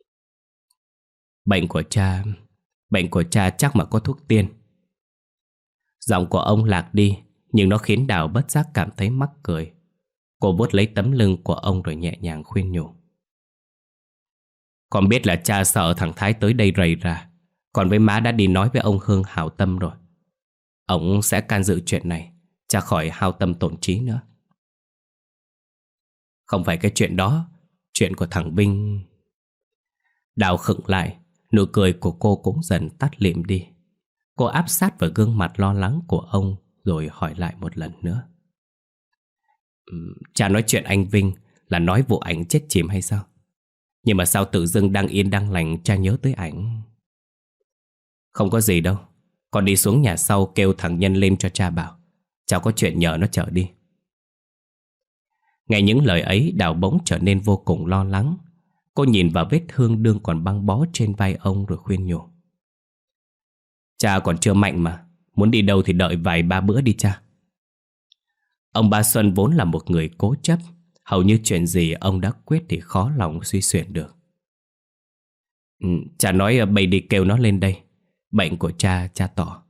Bệnh của cha... Bệnh của cha chắc mà có thuốc tiên. Giọng của ông lạc đi, nhưng nó khiến Đào bất giác cảm thấy mắc cười. Cô vuốt lấy tấm lưng của ông rồi nhẹ nhàng khuyên nhủ. Con biết là cha sợ thằng Thái tới đây rầy ra, còn với má đã đi nói với ông Hương hảo tâm rồi. Ông sẽ can dự chuyện này, cha khỏi hao tâm tổn trí nữa. Không phải cái chuyện đó, chuyện của thằng Vinh... Đào khựng lại, nụ cười của cô cũng dần tắt lịm đi. Cô áp sát vào gương mặt lo lắng của ông, rồi hỏi lại một lần nữa. Cha nói chuyện anh Vinh là nói vụ ảnh chết chìm hay sao? Nhưng mà sao tự dưng đang yên đang lành cha nhớ tới ảnh? Không có gì đâu, con đi xuống nhà sau kêu thằng Nhân lên cho cha bảo. Cháu có chuyện nhờ nó chở đi. Nghe những lời ấy, Đào bỗng trở nên vô cùng lo lắng. Cô nhìn vào vết thương đương còn băng bó trên vai ông rồi khuyên nhủ. Cha còn chưa mạnh mà, muốn đi đâu thì đợi vài ba bữa đi cha. Ông ba Xuân vốn là một người cố chấp, hầu như chuyện gì ông đã quyết thì khó lòng suy xuyển được. Ừ, cha nói bày đi kêu nó lên đây. Bệnh của cha, cha tỏ.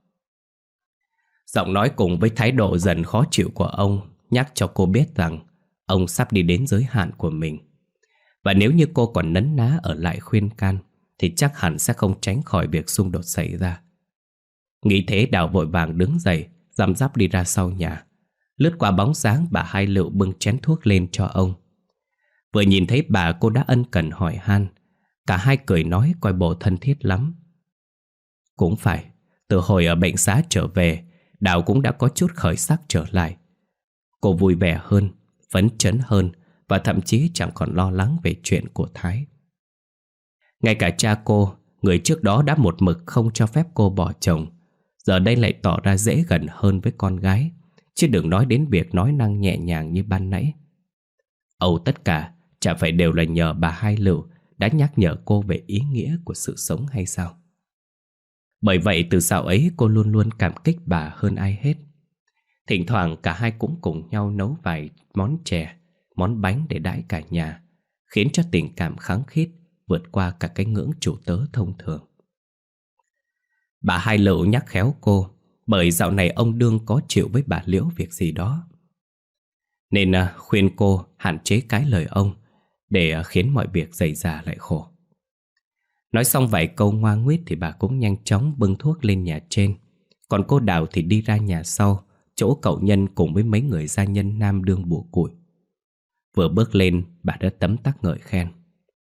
Giọng nói cùng với thái độ dần khó chịu của ông nhắc cho cô biết rằng ông sắp đi đến giới hạn của mình. Và nếu như cô còn nấn ná ở lại khuyên can thì chắc hẳn sẽ không tránh khỏi việc xung đột xảy ra. Nghĩ thế, Đào vội vàng đứng dậy, răm rắp đi ra sau nhà. Lướt qua bóng dáng bà Hai Lựu bưng chén thuốc lên cho ông. Vừa nhìn thấy bà, cô đã ân cần hỏi han. Cả hai cười nói coi bộ thân thiết lắm. Cũng phải, từ hồi ở bệnh xá trở về, Đào cũng đã có chút khởi sắc trở lại. Cô vui vẻ hơn, phấn chấn hơn, và thậm chí chẳng còn lo lắng về chuyện của Thái. Ngay cả cha cô, người trước đó đã một mực không cho phép cô bỏ chồng, giờ đây lại tỏ ra dễ gần hơn với con gái, chứ đừng nói đến việc nói năng nhẹ nhàng như ban nãy. Âu tất cả chả phải đều là nhờ bà Hai Lựu đã nhắc nhở cô về ý nghĩa của sự sống hay sao? Bởi vậy từ dạo ấy cô luôn luôn cảm kích bà hơn ai hết. Thỉnh thoảng cả hai cũng cùng nhau nấu vài món chè, món bánh để đãi cả nhà, khiến cho tình cảm khăng khít vượt qua cả cái ngưỡng chủ tớ thông thường. Bà Hai Lựu nhắc khéo cô, bởi dạo này ông đương có chịu với bà Liễu việc gì đó, nên à, khuyên cô hạn chế cái lời ông, để à, khiến mọi việc xảy ra lại khổ. Nói xong vài câu ngoa nguýt thì bà cũng nhanh chóng bưng thuốc lên nhà trên. Còn cô Đào thì đi ra nhà sau, chỗ cậu Nhân cùng với mấy người gia nhân nam đương bủa củi. Vừa bước lên, bà đã tấm tắc ngợi khen.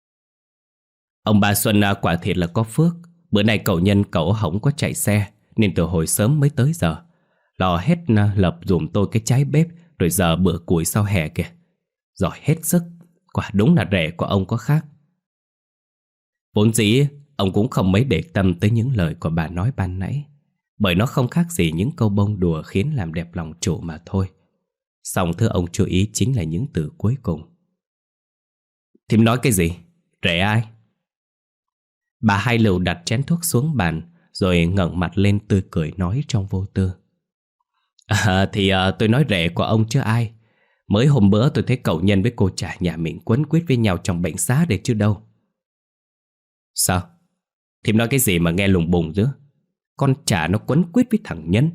Ông bà Xuân à, quả thiệt là có phước. Bữa nay cậu Nhân cậu hổng có chạy xe, nên từ hồi sớm mới tới giờ. Lò hết à, lập dùm tôi cái trái bếp, rồi giờ bữa củi sau hè kìa. Giỏi hết sức, quả đúng là rể của ông có khác. Vốn dĩ ông cũng không mấy để tâm tới những lời của bà nói ban nãy, bởi nó không khác gì những câu bông đùa khiến làm đẹp lòng chủ mà thôi. Song thứ ông chú ý chính là những từ cuối cùng. Thím nói cái gì? Rể ai? Bà Hai Lựu đặt chén thuốc xuống bàn, rồi ngẩng mặt lên tươi cười nói trong vô tư. À, thì à, tôi nói rể của ông chứ ai. Mới hôm bữa tôi thấy cậu Nhân với cô Trà nhà mình quấn quýt với nhau trong bệnh xá đấy chứ đâu. Sao? Thím nói cái gì mà nghe lùng bùng chứ? Con Trà nó quấn quýt với thằng Nhân.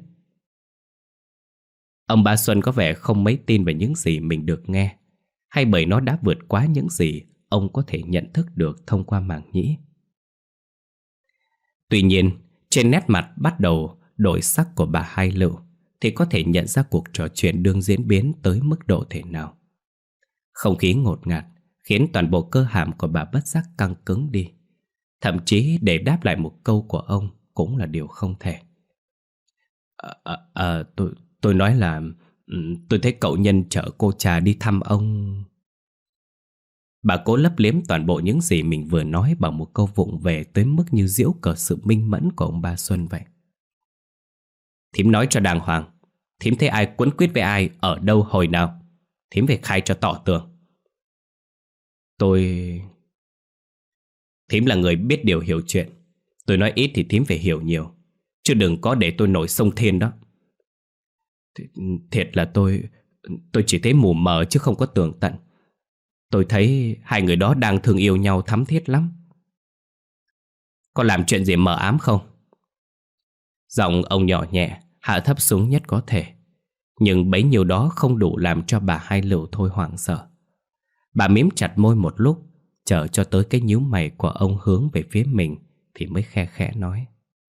Ông Ba Xuân có vẻ không mấy tin về những gì mình được nghe, hay bởi nó đã vượt quá những gì ông có thể nhận thức được thông qua màng nhĩ. Tuy nhiên, trên nét mặt bắt đầu đổi sắc của bà Hai Lựu thì có thể nhận ra cuộc trò chuyện đương diễn biến tới mức độ thể nào. Không khí ngột ngạt khiến toàn bộ cơ hàm của bà bất giác căng cứng đi. Thậm chí để đáp lại một câu của ông cũng là điều không thể. À, à, à, tôi, tôi nói là tôi thấy cậu Nhân chở cô Trà đi thăm ông. Bà cố lấp liếm toàn bộ những gì mình vừa nói bằng một câu vụng về tới mức như giễu cợt sự minh mẫn của ông Ba Xuân vậy. Thím nói cho đàng hoàng. Thím thấy ai quấn quýt với ai, ở đâu, hồi nào? Thím phải khai cho tỏ tường. Tôi... Thím là người biết điều hiểu chuyện. Tôi nói ít thì thím phải hiểu nhiều, chứ đừng có để tôi nổi sông Thiên đó. Thiệt là tôi... Tôi chỉ thấy mù mờ chứ không có tường tận. Tôi thấy hai người đó đang thương yêu nhau thắm thiết lắm. Có làm chuyện gì mờ ám không? Giọng ông nhỏ nhẹ, hạ thấp xuống nhất có thể. Nhưng bấy nhiêu đó không đủ làm cho bà Hai Lựu thôi hoảng sợ. Bà mím chặt môi một lúc, chờ cho tới cái nhíu mày của ông hướng về phía mình thì mới khe khẽ nói.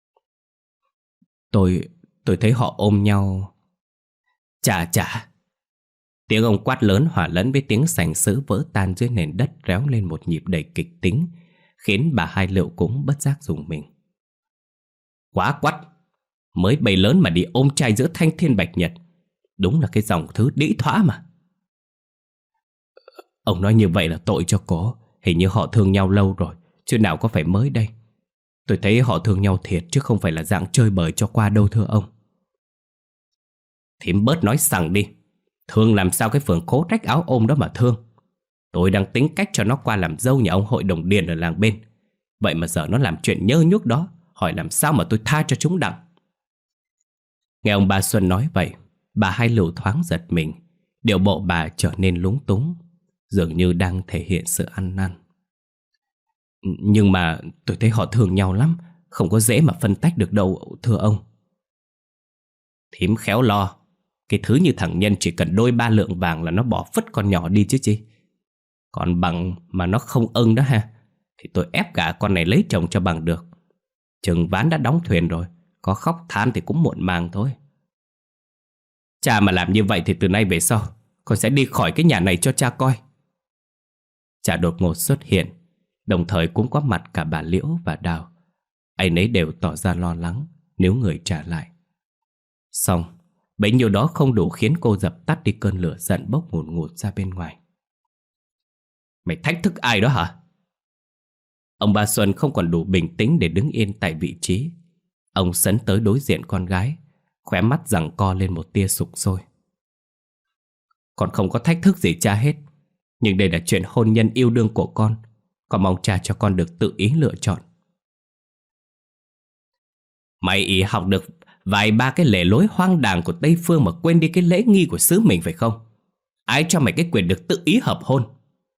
Tôi... tôi thấy họ ôm nhau. Chà chà. Tiếng ông quát lớn hòa lẫn với tiếng sành sữ vỡ tan dưới nền đất réo lên một nhịp đầy kịch tính, khiến bà Hai Lựu cũng bất giác rùng mình. Quá quắt. Mới bầy lớn mà đi ôm trai giữa thanh thiên bạch nhật. Đúng là cái dòng thứ đĩ thỏa mà. Ông nói như vậy là tội cho cổ. Hình như họ thương nhau lâu rồi, chứ nào có phải mới đây. Tôi thấy họ thương nhau thiệt, chứ không phải là dạng chơi bời cho qua đâu thưa ông. Thím bớt nói sằng đi. Thương làm sao cái phường khố rách áo ôm đó mà thương. Tôi đang tính cách cho nó qua làm dâu nhà ông hội đồng điền ở làng bên. Vậy mà giờ nó làm chuyện nhơ nhuốc đó, hỏi làm sao mà tôi tha cho chúng đặng. Nghe ông Ba Xuân nói vậy, bà Hai Lựu thoáng giật mình. Điệu bộ bà trở nên lúng túng, dường như đang thể hiện sự ăn năn. Nhưng mà tôi thấy họ thương nhau lắm, không có dễ mà phân tách được đâu thưa ông. Thím khéo lo. Cái thứ như thằng Nhân chỉ cần đôi ba lượng vàng là nó bỏ phất con nhỏ đi chứ chi. Còn bằng mà nó không ưng đó ha, thì tôi ép gả con này lấy chồng cho bằng được. Chừng ván đã đóng thuyền rồi, có khóc than thì cũng muộn màng thôi. Cha mà làm như vậy thì từ nay về sau con sẽ đi khỏi cái nhà này cho cha coi. Cha đột ngột xuất hiện, đồng thời cũng có mặt cả bà Liễu và Đào. Ai nấy đều tỏ ra lo lắng nếu người trả lại. Xong, bấy nhiêu đó không đủ khiến cô dập tắt đi cơn lửa giận bốc ngùn ngụt ra bên ngoài. Mày thách thức ai đó hả? Ông Ba Xuân không còn đủ bình tĩnh để đứng yên tại vị trí. Ông sấn tới đối diện con gái, khóe mắt giằng co lên một tia sục sôi. Con không có thách thức gì cha hết, nhưng đây là chuyện hôn nhân yêu đương của con. Con mong cha cho con được tự ý lựa chọn. Mày ý học được vài ba cái lề lối hoang đàng của Tây Phương mà quên đi cái lễ nghi của xứ mình phải không? Ai cho mày cái quyền được tự ý hợp hôn?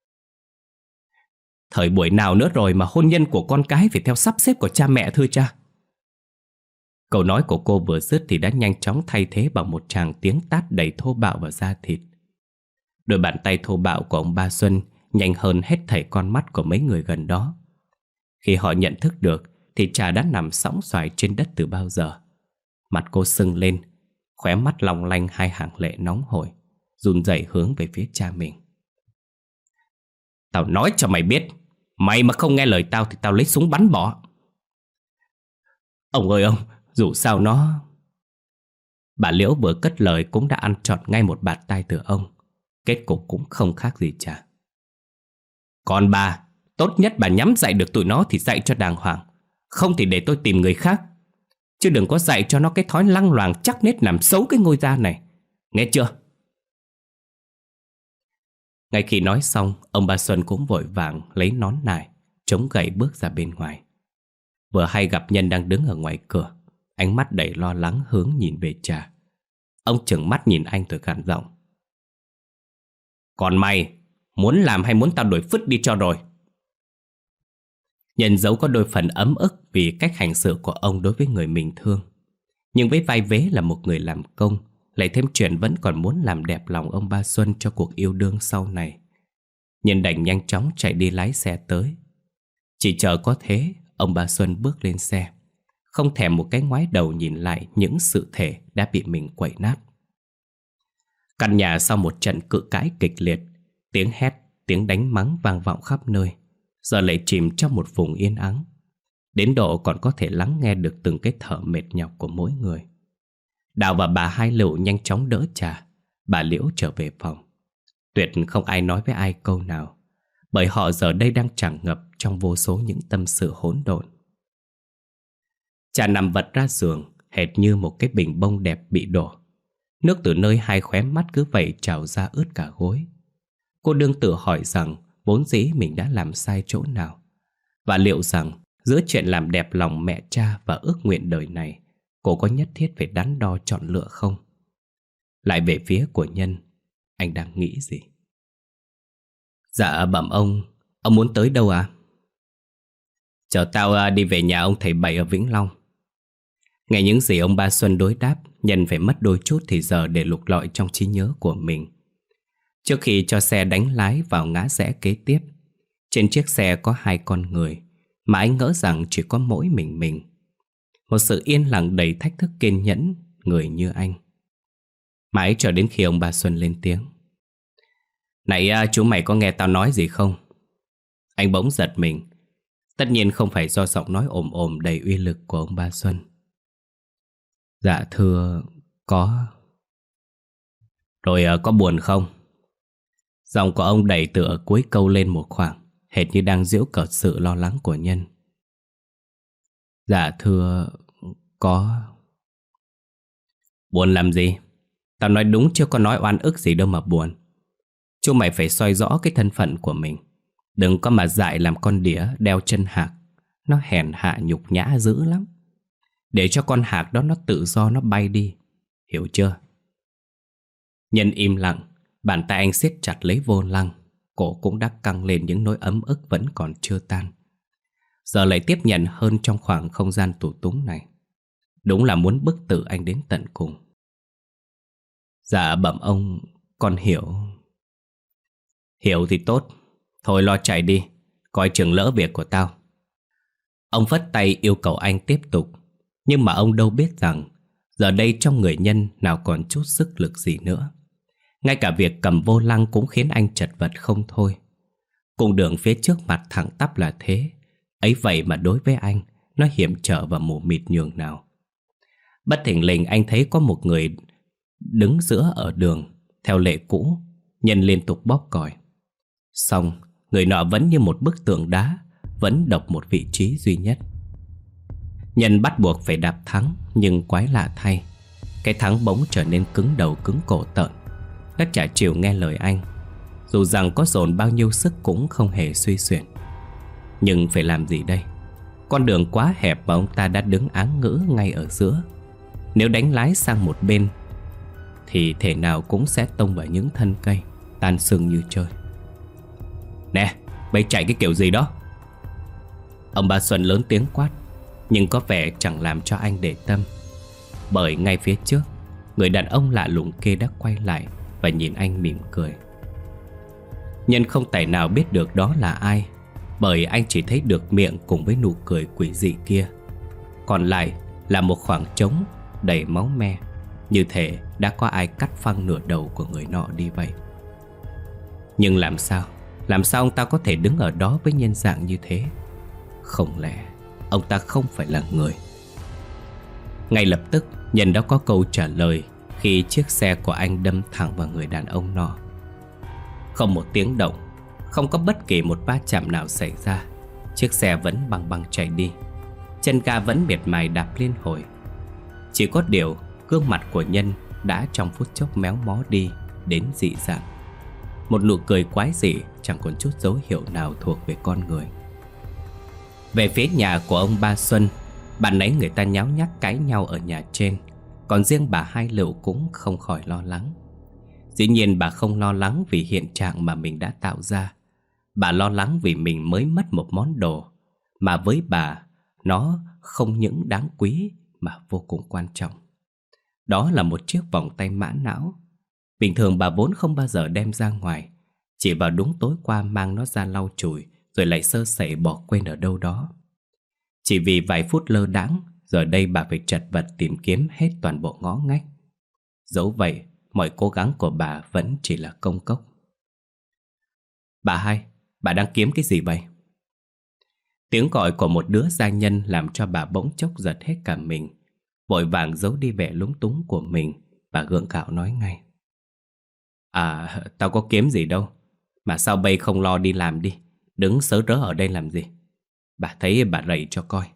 Thời buổi nào nữa rồi mà hôn nhân của con cái phải theo sắp xếp của cha mẹ thưa cha? Câu nói của cô vừa dứt thì đã nhanh chóng thay thế bằng một tràng tiếng tát đầy thô bạo và da thịt. Đôi bàn tay thô bạo của ông Ba Xuân nhanh hơn hết thảy con mắt của mấy người gần đó. Khi họ nhận thức được thì Trà đã nằm sõng soài trên đất từ bao giờ. Mặt cô sưng lên, khóe mắt long lanh hai hàng lệ nóng hổi, run rẩy hướng về phía cha mình. Tao nói cho mày biết, mày mà không nghe lời tao thì tao lấy súng bắn bỏ. Ông ơi ông, dù sao nó... Bà Liễu vừa cất lời cũng đã ăn trọn ngay một bạt tai từ ông. kết cục cũng không khác gì cha. Còn bà, tốt nhất bà nhắm dạy được tụi nó thì dạy cho đàng hoàng. Không thì để tôi tìm người khác. Chứ đừng có dạy cho nó cái thói lăng loàng chắc nết làm xấu cái ngôi gia này. Nghe chưa? Ngay khi nói xong, ông ba Xuân cũng vội vàng lấy nón nải, chống gậy bước ra bên ngoài. Vừa hay gặp Nhân đang đứng ở ngoài cửa, ánh mắt đầy lo lắng hướng nhìn về cha. Ông trừng mắt nhìn anh rồi gằn giọng. Còn mày, muốn làm hay muốn tao đuổi phứt đi cho rồi? Nhân dẫu có đôi phần ấm ức vì cách hành xử của ông đối với người mình thương, nhưng với vai vế là một người làm công, lại thêm chuyện vẫn còn muốn làm đẹp lòng ông ba Xuân cho cuộc yêu đương sau này. Nhân đành nhanh chóng chạy đi lái xe tới. Chỉ chờ có thế, ông ba Xuân bước lên xe, không thèm một cái ngoái đầu nhìn lại những sự thể đã bị mình quậy nát. Căn nhà sau một trận cự cãi kịch liệt, tiếng hét, tiếng đánh mắng vang vọng khắp nơi, giờ lại chìm trong một vùng yên ắng, đến độ còn có thể lắng nghe được từng cái thở mệt nhọc của mỗi người. Đào và bà Hai Lựu nhanh chóng đỡ Trà. Bà Liễu trở về phòng. Tuyệt không ai nói với ai câu nào, bởi họ giờ đây đang tràn ngập trong vô số những tâm sự hỗn độn. Trà nằm vật ra giường, hệt như một cái bình bông đẹp bị đổ. Nước từ nơi hai khóe mắt cứ vậy trào ra ướt cả gối. Cô đương tự hỏi rằng vốn dĩ mình đã làm sai chỗ nào, và liệu rằng giữa chuyện làm đẹp lòng mẹ cha và ước nguyện đời này, cô có nhất thiết phải đắn đo chọn lựa không? Lại về phía của Nhân, anh đang nghĩ gì? Dạ bẩm ông, ông muốn tới đâu à? Chờ tao đi về nhà ông thầy Bảy ở Vĩnh Long. Nghe những gì ông ba Xuân đối đáp, Nhân phải mất đôi chút thì giờ để lục lọi trong trí nhớ của mình. Trước khi cho xe đánh lái vào ngã rẽ kế tiếp, trên chiếc xe có hai con người mà anh ngỡ rằng chỉ có mỗi mình mình. Một sự yên lặng đầy thách thức kiên nhẫn người như anh. Mãi cho đến khi ông ba Xuân lên tiếng. Này chú mày có nghe tao nói gì không? Anh bỗng giật mình. Tất nhiên không phải do giọng nói ồm ồm đầy uy lực của ông ba Xuân. Dạ thưa, có. Rồi có buồn không? Giọng của ông đẩy từ ở cuối câu lên một khoảng, hệt như đang giễu cợt sự lo lắng của Nhân. Dạ thưa, có. Buồn làm gì? Tao nói đúng chứ có nói oan ức gì đâu mà buồn. Chú mày phải soi rõ cái thân phận của mình. Đừng có mà dại làm con đĩa đeo chân hạc. Nó hèn hạ nhục nhã dữ lắm. Để cho con hạc đó nó tự do nó bay đi. Hiểu chưa? Nhân im lặng. Bàn tay anh siết chặt lấy vô lăng. Cổ cũng đã căng lên những nỗi ấm ức vẫn còn chưa tan. Giờ lại tiếp nhận hơn trong khoảng không gian tù túng này. Đúng là muốn bức tử anh đến tận cùng. Dạ bẩm ông, con hiểu. Hiểu thì tốt. Thôi lo chạy đi, coi chừng lỡ việc của tao. Ông vất tay yêu cầu anh tiếp tục. Nhưng mà ông đâu biết rằng giờ đây trong người Nhân nào còn chút sức lực gì nữa. Ngay cả việc cầm vô lăng cũng khiến anh chật vật không thôi. Cùng đường phía trước mặt thẳng tắp là thế, ấy vậy mà đối với anh, nó hiểm trở và mù mịt nhường nào. Bất thình lình anh thấy có một người đứng giữa ở đường. Theo lệ cũ, Nhân liên tục bóp còi. Xong, người nọ vẫn như một bức tượng đá, vẫn độc một vị trí duy nhất. Nhân bắt buộc phải đạp thắng, nhưng quái lạ thay, cái thắng bỗng trở nên cứng đầu cứng cổ tợn. Nó chả chịu nghe lời anh. Dù rằng có dồn bao nhiêu sức cũng không hề suy xuyển. Nhưng phải làm gì đây? Con đường quá hẹp mà ông ta đã đứng áng ngữ ngay ở giữa. Nếu đánh lái sang một bên thì thể nào cũng sẽ tông vào những thân cây, tan xương như chơi. Nè, mày chạy cái kiểu gì đó? Ông ba Xuân lớn tiếng quát, nhưng có vẻ chẳng làm cho anh để tâm. Bởi ngay phía trước, người đàn ông lạ lùng kia đã quay lại và nhìn anh mỉm cười. Nhân không tài nào biết được đó là ai, bởi anh chỉ thấy được miệng cùng với nụ cười quỷ dị kia. Còn lại là một khoảng trống đầy máu me, như thể đã có ai cắt phăng nửa đầu của người nọ đi vậy. Nhưng làm sao Làm sao ông ta có thể đứng ở đó với nhân dạng như thế? Không lẽ ông ta không phải là người? Ngay lập tức Nhân đã có câu trả lời khi chiếc xe của anh đâm thẳng vào người đàn ông nọ. Không một tiếng động, không có bất kỳ một va chạm nào xảy ra. Chiếc xe vẫn băng băng chạy đi, chân ga vẫn miệt mài đạp liên hồi. Chỉ có điều gương mặt của Nhân đã trong phút chốc méo mó đi đến dị dạng. Một nụ cười quái dị chẳng còn chút dấu hiệu nào thuộc về con người. Về phía nhà của ông Ba Xuân, bạn nấy người ta nháo nhác cãi nhau ở nhà trên. Còn riêng bà Hai Lựu cũng không khỏi lo lắng. Dĩ nhiên bà không lo lắng vì hiện trạng mà mình đã tạo ra. Bà lo lắng vì mình mới mất một món đồ mà với bà nó không những đáng quý mà vô cùng quan trọng. Đó là một chiếc vòng tay mã não. Bình thường bà vốn không bao giờ đem ra ngoài, chỉ vào đúng tối qua mang nó ra lau chùi, rồi lại sơ sẩy bỏ quên ở đâu đó. Chỉ vì vài phút lơ đãng, giờ đây bà phải chật vật tìm kiếm hết toàn bộ ngõ ngách. Dẫu vậy, mọi cố gắng của bà vẫn chỉ là công cốc. Bà Hai, bà đang kiếm cái gì vậy? Tiếng gọi của một đứa gia nhân làm cho bà bỗng chốc giật hết cả mình. Vội vàng giấu đi vẻ lúng túng của mình, bà gượng gạo nói ngay. À, tao có kiếm gì đâu. Mà sao bây không lo đi làm đi, đứng sớ rớ ở đây làm gì? Bà thấy bà rầy cho coi.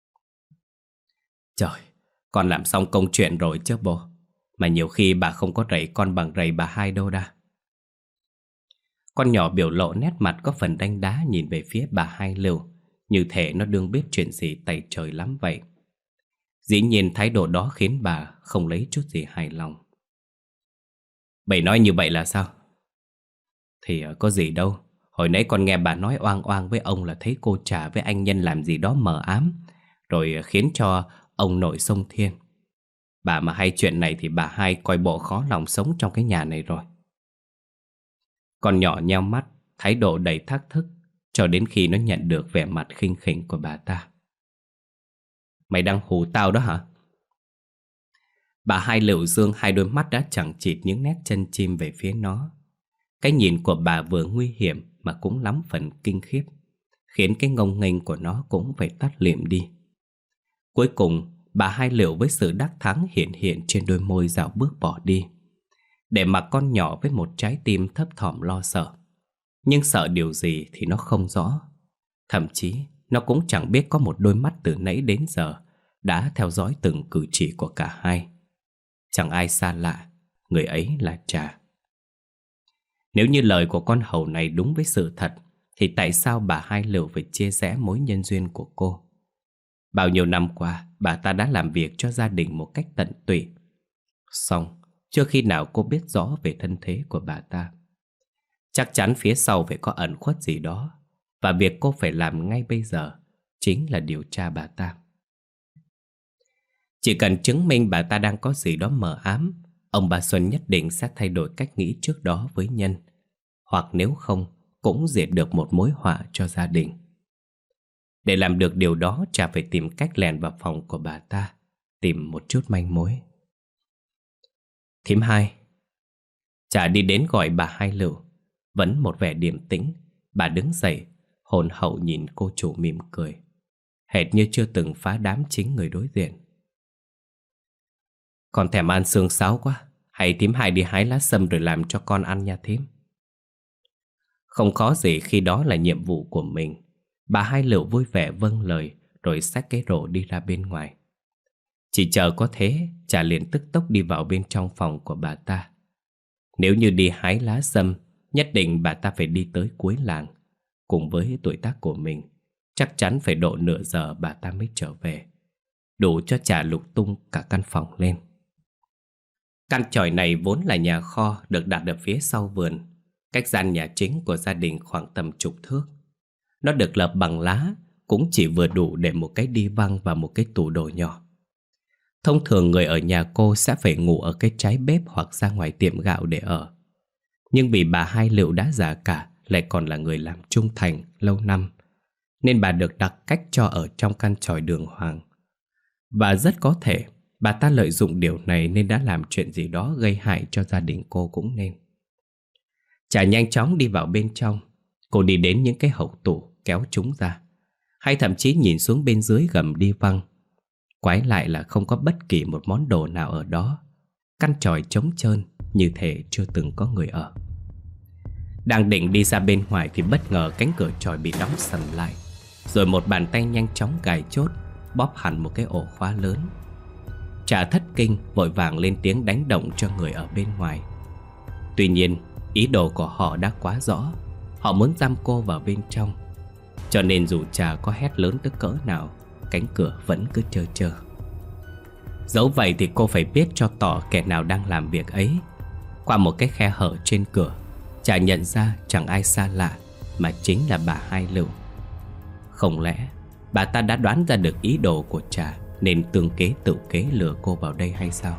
Trời, con làm xong công chuyện rồi chứ bộ. Mà nhiều khi bà không có rầy con bằng rầy bà Hai đâu đa. Con nhỏ biểu lộ nét mặt có phần đanh đá nhìn về phía bà Hai Lựu, như thể nó đương biết chuyện gì tày trời lắm vậy. Dĩ nhiên thái độ đó khiến bà không lấy chút gì hài lòng. Bày nói như vậy là sao? Thì có gì đâu. Hồi nãy con nghe bà nói oang oang với ông là thấy cô Trà với anh Nhân làm gì đó mờ ám, rồi khiến cho ông nội sông Thiên. Bà mà hay chuyện này thì bà Hai coi bộ khó lòng sống trong cái nhà này rồi. Con nhỏ nheo mắt, thái độ đầy thách thức, cho đến khi nó nhận được vẻ mặt khinh khỉnh của bà ta. Mày đang hù tao đó hả? Bà Hai Lựu dương hai đôi mắt đã chẳng chịt những nét chân chim về phía nó. Cái nhìn của bà vừa nguy hiểm mà cũng lắm phần kinh khiếp, khiến cái ngông nghênh của nó cũng phải tắt lịm đi. Cuối cùng, bà Hai Lựu với sự đắc thắng hiện hiện trên đôi môi dạo bước bỏ đi, để mặc con nhỏ với một trái tim thấp thỏm lo sợ. Nhưng sợ điều gì thì nó không rõ. Thậm chí nó cũng chẳng biết có một đôi mắt từ nãy đến giờ đã theo dõi từng cử chỉ của cả hai. Chẳng ai xa lạ, người ấy là Trà. Nếu như lời của con hầu này đúng với sự thật, thì tại sao bà Hai Lựu phải chia rẽ mối nhân duyên của cô? Bao nhiêu năm qua, bà ta đã làm việc cho gia đình một cách tận tụy. Song, chưa khi nào cô biết rõ về thân thế của bà ta. Chắc chắn phía sau phải có ẩn khuất gì đó, và việc cô phải làm ngay bây giờ chính là điều tra bà ta. Chỉ cần chứng minh bà ta đang có gì đó mờ ám, ông Ba Xuân nhất định sẽ thay đổi cách nghĩ trước đó với Nhân. Hoặc nếu không, cũng diệt được một mối họa cho gia đình. Để làm được điều đó, Trà phải tìm cách lèn vào phòng của bà ta, tìm một chút manh mối. Thím Hai. Trà đi đến gọi bà Hai Lựu. Vẫn một vẻ điềm tĩnh, bà đứng dậy, hồn hậu nhìn cô chủ mỉm cười, hệt như chưa từng phá đám chính người đối diện. Con thèm ăn xương sáo quá, hay thím Hai đi hái lá sâm rồi làm cho con ăn nha thím. Không khó gì khi đó là nhiệm vụ của mình. Bà Hai Lựu vui vẻ vâng lời, rồi xách cái rổ đi ra bên ngoài. Chỉ chờ có thế, Trà liền tức tốc đi vào bên trong phòng của bà ta. Nếu như đi hái lá sâm, nhất định bà ta phải đi tới cuối làng. Cùng với tuổi tác của mình, chắc chắn phải độ nửa giờ bà ta mới trở về, đủ cho Trà lục tung cả căn phòng lên. Căn chòi này vốn là nhà kho được đặt ở phía sau vườn, cách gian nhà chính của gia đình khoảng tầm chục thước. Nó được lập bằng lá, cũng chỉ vừa đủ để một cái đi văng và một cái tủ đồ nhỏ. Thông thường người ở nhà cô sẽ phải ngủ ở cái trái bếp hoặc ra ngoài tiệm gạo để ở. Nhưng vì bà Hai Lựu đã già cả, lại còn là người làm trung thành lâu năm, nên bà được đặt cách cho ở trong căn chòi đường hoàng. Và rất có thể bà ta lợi dụng điều này nên đã làm chuyện gì đó gây hại cho gia đình cô cũng nên. Trà nhanh chóng đi vào bên trong. Cô đi đến những cái hộc tủ, kéo chúng ra, hay thậm chí nhìn xuống bên dưới gầm đi văng. Quái lại là không có bất kỳ một món đồ nào ở đó. Căn chòi trống trơn, như thể chưa từng có người ở. Đang định đi ra bên ngoài thì bất ngờ cánh cửa tròi bị đóng sầm lại, rồi một bàn tay nhanh chóng cài chốt, bóp hẳn một cái ổ khóa lớn. Trà thất kinh vội vàng lên tiếng đánh động cho người ở bên ngoài. Tuy nhiên ý đồ của họ đã quá rõ. Họ muốn giam cô vào bên trong, cho nên dù Trà có hét lớn tới cỡ nào, cánh cửa vẫn cứ trơ trơ. Dẫu vậy thì cô phải biết cho tỏ kẻ nào đang làm việc ấy. Qua một cái khe hở trên cửa, Trà nhận ra chẳng ai xa lạ mà chính là bà Hai Lựu. Không lẽ bà ta đã đoán ra được ý đồ của Trà nên tương kế tự kế lừa cô vào đây hay sao?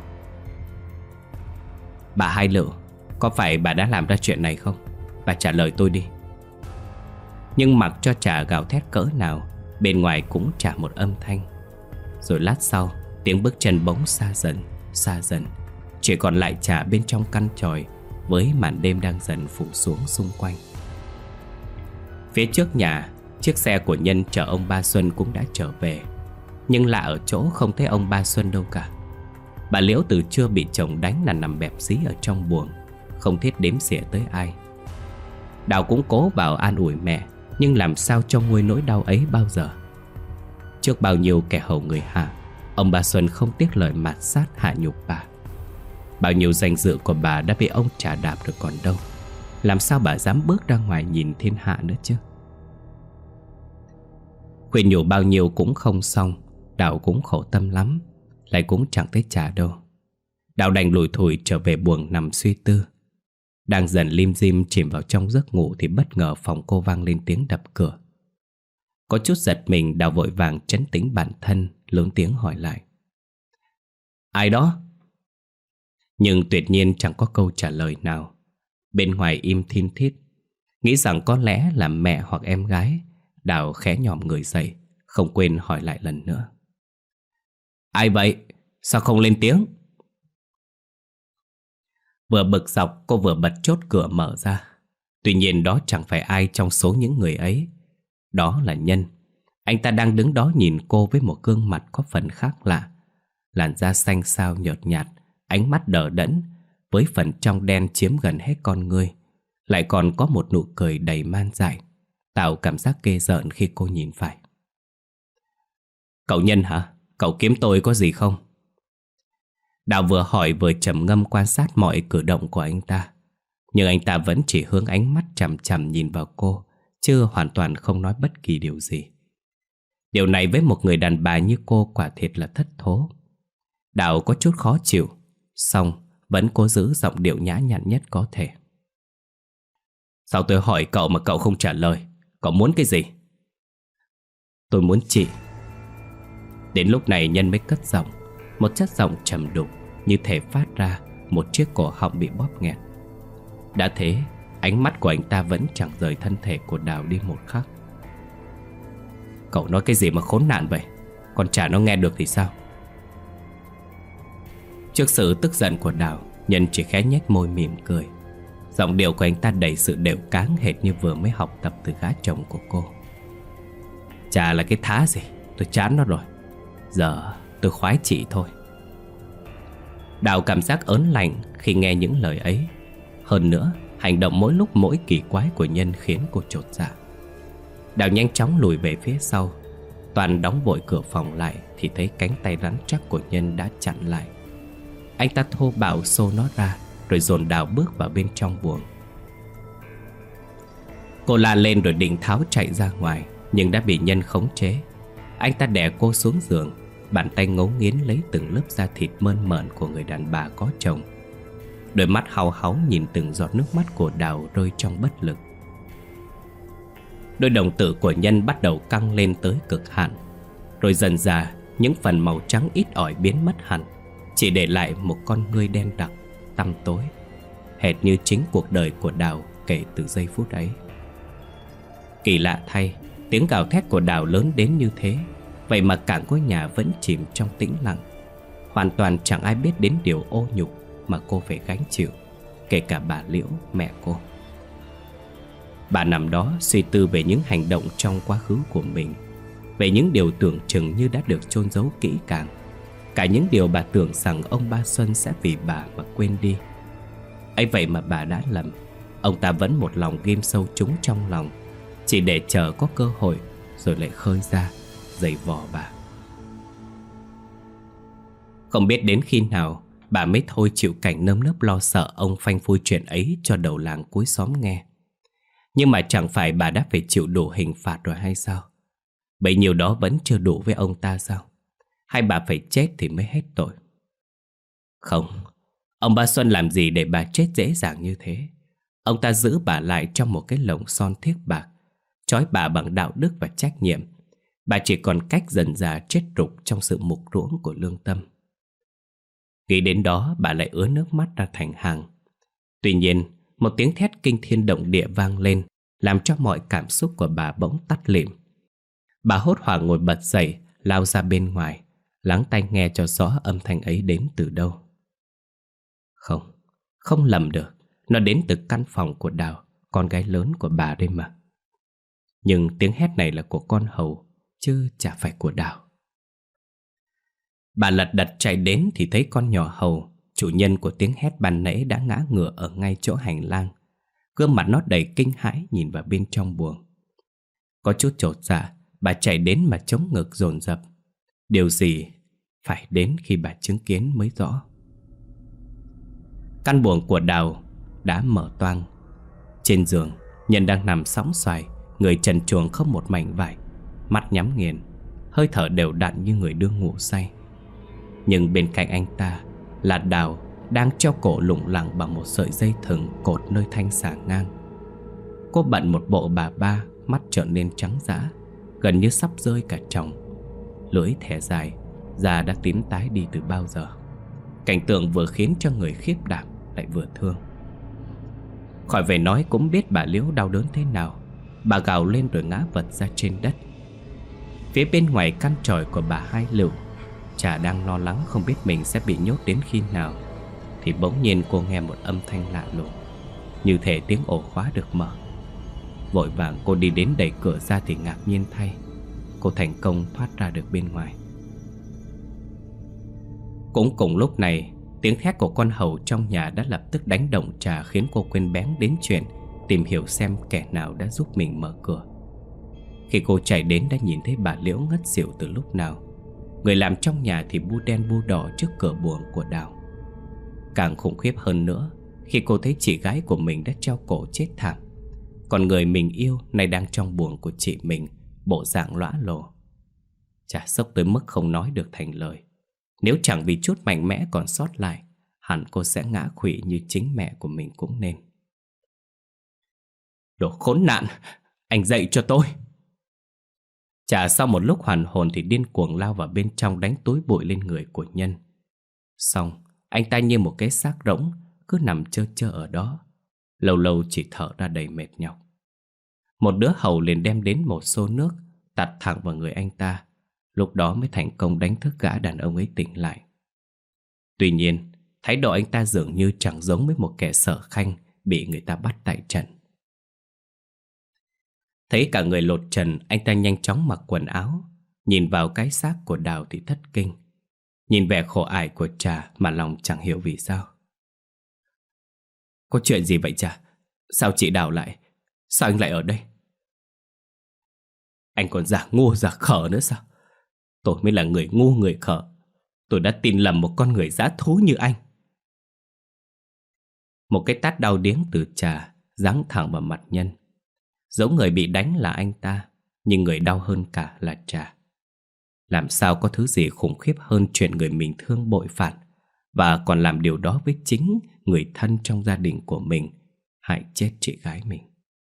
Bà Hai Lựu, có phải bà đã làm ra chuyện này không? Bà trả lời tôi đi. Nhưng mặc cho Trà gào thét cỡ nào, bên ngoài cũng chả một âm thanh. Rồi lát sau, tiếng bước chân bỗng xa dần, xa dần. Chỉ còn lại Trà bên trong căn chòi với màn đêm đang dần phủ xuống xung quanh. Phía trước nhà, chiếc xe của Nhân chở ông Ba Xuân cũng đã trở về. Nhưng lạ ở chỗ không thấy ông Ba Xuân đâu cả. Bà Liễu từ trưa bị chồng đánh là nằm bẹp dí ở trong buồng, không thiết đếm xỉa tới ai. Đào cũng cố bảo an ủi mẹ, nhưng làm sao cho nguôi nỗi đau ấy bao giờ. Trước bao nhiêu kẻ hầu người hạ, ông Ba Xuân không tiếc lời mạt sát hạ nhục bà. Bao nhiêu danh dự của bà đã bị ông chà đạp rồi còn đâu. Làm sao bà dám bước ra ngoài nhìn thiên hạ nữa chứ? Khuyên nhủ bao nhiêu cũng không xong. Đào cũng khổ tâm lắm, lại cũng chẳng thấy Trà đâu. Đào đành lủi thủi trở về buồng nằm suy tư. Đang dần lim dim chìm vào trong giấc ngủ thì bất ngờ phòng cô vang lên tiếng đập cửa. Có chút giật mình, Đào vội vàng trấn tĩnh bản thân, lớn tiếng hỏi lại: Ai đó? Nhưng tuyệt nhiên chẳng có câu trả lời nào. Bên ngoài im thin thít. Nghĩ rằng có lẽ là mẹ hoặc em gái, Đào khẽ nhòm người dậy, không quên hỏi lại lần nữa: Ai vậy? Sao không lên tiếng? Vừa bực dọc, cô vừa bật chốt cửa mở ra. Tuy nhiên đó chẳng phải ai trong số những người ấy. Đó là Nhân. Anh ta đang đứng đó nhìn cô với một gương mặt có phần khác lạ. Làn da xanh xao nhợt nhạt, ánh mắt đờ đẫn, với phần trong đen chiếm gần hết con ngươi. Lại còn có một nụ cười đầy man dại, tạo cảm giác ghê rợn khi cô nhìn phải. Cậu Nhân hả? Cậu kiếm tôi có gì không? Đào vừa hỏi vừa trầm ngâm quan sát mọi cử động của anh ta. Nhưng anh ta vẫn chỉ hướng ánh mắt chằm chằm nhìn vào cô, chứ hoàn toàn không nói bất kỳ điều gì. Điều này với một người đàn bà như cô quả thiệt là thất thố. Đào có chút khó chịu, song vẫn cố giữ giọng điệu nhã nhặn nhất có thể. Sao tôi hỏi cậu mà cậu không trả lời? Cậu muốn cái gì? Tôi muốn chị. Đến lúc này Nhân mới cất giọng, một chất giọng trầm đục như thể phát ra một chiếc cổ họng bị bóp nghẹt. Đã thế, ánh mắt của anh ta vẫn chẳng rời thân thể của Đào đi một khắc. Cậu nói cái gì mà khốn nạn vậy? Con chả nó nghe được thì sao? Trước sự tức giận của Đào, Nhân chỉ khẽ nhếch môi mỉm cười. Giọng điệu của anh ta đầy sự đều cáng hệt như vừa mới học tập từ gã chồng của cô. Chả là cái thá gì, tôi chán nó rồi. Giờ tôi khoái chị thôi. Đào cảm giác ớn lạnh khi nghe những lời ấy. Hơn nữa, hành động mỗi lúc mỗi kỳ quái của Nhân khiến cô chột dạ. Đào nhanh chóng lùi về phía sau. Toàn đóng vội cửa phòng lại thì thấy cánh tay rắn chắc của Nhân đã chặn lại. Anh ta thô bạo xô nó ra, rồi dồn Đào bước vào bên trong buồng. Cô la lên rồi định tháo chạy ra ngoài, nhưng đã bị Nhân khống chế. Anh ta đè cô xuống giường, bàn tay ngấu nghiến lấy từng lớp da thịt mơn mởn của người đàn bà có chồng. Đôi mắt hau háu nhìn từng giọt nước mắt của Đào rơi trong bất lực. Đôi đồng tử của Nhân bắt đầu căng lên tới cực hạn. Rồi dần dà những phần màu trắng ít ỏi biến mất hẳn, chỉ để lại một con ngươi đen đặc, tăm tối, hệt như chính cuộc đời của Đào kể từ giây phút ấy. Kỳ lạ thay, tiếng gào thét của Đào lớn đến như thế, vậy mà cả ngôi nhà vẫn chìm trong tĩnh lặng. Hoàn toàn chẳng ai biết đến điều ô nhục mà cô phải gánh chịu, kể cả bà Liễu, mẹ cô. Bà nằm đó suy tư về những hành động trong quá khứ của mình, về những điều tưởng chừng như đã được chôn giấu kỹ càng, cả những điều bà tưởng rằng ông Ba Xuân sẽ vì bà mà quên đi. Ấy vậy mà bà đã lầm. Ông ta vẫn một lòng ghim sâu chúng trong lòng, chỉ để chờ có cơ hội rồi lại khơi ra, giày vò bà. Không biết đến khi nào bà mới thôi chịu cảnh nơm nớp lo sợ ông phanh phui chuyện ấy cho đầu làng cuối xóm nghe. Nhưng mà chẳng phải bà đã phải chịu đủ hình phạt rồi hay sao? Bấy nhiêu đó vẫn chưa đủ với ông ta sao? Hay bà phải chết thì mới hết tội? Không, ông ba Xuân làm gì để bà chết dễ dàng như thế? Ông ta giữ bà lại trong một cái lồng son thiếc bạc, trói bà bằng đạo đức và trách nhiệm. Bà chỉ còn cách dần dà chết rục trong sự mục ruỗng của lương tâm. Nghĩ đến đó bà lại ứa nước mắt ra thành hàng. Tuy nhiên, một tiếng thét kinh thiên động địa vang lên, làm cho mọi cảm xúc của bà bỗng tắt lịm. Bà hốt hoảng ngồi bật dậy, lao ra bên ngoài, lắng tai nghe cho rõ âm thanh ấy đến từ đâu. Không, không lầm được, nó đến từ căn phòng của Đào, con gái lớn của bà đây mà. Nhưng tiếng hét này là của con hầu, chứ chả phải của Đào. Bà lật đật chạy đến thì thấy con nhỏ hầu, chủ nhân của tiếng hét ban nãy, đã ngã ngửa ở ngay chỗ hành lang. Gương mặt nó đầy kinh hãi nhìn vào bên trong buồng. Có chút chột dạ, bà chạy đến mà chống ngực dồn dập. Điều gì phải đến khi bà chứng kiến mới rõ. Căn buồng của Đào đã mở toang. Trên giường, Nhân đang nằm sõng xoài, người trần truồng không một mảnh vải, mắt nhắm nghiền, hơi thở đều đặn như người đương ngủ say. Nhưng bên cạnh anh ta là Đào, đang treo cổ lủng lẳng bằng một sợi dây thừng cột nơi thanh xà ngang. Cô bận một bộ bà ba, mắt trợn lên trắng dã, gần như sắp rơi cả tròng. Lưỡi thẻ dài, da đã tím tái đi từ bao giờ. Cảnh tượng vừa khiến cho người khiếp đảm, lại vừa thương. Khỏi về nói cũng biết bà Liễu đau đớn thế nào. Bà gào lên rồi ngã vật ra trên đất. Phía bên ngoài căn tròi của bà Hai Lựu, Trà đang lo lắng không biết mình sẽ bị nhốt đến khi nào, thì bỗng nhiên cô nghe một âm thanh lạ lùng, như thể tiếng ổ khóa được mở. Vội vàng cô đi đến đẩy cửa ra thì ngạc nhiên thay, cô thành công thoát ra được bên ngoài. Cũng cùng lúc này, tiếng thét của con hầu trong nhà đã lập tức đánh động Trà, khiến cô quên bén đến chuyện tìm hiểu xem kẻ nào đã giúp mình mở cửa. Khi cô chạy đến đã nhìn thấy bà Liễu ngất xỉu từ lúc nào. Người làm trong nhà thì bu đen bu đỏ trước cửa buồng của Đào. Càng khủng khiếp hơn nữa khi cô thấy chị gái của mình đã treo cổ chết thảm, còn người mình yêu nay đang trong buồng của chị mình, bộ dạng lõa lồ. Chả sốc tới mức không nói được thành lời. Nếu chẳng vì chút mạnh mẽ còn sót lại, hẳn cô sẽ ngã khuỵu như chính mẹ của mình cũng nên. Đồ khốn nạn, anh dậy cho tôi! Chả sau một lúc hoàn hồn thì điên cuồng lao vào bên trong, đánh túi bụi lên người của Nhân. Xong, anh ta như một cái xác rỗng, cứ nằm chơ chơ ở đó, lâu lâu chỉ thở ra đầy mệt nhọc. Một đứa hầu liền đem đến một xô nước, tạt thẳng vào người anh ta. Lúc đó mới thành công đánh thức gã đàn ông ấy tỉnh lại. Tuy nhiên, thái độ anh ta dường như chẳng giống với một kẻ sở khanh bị người ta bắt tại trận. Thấy cả người lột trần, anh ta nhanh chóng mặc quần áo. Nhìn vào cái xác của Đào thì thất kinh. Nhìn vẻ khổ ải của Trà mà lòng chẳng hiểu vì sao. Có chuyện gì vậy Trà? Sao chị Đào lại? Sao anh lại ở đây? Anh còn giả ngu giả khờ nữa sao? Tôi mới là người ngu người khờ. Tôi đã tin lầm một con người dã thú như anh. Một cái tát đau điếng từ Trà giáng thẳng vào mặt Nhân. Giống người bị đánh là anh ta, nhưng người đau hơn cả là Trà. Làm sao có thứ gì khủng khiếp hơn chuyện người mình thương bội phản, và còn làm điều đó với chính người thân trong gia đình của mình, hại chết chị gái mình.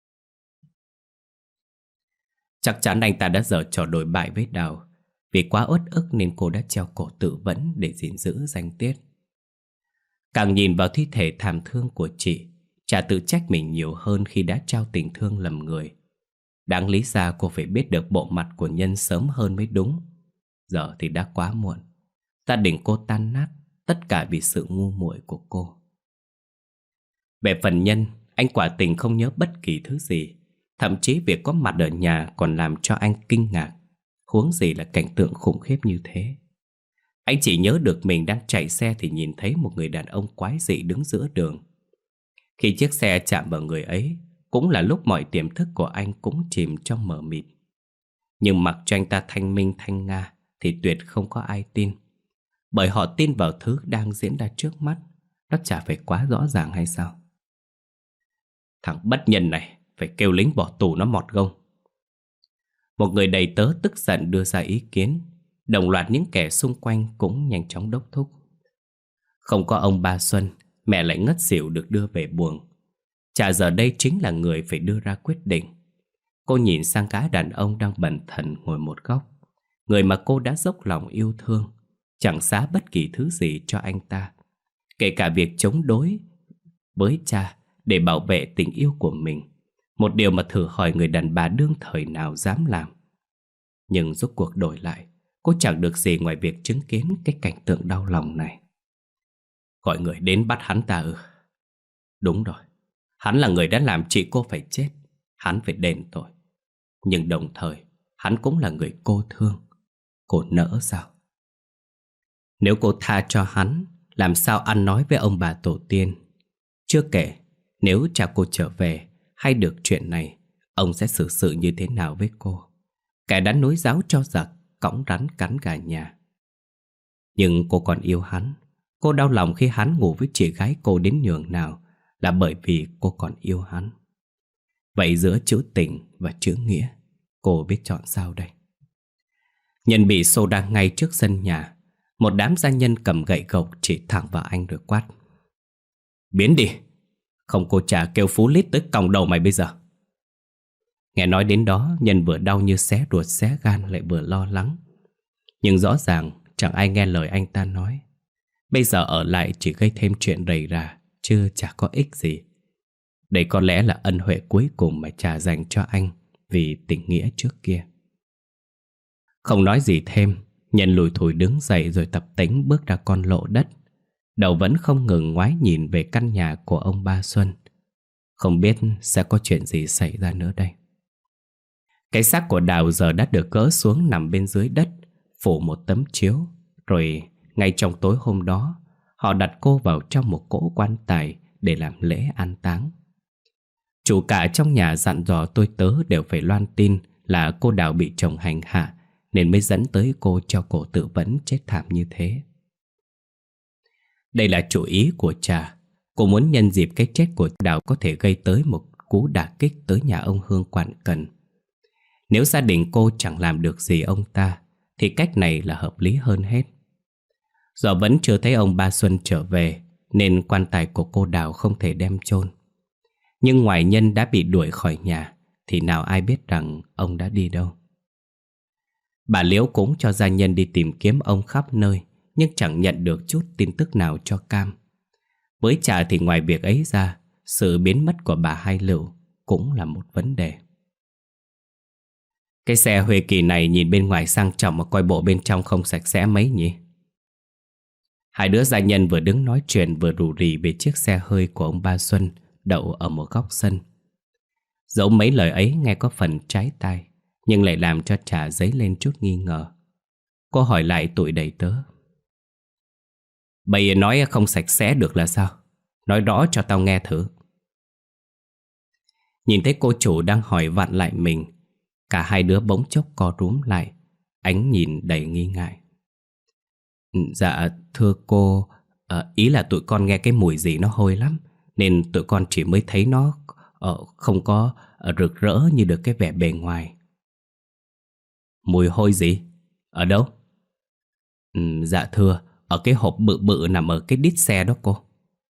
Chắc chắn anh ta đã giở trò đổi bại với Đào. Vì quá uất ức nên cô đã treo cổ tự vẫn để gìn giữ danh tiết. Càng nhìn vào thi thể thảm thương của chị, Trà tự trách mình nhiều hơn khi đã trao tình thương lầm người. Đáng lý ra cô phải biết được bộ mặt của Nhân sớm hơn mới đúng. Giờ thì đã quá muộn. Gia đình cô tan nát, tất cả vì sự ngu muội của cô. Về phần Nhân, anh quả tình không nhớ bất kỳ thứ gì. Thậm chí việc có mặt ở nhà còn làm cho anh kinh ngạc, huống gì là cảnh tượng khủng khiếp như thế. Anh chỉ nhớ được mình đang chạy xe thì nhìn thấy một người đàn ông quái dị đứng giữa đường. Khi chiếc xe chạm vào người ấy, cũng là lúc mọi tiềm thức của anh cũng chìm trong mờ mịt. Nhưng mặc cho anh ta thanh minh thanh nga thì tuyệt không có ai tin. Bởi họ tin vào thứ đang diễn ra trước mắt. Nó chả phải quá rõ ràng hay sao? Thằng bất nhân này, phải kêu lính bỏ tù nó mọt gông. Một người đầy tớ tức giận đưa ra ý kiến. Đồng loạt những kẻ xung quanh cũng nhanh chóng đốc thúc. Không có ông Ba Xuân, mẹ lại ngất xỉu được đưa về buồng. Chả giờ đây chính là người phải đưa ra quyết định. Cô nhìn sang gã đàn ông đang bần thần ngồi một góc. Người mà cô đã dốc lòng yêu thương, chẳng xá bất kỳ thứ gì cho anh ta, kể cả việc chống đối với cha để bảo vệ tình yêu của mình. Một điều mà thử hỏi người đàn bà đương thời nào dám làm. Nhưng rốt cuộc đổi lại, cô chẳng được gì ngoài việc chứng kiến cái cảnh tượng đau lòng này. Gọi người đến bắt hắn ta ư? Đúng rồi, hắn là người đã làm chị cô phải chết. Hắn phải đền tội. Nhưng đồng thời, hắn cũng là người cô thương. Cô nỡ sao? Nếu cô tha cho hắn, làm sao ăn nói với ông bà tổ tiên? Chưa kể, nếu cha cô trở về hay được chuyện này, ông sẽ xử sự như thế nào với cô? Kẻ đã nối giáo cho giặc, cõng rắn cắn gà nhà. Nhưng cô còn yêu hắn. Cô đau lòng khi hắn ngủ với chị gái cô đến nhường nào là bởi vì cô còn yêu hắn. Vậy giữa chữ tình và chữ nghĩa, cô biết chọn sao đây? Nhân bị xô đa ngay trước sân nhà. Một đám gia nhân cầm gậy gộc chỉ thẳng vào anh rồi quát: Biến đi! Không cô chả kêu Phú Lít tới còng đầu mày bây giờ. Nghe nói đến đó, Nhân vừa đau như xé ruột xé gan lại vừa lo lắng. Nhưng rõ ràng chẳng ai nghe lời anh ta nói. Bây giờ ở lại chỉ gây thêm chuyện rầy rà, chứ chả có ích gì. Đây có lẽ là ân huệ cuối cùng mà cha dành cho anh vì tình nghĩa trước kia. Không nói gì thêm, Nhân lùi thủi đứng dậy rồi tập tễnh bước ra con lộ đất. Đầu vẫn không ngừng ngoái nhìn về căn nhà của ông Ba Xuân. Không biết sẽ có chuyện gì xảy ra nữa đây. Cái xác của Đào giờ đã được gỡ xuống nằm bên dưới đất, phủ một tấm chiếu. Rồi ngay trong tối hôm đó, họ đặt cô vào trong một cỗ quan tài để làm lễ an táng. Chủ cả trong nhà dặn dò tôi tớ đều phải loan tin là cô Đào bị chồng hành hạ, nên mới dẫn tới cô cho cổ tự vẫn chết thảm như thế. Đây là chủ ý của cha. Cô muốn nhân dịp cái chết của Đào có thể gây tới một cú đả kích tới nhà ông Hương Quảng Cần. Nếu gia đình cô chẳng làm được gì ông ta, thì cách này là hợp lý hơn hết. Do vẫn chưa thấy ông Ba Xuân trở về, nên quan tài của cô Đào không thể đem chôn. Nhưng ngoài Nhân đã bị đuổi khỏi nhà, thì nào ai biết rằng ông đã đi đâu. Bà Liễu cũng cho gia nhân đi tìm kiếm ông khắp nơi, nhưng chẳng nhận được chút tin tức nào cho cam. Với cha thì ngoài việc ấy ra, sự biến mất của bà Hai Lựu cũng là một vấn đề. Cái xe Huê Kỳ này nhìn bên ngoài sang trọng mà coi bộ bên trong không sạch sẽ mấy nhỉ? Hai đứa gia nhân vừa đứng nói chuyện vừa rủ rỉ về chiếc xe hơi của ông Ba Xuân đậu ở một góc sân. Dẫu mấy lời ấy nghe có phần trái tai, nhưng lại làm cho Trà dấy lên chút nghi ngờ. Cô hỏi lại tụi đầy tớ: Bầy nói không sạch sẽ được là sao? Nói rõ cho tao nghe thử. Nhìn thấy cô chủ đang hỏi vặn lại mình, cả hai đứa bỗng chốc co rúm lại, ánh nhìn đầy nghi ngại. Dạ thưa cô, à, ý là tụi con nghe cái mùi gì nó hôi lắm, nên tụi con chỉ mới thấy nó uh, không có uh, rực rỡ như được cái vẻ bề ngoài. Mùi hôi gì? Ở đâu? Ừ, dạ thưa, ở cái hộp bự bự nằm ở cái đít xe đó cô.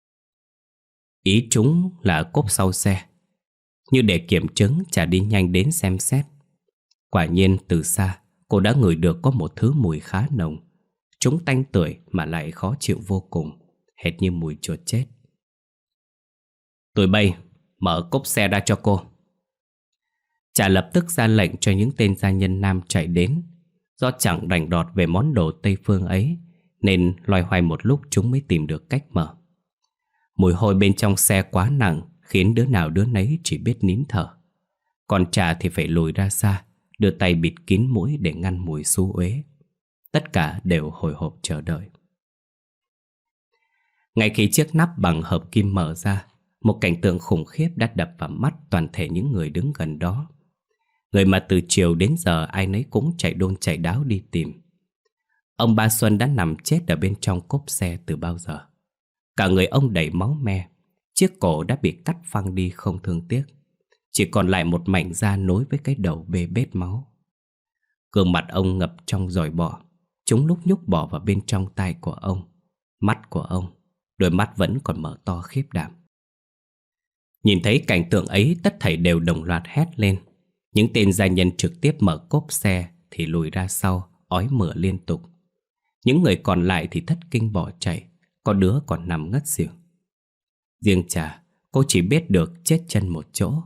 Ý chúng là cốp sau xe. Như để kiểm chứng, Trà đi nhanh đến xem xét. Quả nhiên từ xa cô đã ngửi được có một thứ mùi khá nồng. Chúng tanh tưởi mà lại khó chịu vô cùng, hệt như mùi chuột chết. Tụi bay, mở cốp xe ra cho cô. Trà lập tức ra lệnh cho những tên gia nhân nam chạy đến. Do chẳng rành rọt về món đồ Tây phương ấy, nên loay hoay một lúc chúng mới tìm được cách mở. Mùi hôi bên trong xe quá nặng, khiến đứa nào đứa nấy chỉ biết nín thở. Còn Trà thì phải lùi ra xa, đưa tay bịt kín mũi để ngăn mùi xú uế. Tất cả đều hồi hộp chờ đợi. Ngay khi chiếc nắp bằng hợp kim mở ra, Một cảnh tượng khủng khiếp đã đập vào mắt toàn thể những người đứng gần đó. Người mà từ chiều đến giờ ai nấy cũng chạy đôn chạy đáo đi tìm. Ông Ba Xuân đã nằm chết ở bên trong cốp xe từ bao giờ. Cả người ông đầy máu me, chiếc cổ đã bị cắt phăng đi không thương tiếc. Chỉ còn lại một mảnh da nối với cái đầu bê bết máu. Gương mặt ông ngập trong giòi bọ. Chúng lúc nhúc bò vào bên trong tai của ông. Mắt của ông, đôi mắt vẫn còn mở to khiếp đảm. Nhìn thấy cảnh tượng ấy, tất thảy đều đồng loạt hét lên. Những tên gia nhân trực tiếp mở cốp xe thì lùi ra sau, ói mửa liên tục. Những người còn lại thì thất kinh bỏ chạy, có đứa còn nằm ngất xỉu. Riêng Trà, cô chỉ biết được chết chân một chỗ.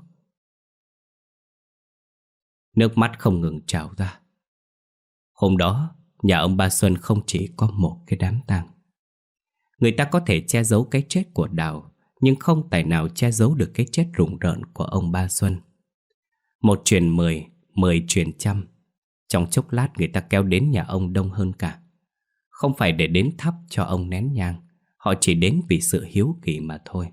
Nước mắt không ngừng trào ra. Hôm đó, nhà ông Ba Xuân không chỉ có một cái đám tang. Người ta có thể che giấu cái chết của Đào, nhưng không tài nào che giấu được cái chết rùng rợn của ông Ba Xuân. Một truyền mười, mười truyền trăm. Trong chốc lát người ta kéo đến nhà ông đông hơn cả. Không phải để đến thắp cho ông nén nhang, họ chỉ đến vì sự hiếu kỳ mà thôi.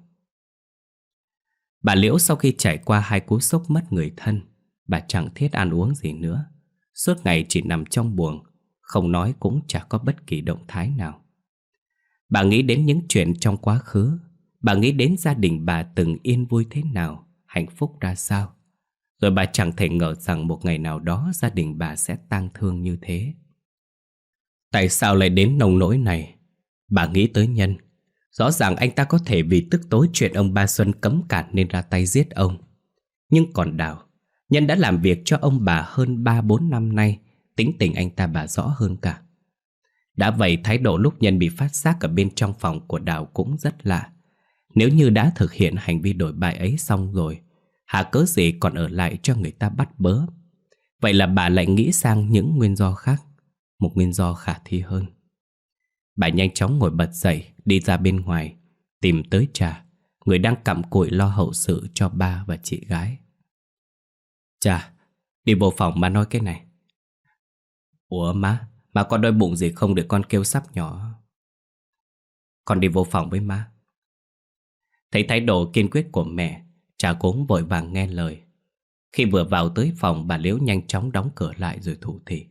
Bà Liễu sau khi trải qua hai cú sốc mất người thân, bà chẳng thiết ăn uống gì nữa. Suốt ngày chỉ nằm trong buồng, không nói cũng chả có bất kỳ động thái nào. Bà nghĩ đến những chuyện trong quá khứ. Bà nghĩ đến gia đình bà từng yên vui thế nào, hạnh phúc ra sao. Rồi bà chẳng thể ngờ rằng một ngày nào đó gia đình bà sẽ tang thương như thế. Tại sao lại đến nông nỗi này? Bà nghĩ tới Nhân. Rõ ràng anh ta có thể vì tức tối chuyện ông Ba Xuân cấm cản nên ra tay giết ông. Nhưng còn Đào, Nhân đã làm việc cho ông bà hơn ba bốn năm nay, tính tình anh ta bà rõ hơn cả. Đã vậy thái độ lúc Nhân bị phát giác ở bên trong phòng của Đào cũng rất lạ. Nếu như đã thực hiện hành vi đổi bại ấy xong rồi, hà cớ gì còn ở lại cho người ta bắt bớ. Vậy là bà lại nghĩ sang những nguyên do khác, một nguyên do khả thi hơn. Bà nhanh chóng ngồi bật dậy, đi ra bên ngoài, tìm tới Trà, người đang cặm cụi lo hậu sự cho ba và chị gái. Trà, đi vô phòng mà nói cái này. Ủa má, má có đói bụng gì không để con kêu sắp nhỏ? Con đi vô phòng với má. Thấy thái độ kiên quyết của mẹ, Trà cũng vội vàng nghe lời. Khi vừa vào tới phòng, bà Liễu nhanh chóng đóng cửa lại rồi thủ thỉ.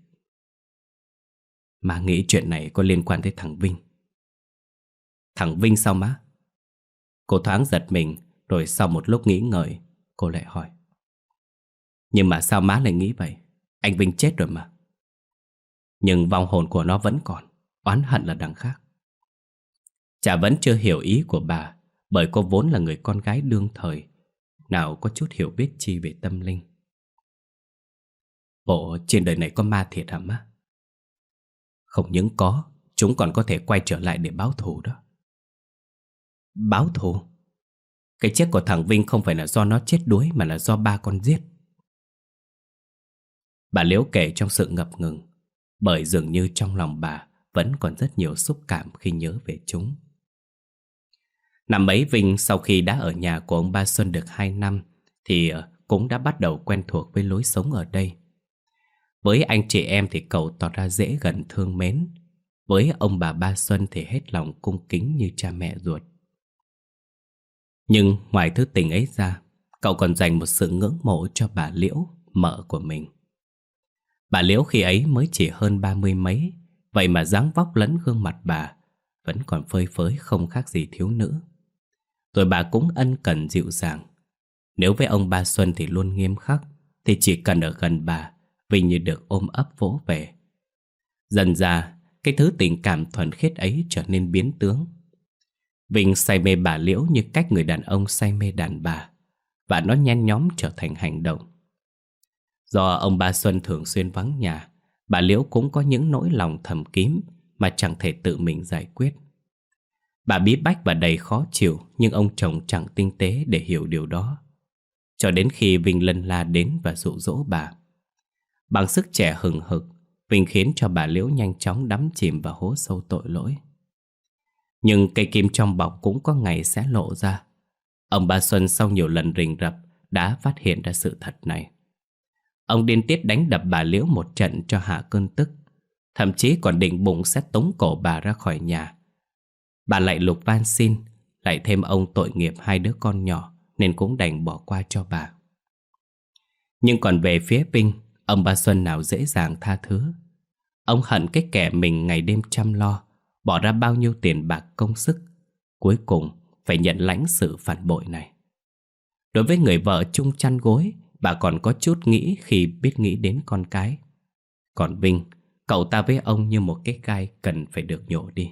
Má nghĩ chuyện này có liên quan tới thằng Vinh. Thằng Vinh sao má? Cô thoáng giật mình, rồi sau một lúc nghĩ ngợi, cô lại hỏi. Nhưng mà sao má lại nghĩ vậy? Anh Vinh chết rồi mà. Nhưng vong hồn của nó vẫn còn, oán hận là đằng khác. Chả vẫn chưa hiểu ý của bà, bởi cô vốn là người con gái đương thời, nào có chút hiểu biết chi về tâm linh. Bộ trên đời này có ma thiệt hả má? Không những có, chúng còn có thể quay trở lại để báo thù đó. Báo thù? Cái chết của thằng Vinh không phải là do nó chết đuối, mà là do ba con giết. Bà Liễu kể trong sự ngập ngừng, bởi dường như trong lòng bà vẫn còn rất nhiều xúc cảm khi nhớ về chúng. Năm ấy Vinh sau khi đã ở nhà của ông Ba Xuân được hai năm thì cũng đã bắt đầu quen thuộc với lối sống ở đây. Với anh chị em thì cậu tỏ ra dễ gần thương mến. Với ông bà Ba Xuân thì hết lòng cung kính như cha mẹ ruột. Nhưng ngoài thứ tình ấy ra, cậu còn dành một sự ngưỡng mộ cho bà Liễu, mợ của mình. Bà Liễu khi ấy mới chỉ hơn ba mươi mấy, vậy mà dáng vóc lẫn gương mặt bà vẫn còn phơi phới không khác gì thiếu nữ. Rồi bà cũng ân cần dịu dàng. Nếu với ông Ba Xuân thì luôn nghiêm khắc, thì chỉ cần ở gần bà, Vinh như được ôm ấp vỗ về. Dần ra, cái thứ tình cảm thuần khiết ấy trở nên biến tướng. Vinh say mê bà Liễu như cách người đàn ông say mê đàn bà, và nó nhen nhóm trở thành hành động. Do ông Ba Xuân thường xuyên vắng nhà, bà Liễu cũng có những nỗi lòng thầm kín mà chẳng thể tự mình giải quyết. Bà bí bách và đầy khó chịu, nhưng ông chồng chẳng tinh tế để hiểu điều đó. Cho đến khi Vinh lân la đến và dụ dỗ bà. Bằng sức trẻ hừng hực, Vinh khiến cho bà Liễu nhanh chóng đắm chìm vào hố sâu tội lỗi. Nhưng cây kim trong bọc cũng có ngày sẽ lộ ra. Ông Ba Xuân sau nhiều lần rình rập đã phát hiện ra sự thật này. Ông điên tiết đánh đập bà Liễu một trận cho hạ cơn tức, thậm chí còn định bụng sẽ tống cổ bà ra khỏi nhà. Bà lại lục van xin Lại thêm ông tội nghiệp hai đứa con nhỏ nên cũng đành bỏ qua cho bà. Nhưng còn về phía Vinh, ông ba Xuân nào dễ dàng tha thứ. Ông hận cái kẻ mình ngày đêm chăm lo, bỏ ra bao nhiêu tiền bạc công sức, cuối cùng phải nhận lãnh sự phản bội này. Đối với người vợ chung chăn gối, bà còn có chút nghĩ khi biết nghĩ đến con cái. Còn Vinh, cậu ta với ông như một cái gai cần phải được nhổ đi.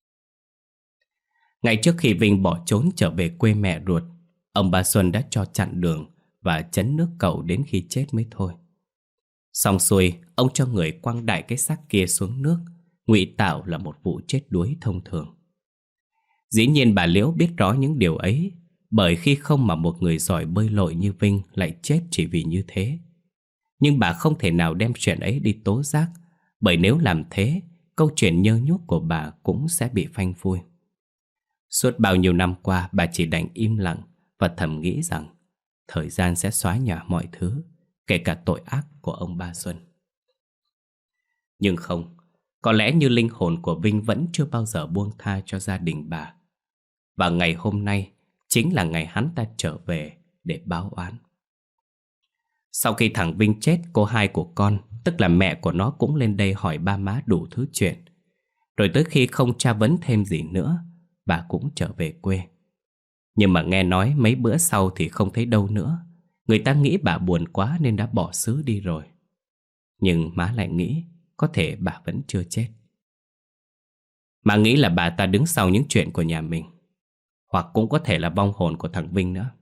Ngày trước khi Vinh bỏ trốn trở về quê mẹ ruột, ông ba Xuân đã cho chặn đường và chấn nước cậu đến khi chết mới thôi. Xong xuôi, ông cho người quăng đại cái xác kia xuống nước, ngụy tạo là một vụ chết đuối thông thường. Dĩ nhiên bà Liễu biết rõ những điều ấy, bởi khi không mà một người giỏi bơi lội như Vinh lại chết chỉ vì như thế. Nhưng bà không thể nào đem chuyện ấy đi tố giác, bởi nếu làm thế, câu chuyện nhơ nhuốc của bà cũng sẽ bị phanh phui. Suốt bao nhiêu năm qua, bà chỉ đành im lặng và thầm nghĩ rằng thời gian sẽ xóa nhòa mọi thứ, kể cả tội ác của ông ba Xuân. Nhưng không, có lẽ như linh hồn của Vinh vẫn chưa bao giờ buông tha cho gia đình bà. Và ngày hôm nay chính là ngày hắn ta trở về để báo oán. Sau khi thằng Vinh chết, cô hai của con, tức là mẹ của nó, cũng lên đây hỏi ba má đủ thứ chuyện. Rồi tới khi không tra vấn thêm gì nữa, bà cũng trở về quê. Nhưng mà nghe nói mấy bữa sau thì không thấy đâu nữa. Người ta nghĩ bà buồn quá nên đã bỏ xứ đi rồi. Nhưng má lại nghĩ có thể bà vẫn chưa chết. Má nghĩ là bà ta đứng sau những chuyện của nhà mình, hoặc cũng có thể là vong hồn của thằng Vinh nữa.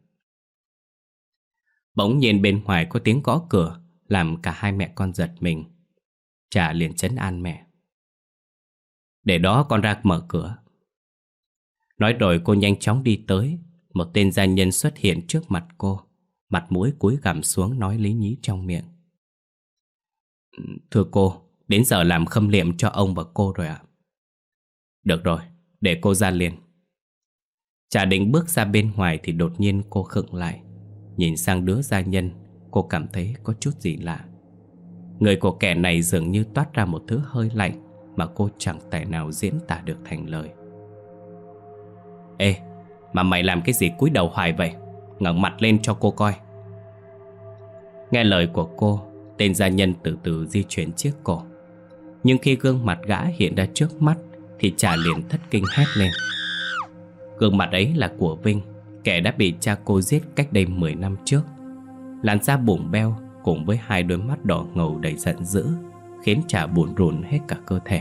Bỗng nhiên bên ngoài có tiếng gõ cửa, làm cả hai mẹ con giật mình. Trà liền trấn an mẹ: "Để đó, con ra mở cửa." Nói rồi cô nhanh chóng đi tới. Một tên gia nhân xuất hiện trước mặt cô, mặt mũi cúi gằm xuống nói lý nhí trong miệng: "Thưa cô, đến giờ làm khâm liệm cho ông và cô rồi ạ." "Được rồi, để cô ra liền." Trà định bước ra bên ngoài thì đột nhiên cô khựng lại. Nhìn sang đứa gia nhân, cô cảm thấy có chút gì lạ. Người của kẻ này dường như toát ra một thứ hơi lạnh mà cô chẳng tài nào diễn tả được thành lời. "Ê, mà mày làm cái gì cúi đầu hoài vậy? Ngẩng mặt lên cho cô coi." Nghe lời của cô, tên gia nhân từ từ di chuyển chiếc cổ. Nhưng khi gương mặt gã hiện ra trước mắt thì Trà liền thất kinh hét lên. Gương mặt ấy là của Vinh, kẻ đã bị cha cô giết cách đây mười năm trước. Làn da bụng beo cùng với hai đôi mắt đỏ ngầu đầy giận dữ khiến Trà bủn rủn hết cả cơ thể.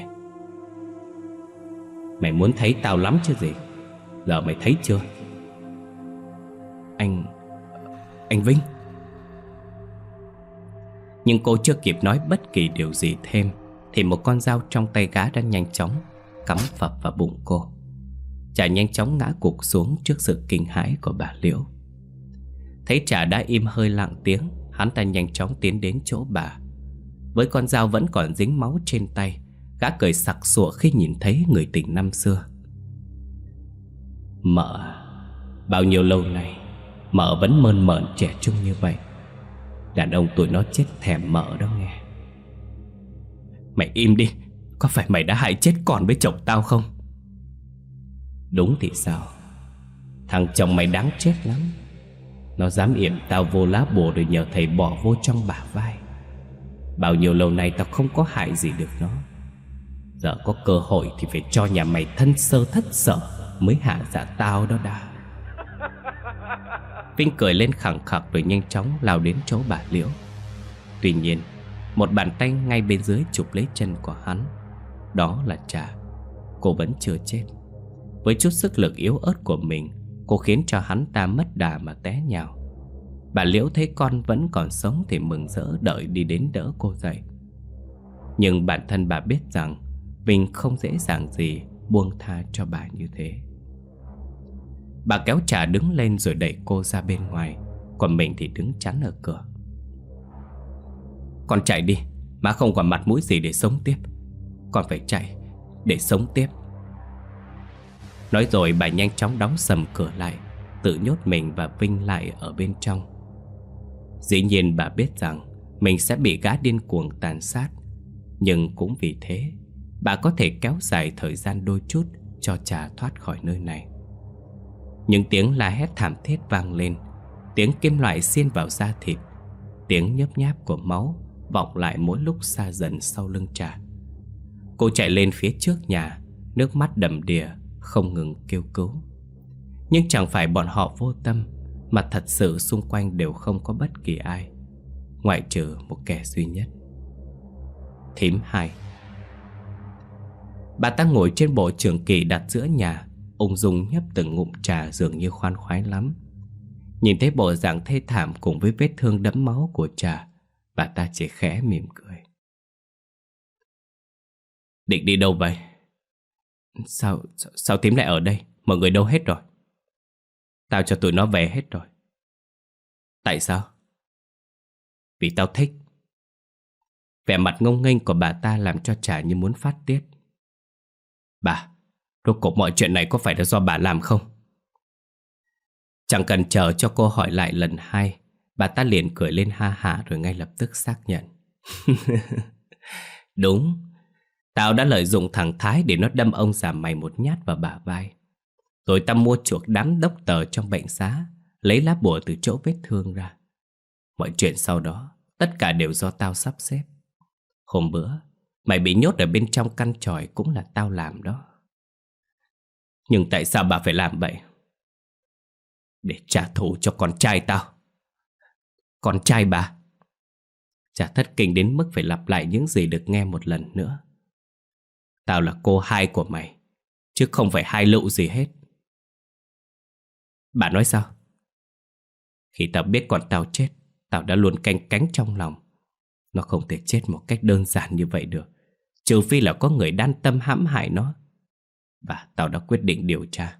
"Mày muốn thấy tao lắm chứ gì? Giờ mày thấy chưa?" Anh... anh Vinh." Nhưng cô chưa kịp nói bất kỳ điều gì thêm thì một con dao trong tay gã đã nhanh chóng cắm phập vào bụng cô. Trà nhanh chóng ngã gục xuống trước sự kinh hãi của bà Liễu. Thấy Trà đã im hơi lặng tiếng, hắn ta nhanh chóng tiến đến chỗ bà. Với con dao vẫn còn dính máu trên tay, gã cười sặc sụa khi nhìn thấy người tình năm xưa. "Mợ, bao nhiêu lâu nay mợ vẫn mơn mởn trẻ trung như vậy. Đàn ông tụi nó chết thèm mợ đó nghe." "Mày im đi, có phải mày đã hại chết con với chồng tao không?" "Đúng thì sao? Thằng chồng mày đáng chết lắm. Nó dám yểm tao vô lá bùa rồi nhờ thầy bỏ vô trong bả vai. Bao nhiêu lâu nay tao không có hại gì được nó. Giờ có cơ hội thì phải cho nhà mày thân sơ thất sở mới hạ dạ tao đó đã." Vinh cười lên khẳng khặc rồi nhanh chóng lao đến chỗ bà Liễu. Tuy nhiên, một bàn tay ngay bên dưới chụp lấy chân của hắn. Đó là Trà. Cô vẫn chưa chết. Với chút sức lực yếu ớt của mình, cô khiến cho hắn ta mất đà mà té nhào. Bà Liễu thấy con vẫn còn sống thì mừng rỡ đợi đi đến đỡ cô dậy. Nhưng bản thân bà biết rằng Vinh không dễ dàng gì buông tha cho bà như thế. Bà kéo Trà đứng lên rồi đẩy cô ra bên ngoài, còn mình thì đứng chắn ở cửa. "Con chạy đi, má không còn mặt mũi gì để sống tiếp. Con phải chạy để sống tiếp." Nói rồi bà nhanh chóng đóng sầm cửa lại, tự nhốt mình và Vinh lại ở bên trong. Dĩ nhiên bà biết rằng mình sẽ bị gã điên cuồng tàn sát, nhưng cũng vì thế bà có thể kéo dài thời gian đôi chút cho Trà thoát khỏi nơi này. Những tiếng la hét thảm thiết vang lên, tiếng kim loại xiên vào da thịt, tiếng nhớp nháp của máu vọng lại mỗi lúc xa dần sau lưng Trà. Cô chạy lên phía trước nhà, nước mắt đầm đìa, không ngừng kêu cứu. Nhưng chẳng phải bọn họ vô tâm, mà thật sự xung quanh đều không có bất kỳ ai, ngoại trừ một kẻ duy nhất: thím Hai. Bà ta ngồi trên bộ trường kỳ đặt giữa nhà, ung dung nhấp từng ngụm trà, dường như khoan khoái lắm. Nhìn thấy bộ dạng thê thảm cùng với vết thương đẫm máu của Trà, bà ta chỉ khẽ mỉm cười. Định đi đâu vậy? Sao, sao, sao thím lại ở đây? Mọi người đâu hết rồi? Tao cho tụi nó về hết rồi. Tại sao? Vì tao thích. Vẻ mặt ngông nghênh của bà ta làm cho Trà như muốn phát tiết. Bà, rốt cuộc mọi chuyện này có phải là do bà làm không? Chẳng cần chờ cho cô hỏi lại lần hai, bà ta liền cười lên ha hả rồi ngay lập tức xác nhận. Đúng, tao đã lợi dụng thằng Thái để nó đâm ông già mày một nhát vào bả vai. Rồi tao mua chuộc đám đốc tờ trong bệnh xá, lấy lá bùa từ chỗ vết thương ra. Mọi chuyện sau đó, tất cả đều do tao sắp xếp. Hôm bữa, mày bị nhốt ở bên trong căn tròi cũng là tao làm đó. Nhưng tại sao bà phải làm vậy? Để trả thù cho con trai tao. Con trai bà? Chả thất kinh đến mức phải lặp lại những gì được nghe một lần nữa. Tao là cô hai của mày, chứ không phải hai lựu gì hết. Bà nói sao? Khi tao biết con tao chết, tao đã luôn canh cánh trong lòng. Nó không thể chết một cách đơn giản như vậy được, trừ phi là có người đan tâm hãm hại nó. Và tao đã quyết định điều tra.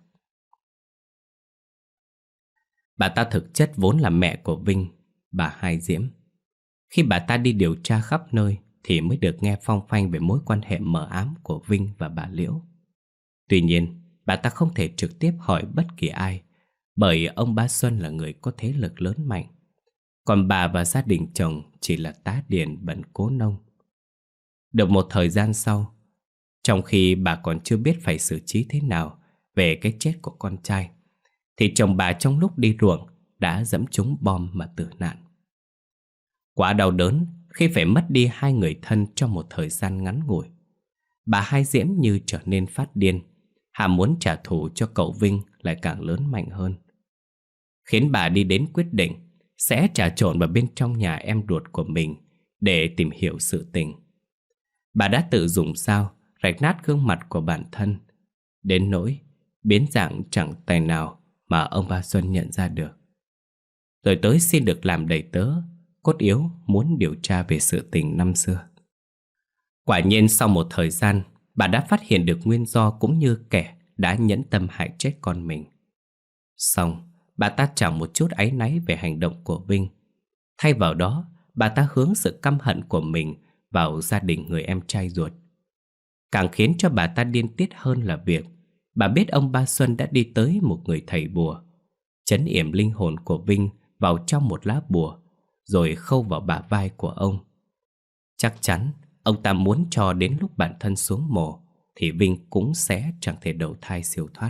Bà ta thực chất vốn là mẹ của Vinh, bà Hai Diễm. Khi bà ta đi điều tra khắp nơi thì mới được nghe phong phanh về mối quan hệ mờ ám của Vinh và bà Liễu. Tuy nhiên, bà ta không thể trực tiếp hỏi bất kỳ ai, bởi ông Ba Xuân là người có thế lực lớn mạnh, còn bà và gia đình chồng chỉ là tá điền bận cố nông. Được một thời gian sau, trong khi bà còn chưa biết phải xử trí thế nào về cái chết của con trai, thì chồng bà trong lúc đi ruộng đã dẫm trúng bom mà tử nạn. Quá đau đớn khi phải mất đi hai người thân trong một thời gian ngắn ngủi, bà Hai Diễm như trở nên phát điên, ham muốn trả thù cho cậu Vinh lại càng lớn mạnh hơn, khiến bà đi đến quyết định sẽ trà trộn vào bên trong nhà em ruột của mình để tìm hiểu sự tình. Bà đã tự dùng dao rạch nát gương mặt của bản thân, đến nỗi biến dạng chẳng tài nào mà ông Ba Xuân nhận ra được. Rồi tới xin được làm đầy tớ, cốt yếu muốn điều tra về sự tình năm xưa. Quả nhiên sau một thời gian, bà đã phát hiện được nguyên do cũng như kẻ đã nhẫn tâm hại chết con mình. Xong, bà ta chẳng một chút áy náy về hành động của Vinh. Thay vào đó, bà ta hướng sự căm hận của mình vào gia đình người em trai ruột. Càng khiến cho bà ta điên tiết hơn là việc bà biết ông Ba Xuân đã đi tới một người thầy bùa, trấn yểm linh hồn của Vinh vào trong một lá bùa, rồi khâu vào bả vai của ông. Chắc chắn ông ta muốn cho đến lúc bản thân xuống mồ thì Vinh cũng sẽ chẳng thể đầu thai siêu thoát.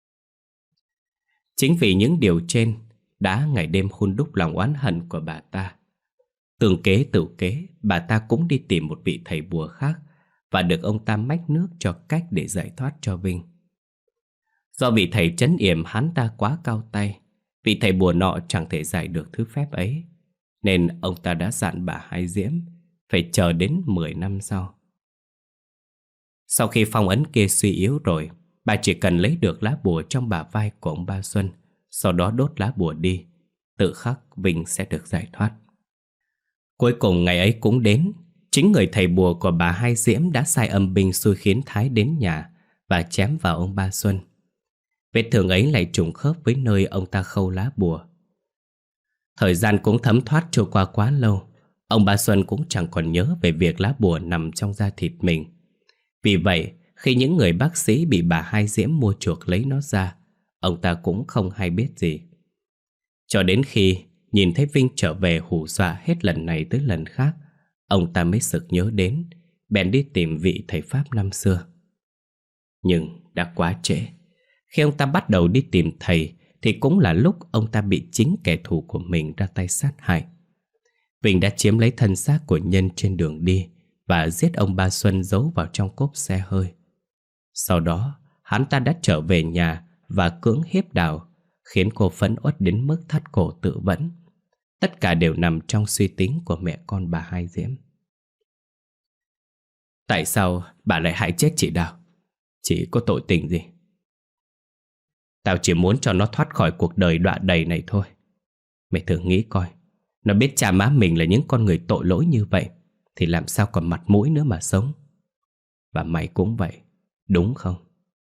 Chính vì những điều trên đã ngày đêm hun đúc lòng oán hận của bà ta. Tường kế tự kế, bà ta cũng đi tìm một vị thầy bùa khác và được ông ta mách nước cho cách để giải thoát cho Vinh. Do vị thầy trấn yểm hắn ta quá cao tay, vị thầy bùa nọ chẳng thể giải được thứ phép ấy, nên ông ta đã dặn bà Hai Diễm phải chờ đến mười năm sau. Sau khi phong ấn kia suy yếu rồi, bà chỉ cần lấy được lá bùa trong bả vai của ông Ba Xuân, sau đó đốt lá bùa đi, tự khắc Vinh sẽ được giải thoát. Cuối cùng ngày ấy cũng đến. Chính người thầy bùa của bà Hai Diễm đã sai âm binh xui khiến Thái đến nhà và chém vào ông Ba Xuân. Vết thương ấy lại trùng khớp với nơi ông ta khâu lá bùa. Thời gian cũng thấm thoát trôi qua quá lâu, ông Ba Xuân cũng chẳng còn nhớ về việc lá bùa nằm trong da thịt mình. Vì vậy, khi những người bác sĩ bị bà Hai Diễm mua chuộc lấy nó ra, ông ta cũng không hay biết gì. Cho đến khi nhìn thấy Vinh trở về hù dọa hết lần này tới lần khác, ông ta mới sực nhớ đến, bèn đi tìm vị thầy Pháp năm xưa. Nhưng đã quá trễ. Khi ông ta bắt đầu đi tìm thầy thì cũng là lúc ông ta bị chính kẻ thù của mình ra tay sát hại. Vinh đã chiếm lấy thân xác của Nhân trên đường đi và giết ông Ba Xuân giấu vào trong cốp xe hơi. Sau đó, hắn ta đã trở về nhà và cưỡng hiếp Đào, khiến cô phẫn uất đến mức thắt cổ tự vẫn. Tất cả đều nằm trong suy tính của mẹ con bà Hai Diễm. Tại sao bà lại hại chết chị Đào? Chị có tội tình gì? Tao chỉ muốn cho nó thoát khỏi cuộc đời đọa đầy này thôi. Mày thử nghĩ coi, nó biết cha má mình là những con người tội lỗi như vậy thì làm sao còn mặt mũi nữa mà sống. Và mày cũng vậy, đúng không?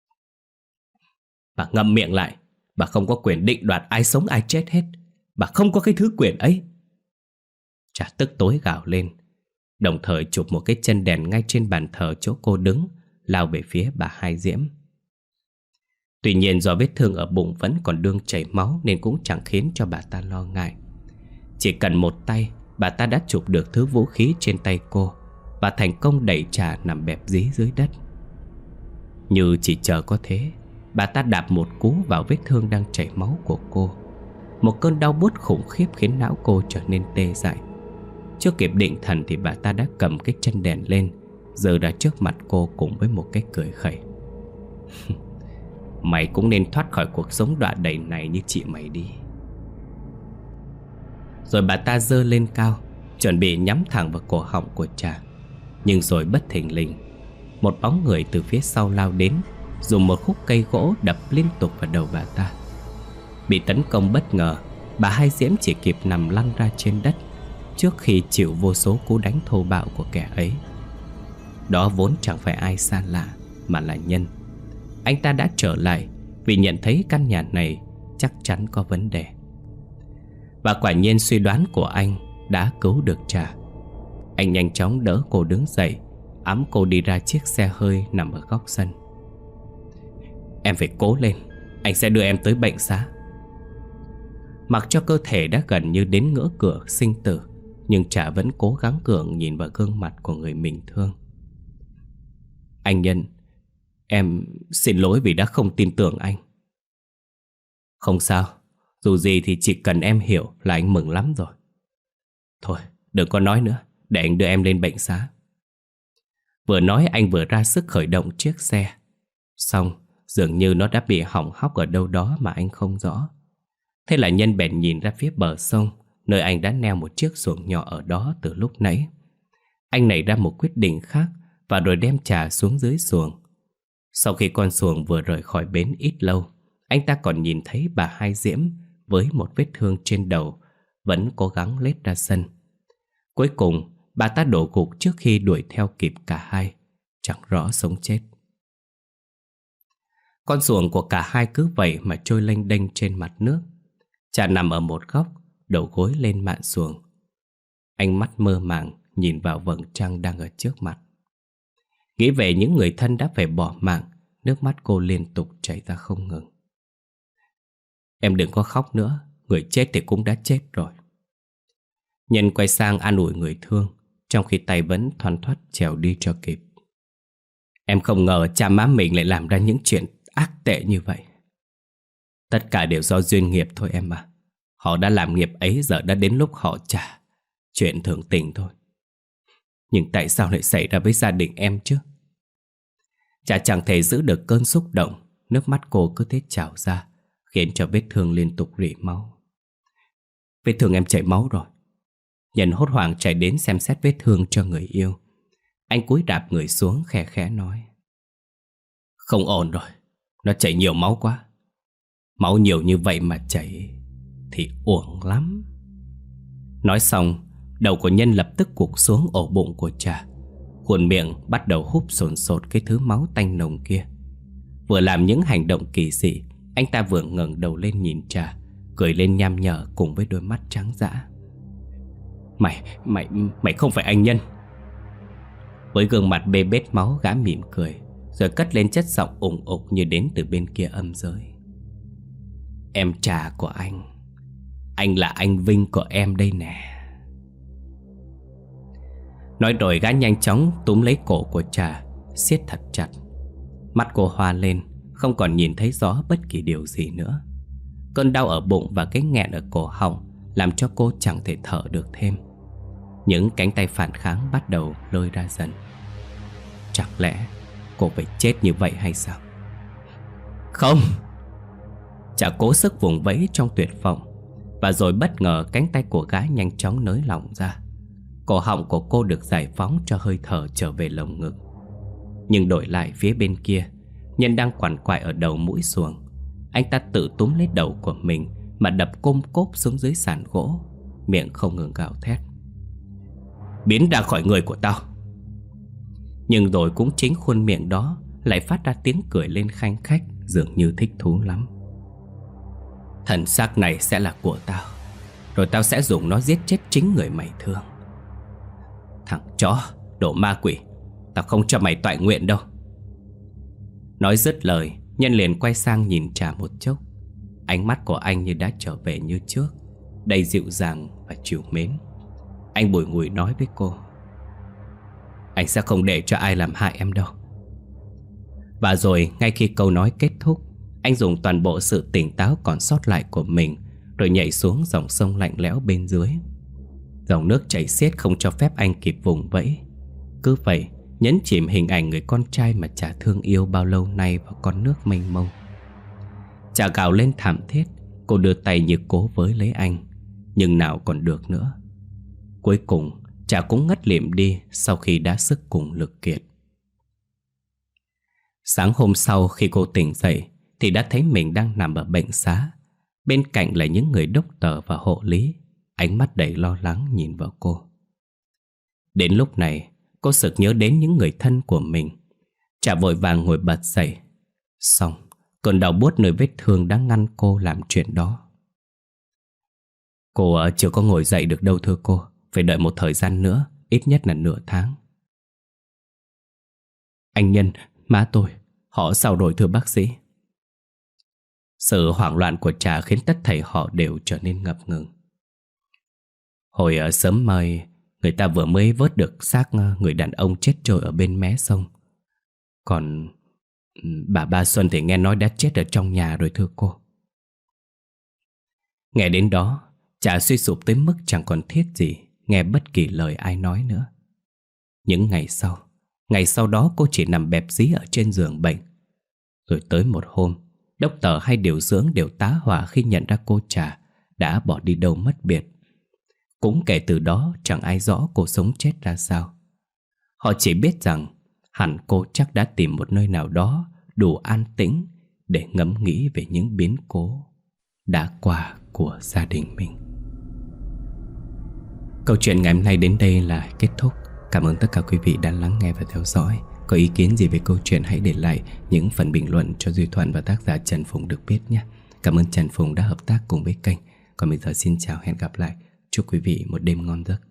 Bà ngậm miệng lại. Bà không có quyền định đoạt ai sống ai chết hết. Bà không có cái thứ quyền ấy. Cha tức tối gào lên, đồng thời chụp một cái chân đèn ngay trên bàn thờ chỗ cô đứng, lao về phía bà Hai Diễm. Tuy nhiên do vết thương ở bụng vẫn còn đương chảy máu nên cũng chẳng khiến cho bà ta lo ngại. Chỉ cần một tay, bà ta đã chụp được thứ vũ khí trên tay cô và thành công đẩy Trà nằm bẹp dí dưới đất. Như chỉ chờ có thế, bà ta đạp một cú vào vết thương đang chảy máu của cô. Một cơn đau buốt khủng khiếp khiến não cô trở nên tê dại. Chưa kịp định thần thì bà ta đã cầm cái chân đèn lên, giơ ra trước mặt cô cùng với một cái cười khẩy. Mày cũng nên thoát khỏi cuộc sống đọa đầy này như chị mày đi. Rồi bà ta giơ lên cao, chuẩn bị nhắm thẳng vào cổ họng của Trà. Nhưng rồi bất thình lình, một bóng người từ phía sau lao đến, dùng một khúc cây gỗ đập liên tục vào đầu bà ta. Bị tấn công bất ngờ, bà Hai Diễm chỉ kịp nằm lăn ra trên đất trước khi chịu vô số cú đánh thô bạo của kẻ ấy. Đó vốn chẳng phải ai xa lạ mà là Nhân. Anh ta đã trở lại vì nhận thấy căn nhà này chắc chắn có vấn đề. Và quả nhiên suy đoán của anh đã cứu được Trà. Anh nhanh chóng đỡ cô đứng dậy, ẵm cô đi ra chiếc xe hơi nằm ở góc sân. Em phải cố lên, anh sẽ đưa em tới bệnh xá. Mặc cho cơ thể đã gần như đến ngưỡng cửa sinh tử, nhưng Trà vẫn cố gắng gượng nhìn vào gương mặt của người mình thương. Anh Nhân, em xin lỗi vì đã không tin tưởng anh. Không sao, dù gì thì chỉ cần em hiểu là anh mừng lắm rồi. Thôi, đừng có nói nữa, để anh đưa em lên bệnh xá. Vừa nói anh vừa ra sức khởi động chiếc xe. Xong, dường như nó đã bị hỏng hóc ở đâu đó mà anh không rõ. Thế là Nhân bèn nhìn ra phía bờ sông, nơi anh đã neo một chiếc xuồng nhỏ ở đó từ lúc nãy. Anh nảy ra một quyết định khác và rồi đem Trà xuống dưới xuồng. Sau khi con xuồng vừa rời khỏi bến ít lâu, anh ta còn nhìn thấy bà Hai Diễm với một vết thương trên đầu vẫn cố gắng lết ra sân. Cuối cùng, bà ta đổ gục trước khi đuổi theo kịp cả hai, chẳng rõ sống chết. Con xuồng của cả hai cứ vậy mà trôi lênh đênh trên mặt nước. Trà nằm ở một góc, đầu gối lên mạn xuồng. Ánh mắt mơ màng nhìn vào vầng trăng đang ở trước mặt. Nghĩ về những người thân đã phải bỏ mạng, nước mắt cô liên tục chảy ra không ngừng. Em đừng có khóc nữa, người chết thì cũng đã chết rồi. Nhân quay sang an ủi người thương, trong khi tay vẫn thoăn thoắt trèo đi cho kịp. Em không ngờ cha má mình lại làm ra những chuyện ác tệ như vậy. Tất cả đều do duyên nghiệp thôi em à. Họ đã làm nghiệp ấy, giờ đã đến lúc họ trả. Chuyện thường tình thôi. Nhưng tại sao lại xảy ra với gia đình em chứ? Chả chẳng thể giữ được cơn xúc động, nước mắt cô cứ thế trào ra, khiến cho vết thương liên tục rỉ máu. Vết thương em chảy máu rồi. Nhân hốt hoảng chạy đến xem xét vết thương cho người yêu. Anh cúi đạp người xuống khẽ khẽ nói: Không ổn rồi, nó chảy nhiều máu quá. Máu nhiều như vậy mà chảy thì uổng lắm. Nói xong, đầu của Nhân lập tức gục xuống ổ bụng của Trà. Khuôn miệng bắt đầu húp sồn sột cái thứ máu tanh nồng kia. Vừa làm những hành động kỳ dị, anh ta vừa ngẩng đầu lên nhìn Trà, cười lên nham nhở cùng với đôi mắt trắng dã. Mày, mày, mày không phải anh Nhân. Với gương mặt bê bết máu, gã mỉm cười, rồi cất lên chất giọng ủng ục như đến từ bên kia âm giới. Em Trà của anh, anh là anh Vinh của em đây nè. Nói rồi gã nhanh chóng túm lấy cổ của Trà, siết thật chặt. Mắt cô hoa lên, không còn nhìn thấy rõ bất kỳ điều gì nữa. Cơn đau ở bụng và cái nghẹn ở cổ họng làm cho cô chẳng thể thở được thêm. Những cánh tay phản kháng bắt đầu lơi ra dần. Chẳng lẽ cô phải chết như vậy hay sao? Không! Chả cố sức vùng vẫy trong tuyệt vọng. Và rồi bất ngờ cánh tay của gái nhanh chóng nới lỏng ra. Cổ họng của cô được giải phóng cho hơi thở trở về lồng ngực. Nhưng đổi lại phía bên kia, Nhân đang quằn quại ở đầu mũi xuồng. Anh ta tự túm lấy đầu của mình mà đập côm cốp xuống dưới sàn gỗ, miệng không ngừng gào thét: biến ra khỏi người của tao! Nhưng rồi cũng chính khuôn miệng đó lại phát ra tiếng cười lên khanh khách, dường như thích thú lắm. Thần xác này sẽ là của tao, rồi tao sẽ dùng nó giết chết chính người mày thương. Thằng chó, đồ ma quỷ, tao không cho mày toại nguyện đâu. Nói dứt lời, Nhân liền quay sang nhìn Trà một chốc. Ánh mắt của anh như đã trở về như trước, đầy dịu dàng và trìu mến. Anh bùi ngùi nói với cô: anh sẽ không để cho ai làm hại em đâu. Và rồi ngay khi câu nói kết thúc, anh dùng toàn bộ sự tỉnh táo còn sót lại của mình, rồi nhảy xuống dòng sông lạnh lẽo bên dưới. Dòng nước chảy xiết không cho phép anh kịp vùng vẫy. Cứ vậy nhấn chìm hình ảnh người con trai mà Trà thương yêu bao lâu nay vào con nước mênh mông. Trà gào lên thảm thiết. Cô đưa tay như cố với lấy anh, nhưng nào còn được nữa. Cuối cùng Trà cũng ngất lịm đi sau khi đã sức cùng lực kiệt. Sáng hôm sau khi cô tỉnh dậy thì đã thấy mình đang nằm ở bệnh xá. Bên cạnh là những người đốc tờ và hộ lý, ánh mắt đầy lo lắng nhìn vào cô. Đến lúc này cô sực nhớ đến những người thân của mình. Trà vội vàng ngồi bật dậy. Xong cơn đau buốt nơi vết thương đã ngăn cô làm chuyện đó. Cô chưa có ngồi dậy được đâu thưa cô. Phải đợi một thời gian nữa, ít nhất là nửa tháng. Anh Nhân, má tôi, họ sao rồi thưa bác sĩ? Sự hoảng loạn của Trà khiến tất thảy họ đều trở nên ngập ngừng. Hồi ở sớm mai, người ta vừa mới vớt được xác người đàn ông chết trôi ở bên mé sông. Còn bà Ba Xuân thì nghe nói đã chết ở trong nhà rồi thưa cô. Nghe đến đó, Trà suy sụp tới mức chẳng còn thiết gì nghe bất kỳ lời ai nói nữa. Những ngày sau, ngày sau đó cô chỉ nằm bẹp dí ở trên giường bệnh. Rồi tới một hôm, đốc tờ hay điều dưỡng đều tá hỏa khi nhận ra cô Trà đã bỏ đi đâu mất biệt. Cũng kể từ đó chẳng ai rõ cô sống chết ra sao. Họ chỉ biết rằng hẳn cô chắc đã tìm một nơi nào đó đủ an tĩnh để ngẫm nghĩ về những biến cố đã qua của gia đình mình. Câu chuyện ngày hôm nay đến đây là kết thúc. Cảm ơn tất cả quý vị đã lắng nghe và theo dõi. Có ý kiến gì về câu chuyện hãy để lại những phần bình luận cho Duy Thuận và tác giả Trần Phùng được biết nhé. Cảm ơn Trần Phùng đã hợp tác cùng với kênh. Còn bây giờ xin chào, hẹn gặp lại. Chúc quý vị một đêm ngon giấc.